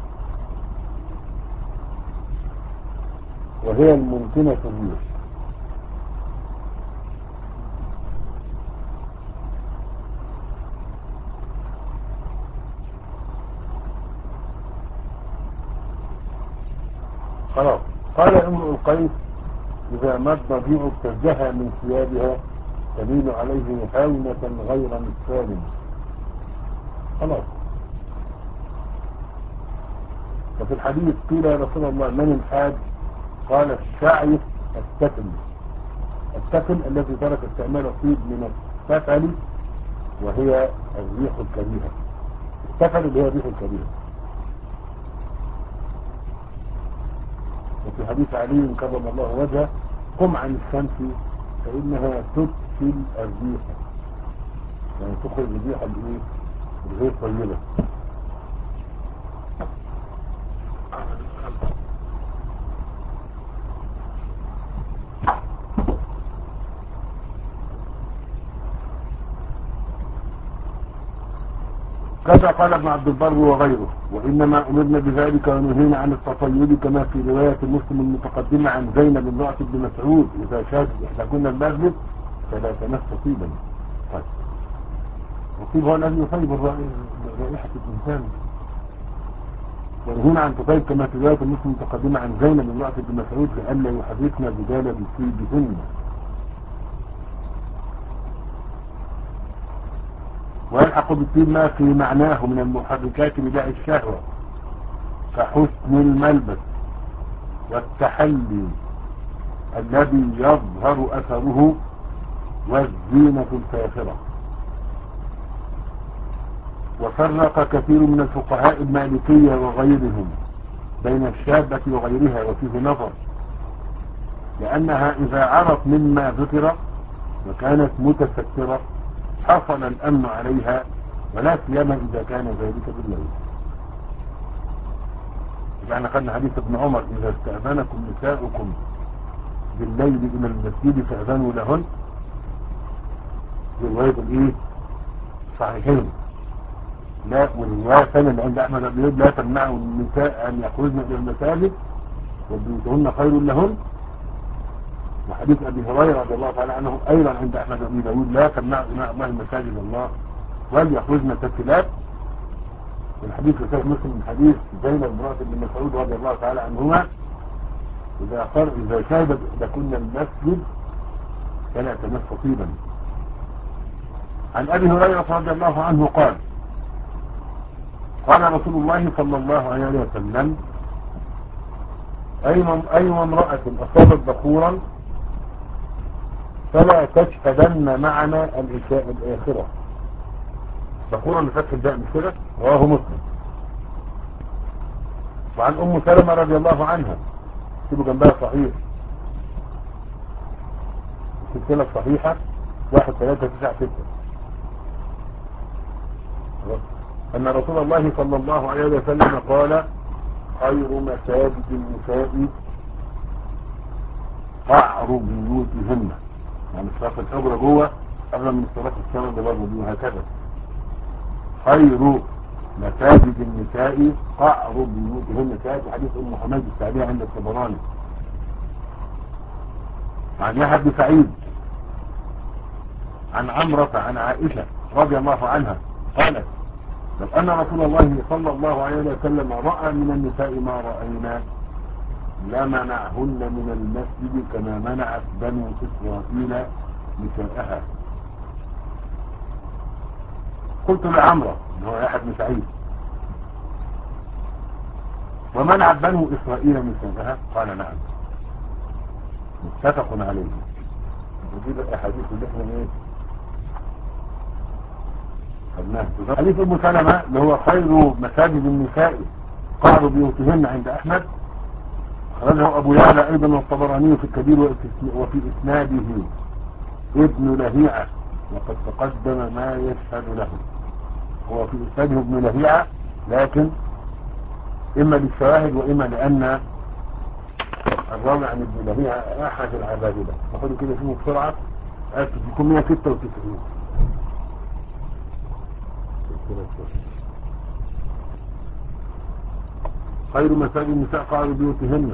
وهي الممكنة الريح. خلاص. قال امرؤ القيس إذا مد ضبيع ابتزها من ثيابها تميل عليه هاونة غير مثال. خلاص. ففي الحديث قيل يا رسول الله من الحاج؟ قال الشاعث السفل. السفل الذي ترك استعمال الطيب من السفل وهي الريح الكريهة. السفل اللي هي الريح الكريهة. وفي حديث علي كرم الله وجهه قم عن الشمس فإنها تدخل الريح، يعني تخرج الريح الايه الغير طيبة. كذا قال ابن عبد البر وغيره وإنما أمرنا بذلك ونهينا عن التطيب كما في رواية مسلم المتقدمة عن زينب امرأة بن مسعود إذا شاهدت إحداكن المسجد فلا تمس طيبا. طيب الطيب هو الذي يطيب رائحة الإنسان. ونهينا عن تطيب كما في رواية مسلم المتقدمة عن زينب امرأة بن مسعود لئلا يحدثنا بدال بطيبهن. ويلحق بالطيب ما في معناه من المحركات لداعي الشهوة كحسن الملبس والتحلي الذي يظهر أثره والزينة الفاخرة. وفرق كثير من الفقهاء المالكية وغيرهم بين الشابة وغيرها وفيه نظر، لأنها إذا عرف مما ذكر وكانت متسترة حصل الأمن عليها، ولا سيما إذا كان ذلك بالليل. يعني قلنا حديث ابن عمر إذا استأذنكم نساؤكم بالليل إلى المسجد فأذنوا لهن، رواية الإيه صحيحين. لا والرواية الثانية اللي عند أحمد بن يوسف لا تمنعوا النساء أن يخرجن إلى المساجد وبيوتهن خير لهن. وحديث أبي هريرة رضي الله تعالى عنه أيضا عند أحمد بن داود لا تمنعوا إماء الله مساجد الله وليخرجن تسلات. والحديث في صحيح مسلم من حديث زينب امرأة بن مسعود رضي الله تعالى عنهما إذا خر إذا شهدت إحداكن المسجد فلا تمس طيبا. عن أبي هريرة رضي الله عنه قال قال رسول الله صلى الله عليه وسلم أيما امرأة أصابت بخورا فلا تشهدن معنا العشاء الآخرة. بخورا بفتح الباء مش كده؟ رواه مسلم. وعن أم سلمة رضي الله عنها اكتبوا جنبها صحيح السلسلة الصحيحة واحد ثلاثة تسعة ستة أن رسول الله صلى الله عليه وسلم قال خير مساجد النساء قعر بيوتهن، يعني صراف الحجرة جوه قبل من صراف السماء ببابه دي وهكذا. خير مساجد النساء قعر بيوتهن. كانت حديث أم حميد السعدية عند الطبراني. عن يحيى بن سعيد عن عمرة عن عائشة رضي الله عنها قالت لو أن رسول الله صلى الله عليه وسلم رأى من النساء ما رأينا لمنعهن من المسجد كما منعت بنو إسرائيل نساءها. قلت لعمرة هو يحيى بن سعيد ومنعت بنو إسرائيل نساءها؟ قال نعم. متفق عليه. ودي الأحاديث اللي احنا ايه حديث ام سلمة اللي هو خير مساجد النساء قعر بيوتهن عند احمد، أخرجه أبو يعلى أيضا والطبراني في الكبير وفي إسناده ابن لهيعة وقد تقدم ما يشهد له. هو في إسناده ابن لهيعة لكن إما للشواهد وإما لأن الراوي عن ابن لهيعة أحد العبادلة. نقول كده فيه بسرعة يكون مئة وستة وتسعين. خير مساجد النساء قعر بيوتهن،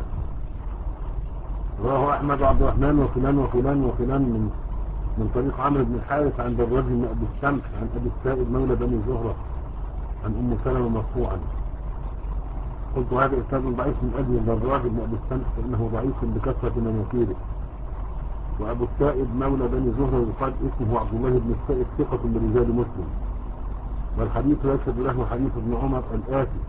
رواه احمد وعبد الرحمن وفلان وفلان وفلان من من طريق عمرو بن الحارث عن دراج بن ابي السمح عن ابي السائب مولى بني زهره عن ام سلمة مرفوعا. قلت هذا اسناد ضعيف من اجل دراج بن ابي السمح فانه ضعيف بكثره مناكيره، وابو السائب مولى بني زهره يقال اسمه عبد الله بن السائب ثقة برجال مسلم، والحديث يشهد له حديث ابن عمر الآتي.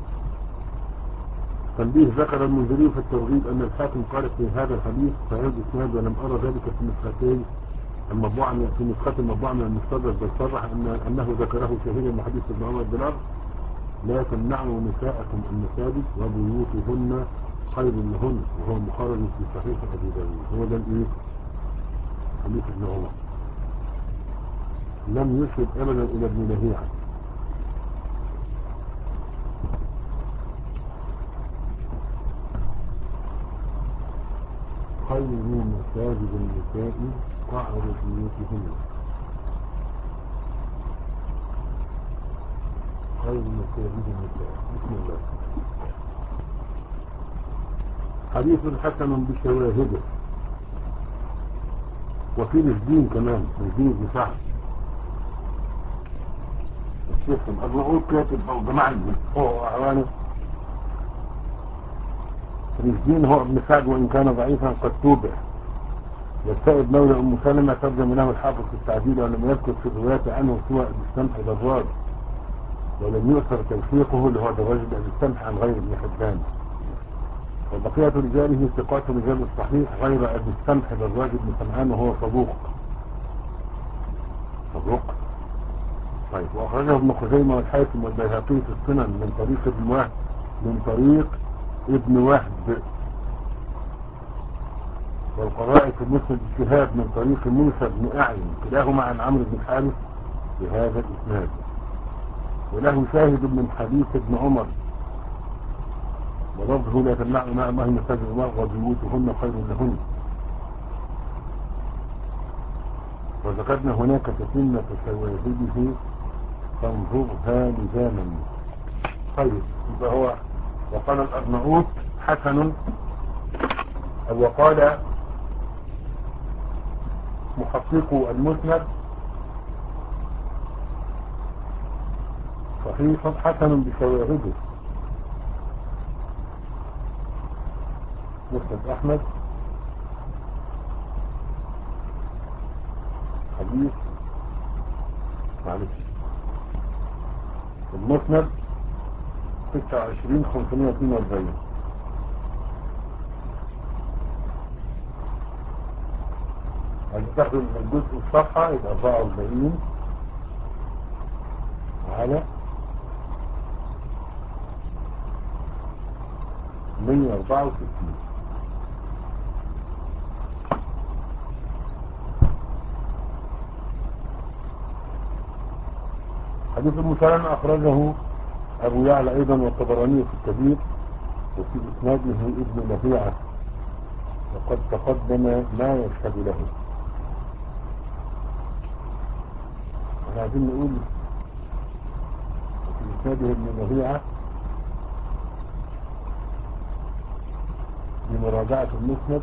تنبيه: ذكر المنذري في الترغيب أن الحاكم قال في هذا الحديث صحيح الإسناد ولم أرى ذلك في نسختين المطبوعة في نسخة المطبوعة من المستدرك، بل صرح أن أنه ذكره شهيدا من حديث ابن عمر بلفظ: لا تمنعوا نساءكم المساجد وبيوتهن خير لهن، وهو مخرج في صحيح أبي داود. هو ده الإيه؟ حديث ابن عمر لم يشهد أبدا إلى ابن لهيعة. خير مساجد النساء قعر بيوتهن، خير مساجد النساء. بسم الله. حديث حسن بشواهده، وفي رشدين كمان، رشدين بن سعد الشيخ الأرناؤوط كاتب أو جماعة هو أعوانه. رشدين هو ابن سعد وإن كان ضعيفا قد توبع. والسائب مولى أم سلمة ترجم له الحافظ في التعديل ولم يذكر في الرواية عنه سوى ابن السمح دراج، ولم يؤثر توثيقه اللي هو دراج ابن السمح عن غير ابن حبان. وبقية رجاله ثقات رجال الصحيح غير ابن السمح دراج بن سمعان وهو صدوق صدوق طيب. وأخرجه ابن خزيمة والحاكم والبيهقي في السنن من طريق ابن وهب من طريق ابن وهب والقرائي في مسند الشهاب من طريق موسى بن أعين كلاهما عن عمرو بن الحارث بهذا الإسناد. وله شاهد من حديث ابن عمر ولفظه: لا تمنعوا ماء الله مساجد الله وبيوتهن خير لهن. وذكرنا هناك تتمة شواهده فانظرها لزاما. طيب، يبقى هو وقال الأرناؤوط حسن، أو وقال محقق المسند صحيح حسن بشواهده. مسند أحمد حديث معلش المسند ستة وعشرين خمسمائة واثنين وأربعين. هنستخدم الجزء الصفحة يبقى أربعة وأربعين على مئة وأربعة وستين. حديث ابن سلمة أخرجه أبو يعلى أيضا والطبراني في الكبير وفي إسناده ابن لهيعة وقد تقدم ما يشهد له. احنا عايزين نقول في إسناده ابن لهيعة بمراجعة المسند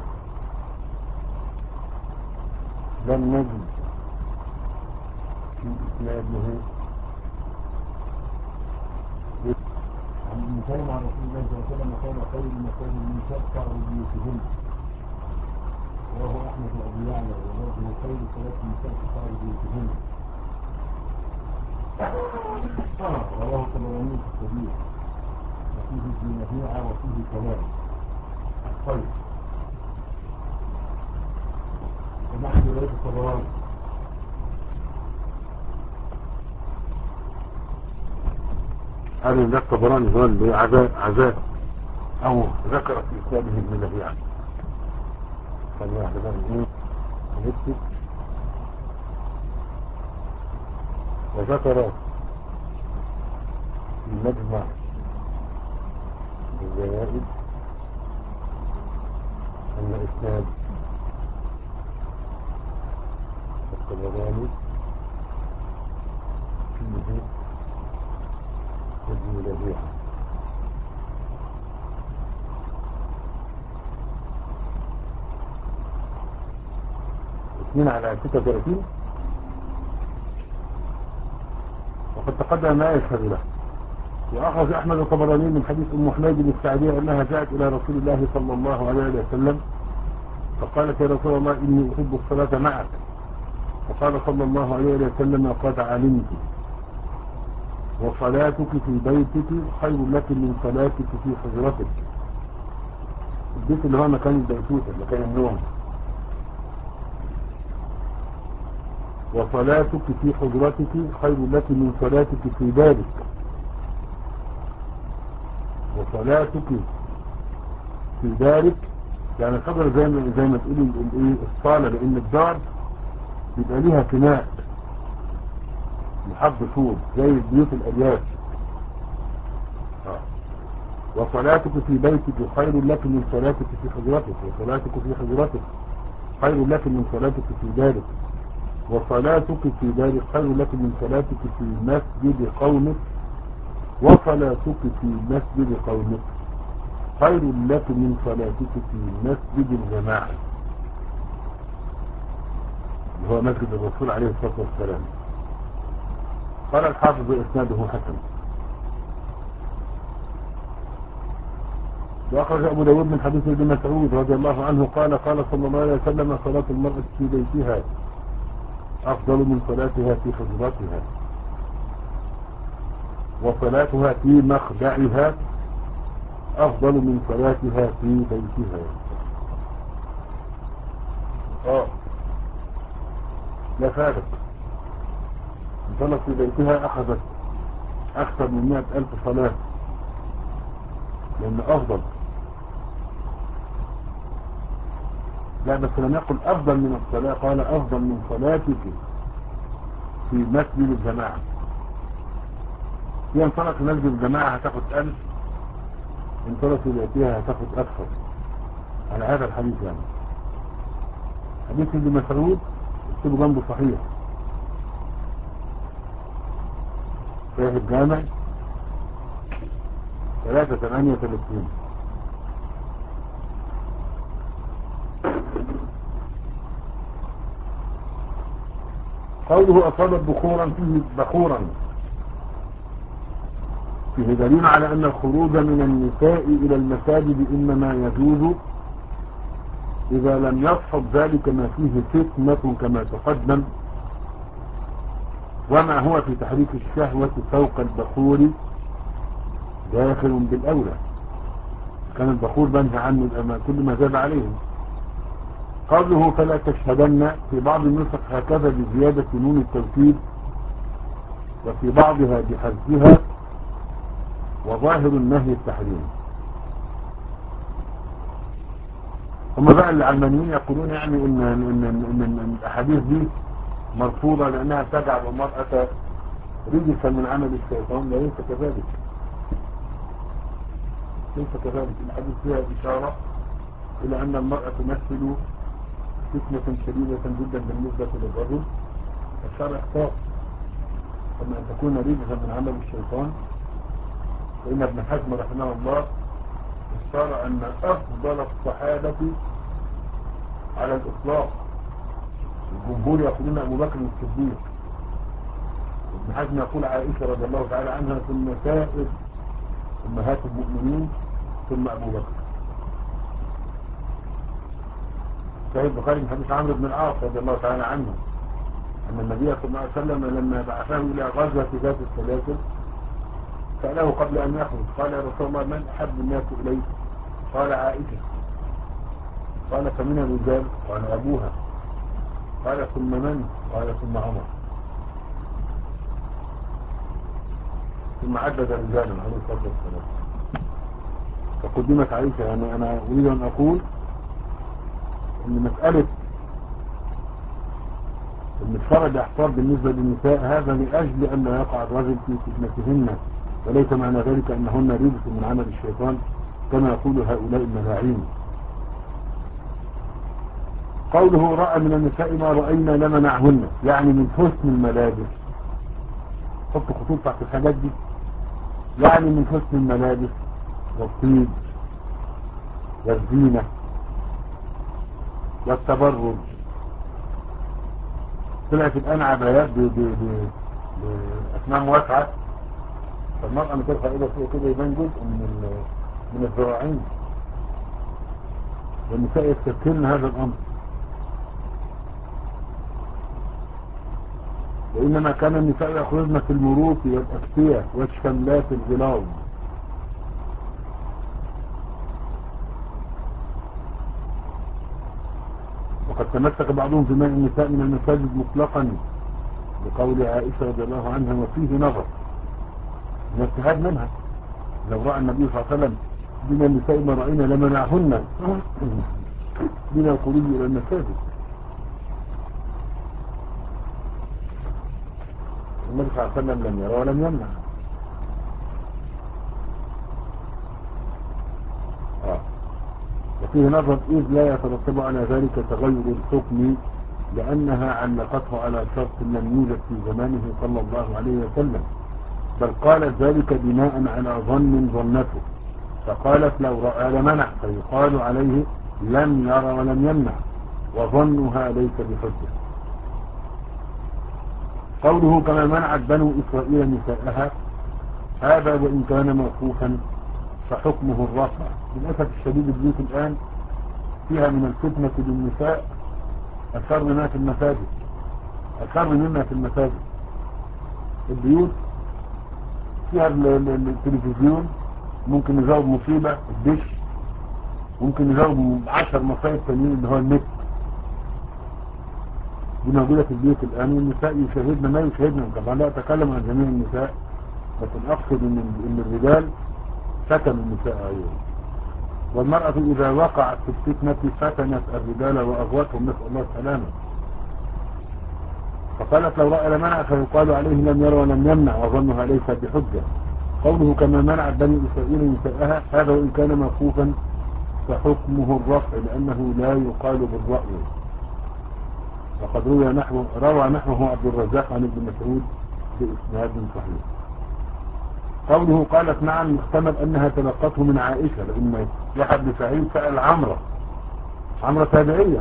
لم نجد في إسناده مثال عن رسول الله صلى الله عليه وسلم قال: خير مساجد النساء قعر بيوتهن، وهو أحمد وأبو يعلى ولفظه: خير صلاة النساء قعر بيوتهن. رواه الطبراني في الكبير وفيه ابن لهيعة وفيه كلام. طيب، ونحن رواية الطبراني هذا ده الطبراني هو اللي عزاء عزاء او ذكر في كتابه ابن لهيعة. فالواحد بقى ايه ونكتب وذكر في مجمع الزوائد ان اسناد الطبراني فيه ابن لهيعة. اثنين على ستة وثلاثين، وقد تقدم ما يشهد له. وأخرج أحمد الطبراني من حديث أم حميد السعدية أنها جاءت إلى رسول الله صلى الله عليه وسلم فقالت يا رسول الله إني أحب الصلاة معك، فقال صلى الله عليه وسلم قد علمت وصلاتك في بيتك خير لك من صلاتك في حجرتك. البيت اللي هو مكان البيتوتة، مكان النوم. وصلاتك في حجرتك خير لك من صلاتك في دارك. وصلاتك في دارك يعني قدر زي ما زي ما تقولي الايه الصاله، لان الدار بيبقى ليها فناء لحد طول زي البيوت الالياف. وصلاتك في بيتك خير لك من صلاتك في حجرتك. وصلاتك في حجرتك خير لك من صلاتك في دارك. وصلاتك في دارك خير لك من صلاتك في مسجد قومك. وصلاتك في مسجد قومك خير لك من صلاتك في مسجد الجماعة اللي هو مسجد الرسول عليه الصلاة والسلام. قال الحافظ إسناده حسن. وأخرج أبو داود من حديث ابن مسعود رضي الله عنه قال قال صلى الله عليه وسلم صلاة المرأة في بيتها أفضل من صلاتها في حجرتها، وصلاتها في مخدعها أفضل من صلاتها في بيتها. آه لا فارق. صلت في بيتها أخذت أكثر من مئة ألف صلاة، لأن أفضل. لا بس لم يقل أفضل من الصلاة، قال أفضل من صلاتك في مسجد الجماعة. هي انطلق في مسجد الجماعة هتاخد ألف، انطلق في بيتها هتاخد أكثر، على هذا الحديث. يعني حديث ابن مسعود اكتبه جنبه صحيح، صحيح الجامع ثلاثة ثمانية وثلاثين. قوله أصابت بخورا فيه بخورا فيه دليل على أن الخروج من النساء إلى المساجد إنما يجوز إذا لم يصحب ذلك ما فيه فتنة كما تقدم، وما هو في تحريك الشهوة فوق البخور داخل بالأولى. كان البخور بنهى عنه الأمان كل ما زاد عليه. قوله فلا تشهدن في بعض النسخ هكذا بزيادة نون التوكيد، وفي بعضها بحذفها، وظاهر النهي التحريم. هم بقى العلمانيين يقولون يعني ان, إن, إن, إن الأحاديث دي مرفوضة لأنها تجعل المرأة رجسا من عمل الشيطان. ليس كذلك، ليس كذلك. الحديث فيها إشارة إلى أن المرأة تمثل فتنة شديدة جدا بالنسبة للرجل. الشرع اختار أما أن تكون رجسا من عمل الشيطان، فإن ابن حزم رحمه الله اختار أن أفضل الصحابة على الإطلاق الجمهور يقولون أبو بكر الصديق. ابن حزم يقول عائشة رضي الله تعالى عنها، ثم سائر أمهات المؤمنين، ثم أبو بكر. صحيح البخاري من حديث عمرو بن العاص رضي الله تعالى عنه أن النبي صلى الله عليه وسلم لما بعثه إلى غزوة ذات السلاسل سأله قبل أن يخرج قال يا رسول الله من أحب الناس إليك؟ قال عائشة. قال فمن الرجال؟ قال أبوها. قال ثم من؟ قال ثم عمر. ثم عدد رجالا عليه الصلاة والسلام فقدمت عائشة. يعني أنا أريد أن أقول أن مسألة أن الفرج احتار بالنسبة للنساء هذا لأجل أن لا يقع الرجل في فتنتهن، وليس معنى ذلك أنهن رجس من عمل الشيطان كما يقول هؤلاء الملاعين. قوله رأى من النساء ما رأينا لمنعهن، يعني من حسن الملابس، حط خطوط تحت الحاجات دي، يعني من حسن الملابس والطيب والزينة والتبرج. طلعت الآن عبايات بأسنان واسعة، فالمرأة مترفع إلى فوق كده يبان جزء من من الذراعين، والنساء يستذكرن هذا الأمر، وإنما كان النساء يخرجن في المروط والأكسية والشملات الغلاظ. وقد تمسك بعضهم في ماء النساء من المساجد مطلقا بقول عائشة رضي الله عنها وفيه نظر من اجتهاد منها. لو رأى النبي صلى الله عليه وسلم من النساء ما رأينا لمنعهن من الخروج إلى المساجد. النبي صلى الله عليه وسلم لم يرى ولم يمنع. آه. وفيه نظر إذ لا يترتب على ذلك تغير الحكم، لأنها علقته على شرط لم يوجد في زمانه صلى الله عليه وسلم، بل قالت ذلك بناء على ظن ظنته، فقالت لو رأى لمنع، فيقال عليه لم يرى ولم يمنع، وظنها ليس بحجة. قوله كما منعت بنو إسرائيل نساءها، هذا وإن كان موقوفا فحكمه الرفع. للأسف الشديد البيوت الآن فيها من الفتنة للنساء أشر ما في المساجد، أشر مما في المساجد. البيوت فيها التلفزيون ممكن يجاوب مصيبة، الدش ممكن يجاوب عشر مصايب تانيين اللي هو النت، دي موجودة في البيوت الآن. والنساء يشاهدن ما يشاهدن. طبعا لا أتكلم عن جميع النساء، لكن أقصد إن الرجال فتنوا النساء أيضا. والمرأة إذا وقعت في الفتنة فتنت الرجال وأغوتهم، نسأل الله السلامة. فقالت لو رأى لمنع، فيقال عليه لم ير ولم يمنع، وظنها ليس بحجة. قوله كما منع بني إسرائيل نساءها، هذا وإن كان موقوفا فحكمه الرفع، لأنه لا يقال بالرأي. وقد روى نحو روى نحوه عبد الرزاق عن ابن مسعود بإسناد صحيح. قوله قالت نعم، محتمل أنها تلقته من عائشة، لأن يحيى بن سعيد سأل عمرو عمرو تابعية.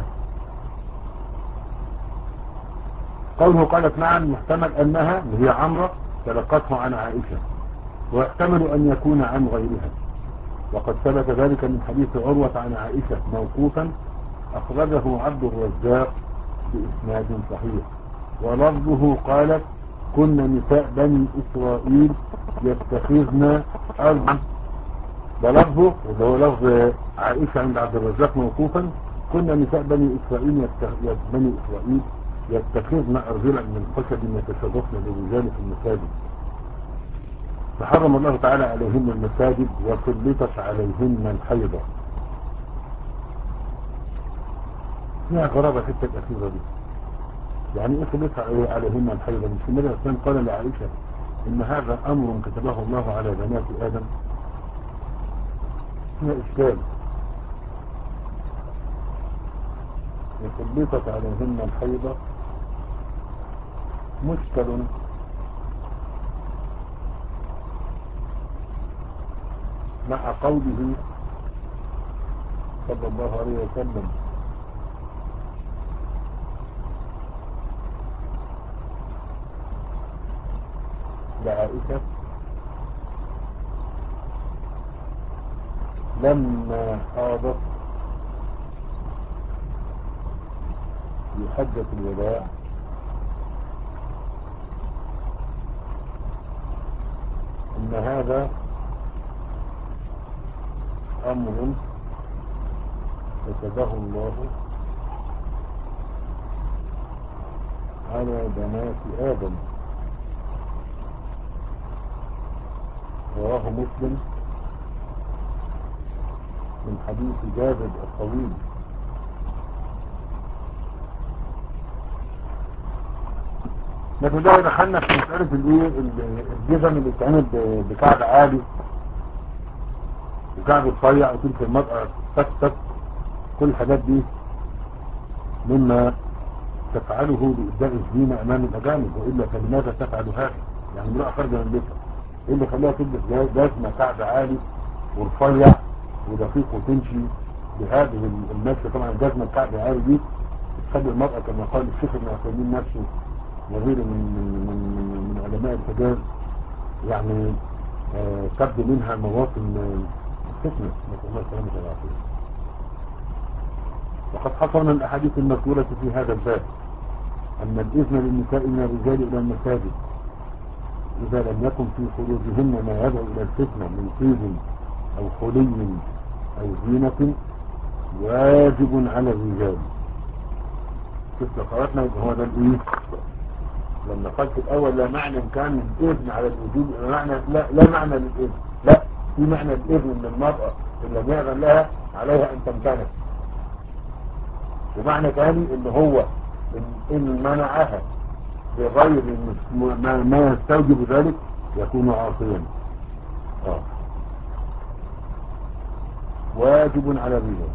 قوله قالت نعم، محتمل أنها هي عمرو تلقته عن عائشة، ويحتمل أن يكون عن غيرها. وقد ثبت ذلك من حديث عروة عن عائشة موقوفا، أخرجه عبد الرزاق بإسناد صحيح. ولفظه قالت كنا نساء بني إسرائيل يتخذن أرض، ده لفظه اللي هو لفظ عائشة عند عبد الرزاق موقوفا، كنا نساء بني إسرائيل بني إسرائيل يتخذن أرجلا من خشب يتشرفن للرجال في المساجد، فحرم الله تعالى عليهن المساجد وسلطت عليهن الحيضة. فيها غرابة حتة الأخيرة دي، يعني ايه سلطت عليهن الحيضة؟ مش النبي صلى الله عليه وسلم قال لعائشة إن هذا أمر كتبه الله على بنات آدم؟ فيها إشكال. وسلطت عليهن الحيضة مشكل مع قوله صلى الله عليه وسلم لعائشة لما حاضت في حجة الوداع إن هذا أمر كتبه الله على بنات آدم، رواه مسلم من حديث جابر الطويل. لكن ده دخلنا في مسألة الايه الجزم اللي بتعمل بكعب عالي وكعب رفيع وتلك المرأة تكتك. كل الحاجات دي مما تفعله لإبداء الزينة أمام الأجانب، وإلا فلماذا تفعل هذا؟ يعني امرأة خارجة من بيتها إيه اللي خلاها تلبس جزمة كعب عالي ورفيع ودقيق وتمشي بهذه المشي؟ طبعا الجزمة الكعب العالي دي تخلي المرأة كما قال الشيخ ابن عثيمين نفسه وغيره من من من من, من علماء الحجاز يعني آه تبدو منها مواطن الفتنة، نسأل الله السلامة والعافية. وقد حصل من الأحاديث المذكورة في هذا الباب أن الإذن للنساء من الرجال إلى المساجد إذا لم يكن في خروجهن ما يدعو إلى الفتنة من طيب أو خلي أو زينة واجب على الرجال. كيف قرأتنا هو ده الإيه؟ لما قلت الأول لا معنى كان الإذن على الوجوب، معنى لا, لا معنى للإذن، لا في معنى الإذن من المرأة إن لم يأذن لها عليها أن تمتنع، ومعنى ثاني إن هو إن, إن منعها بغير ما, ما يستوجب ذلك يكون عاصيا. آه. واجب على الرجال.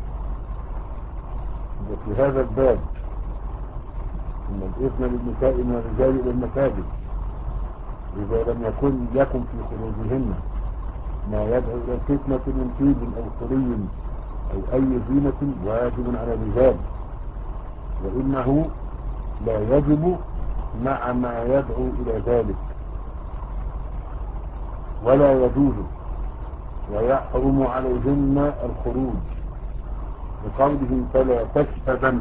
وفي هذا الباب إن الإذن للنساء من الرجال إلى المساجد إذا لم يكن يكن في خروجهن ما يدعو إلى الفتنة من طيب أو خلي أو أي زينة واجب على الرجال، وإنه لا يجب مع ما يدعو إلى ذلك ولا يجوز ويحرم عليهن الخروج بقوله فلا تشهدن،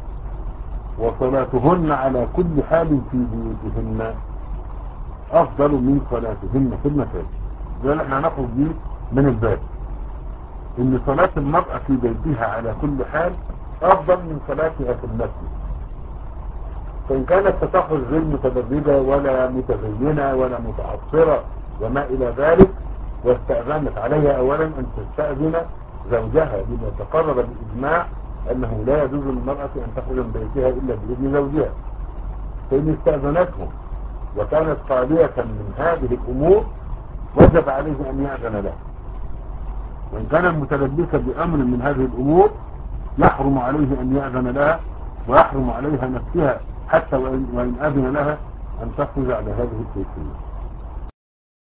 وصلاتهن على كل حال في بيوتهن أفضل من صلاتهن في المساجد. ده احنا هناخد دي من الباب ان صلاة المرأة في بيتها على كل حال افضل من صلاتها في المسجد، فان كانت تتخذ غير متبرجة ولا متزينة ولا متعصرة وما الى ذلك، واستأذنت عليها اولا ان تستأذن زوجها بما تقرر بالاجماع انه لا يجوز للمرأة ان تخرج من بيتها الا باذن زوجها، فان استأذنته وكانت خالية من هذه الامور وجب عليه ان يأذن له، وإن كان متلبسا بأمر من هذه الأمور يحرم عليه أن يأذن لها، ويحرم عليها نفسها حتى وإن أذن لها أن تخرج على هذه الكيفية.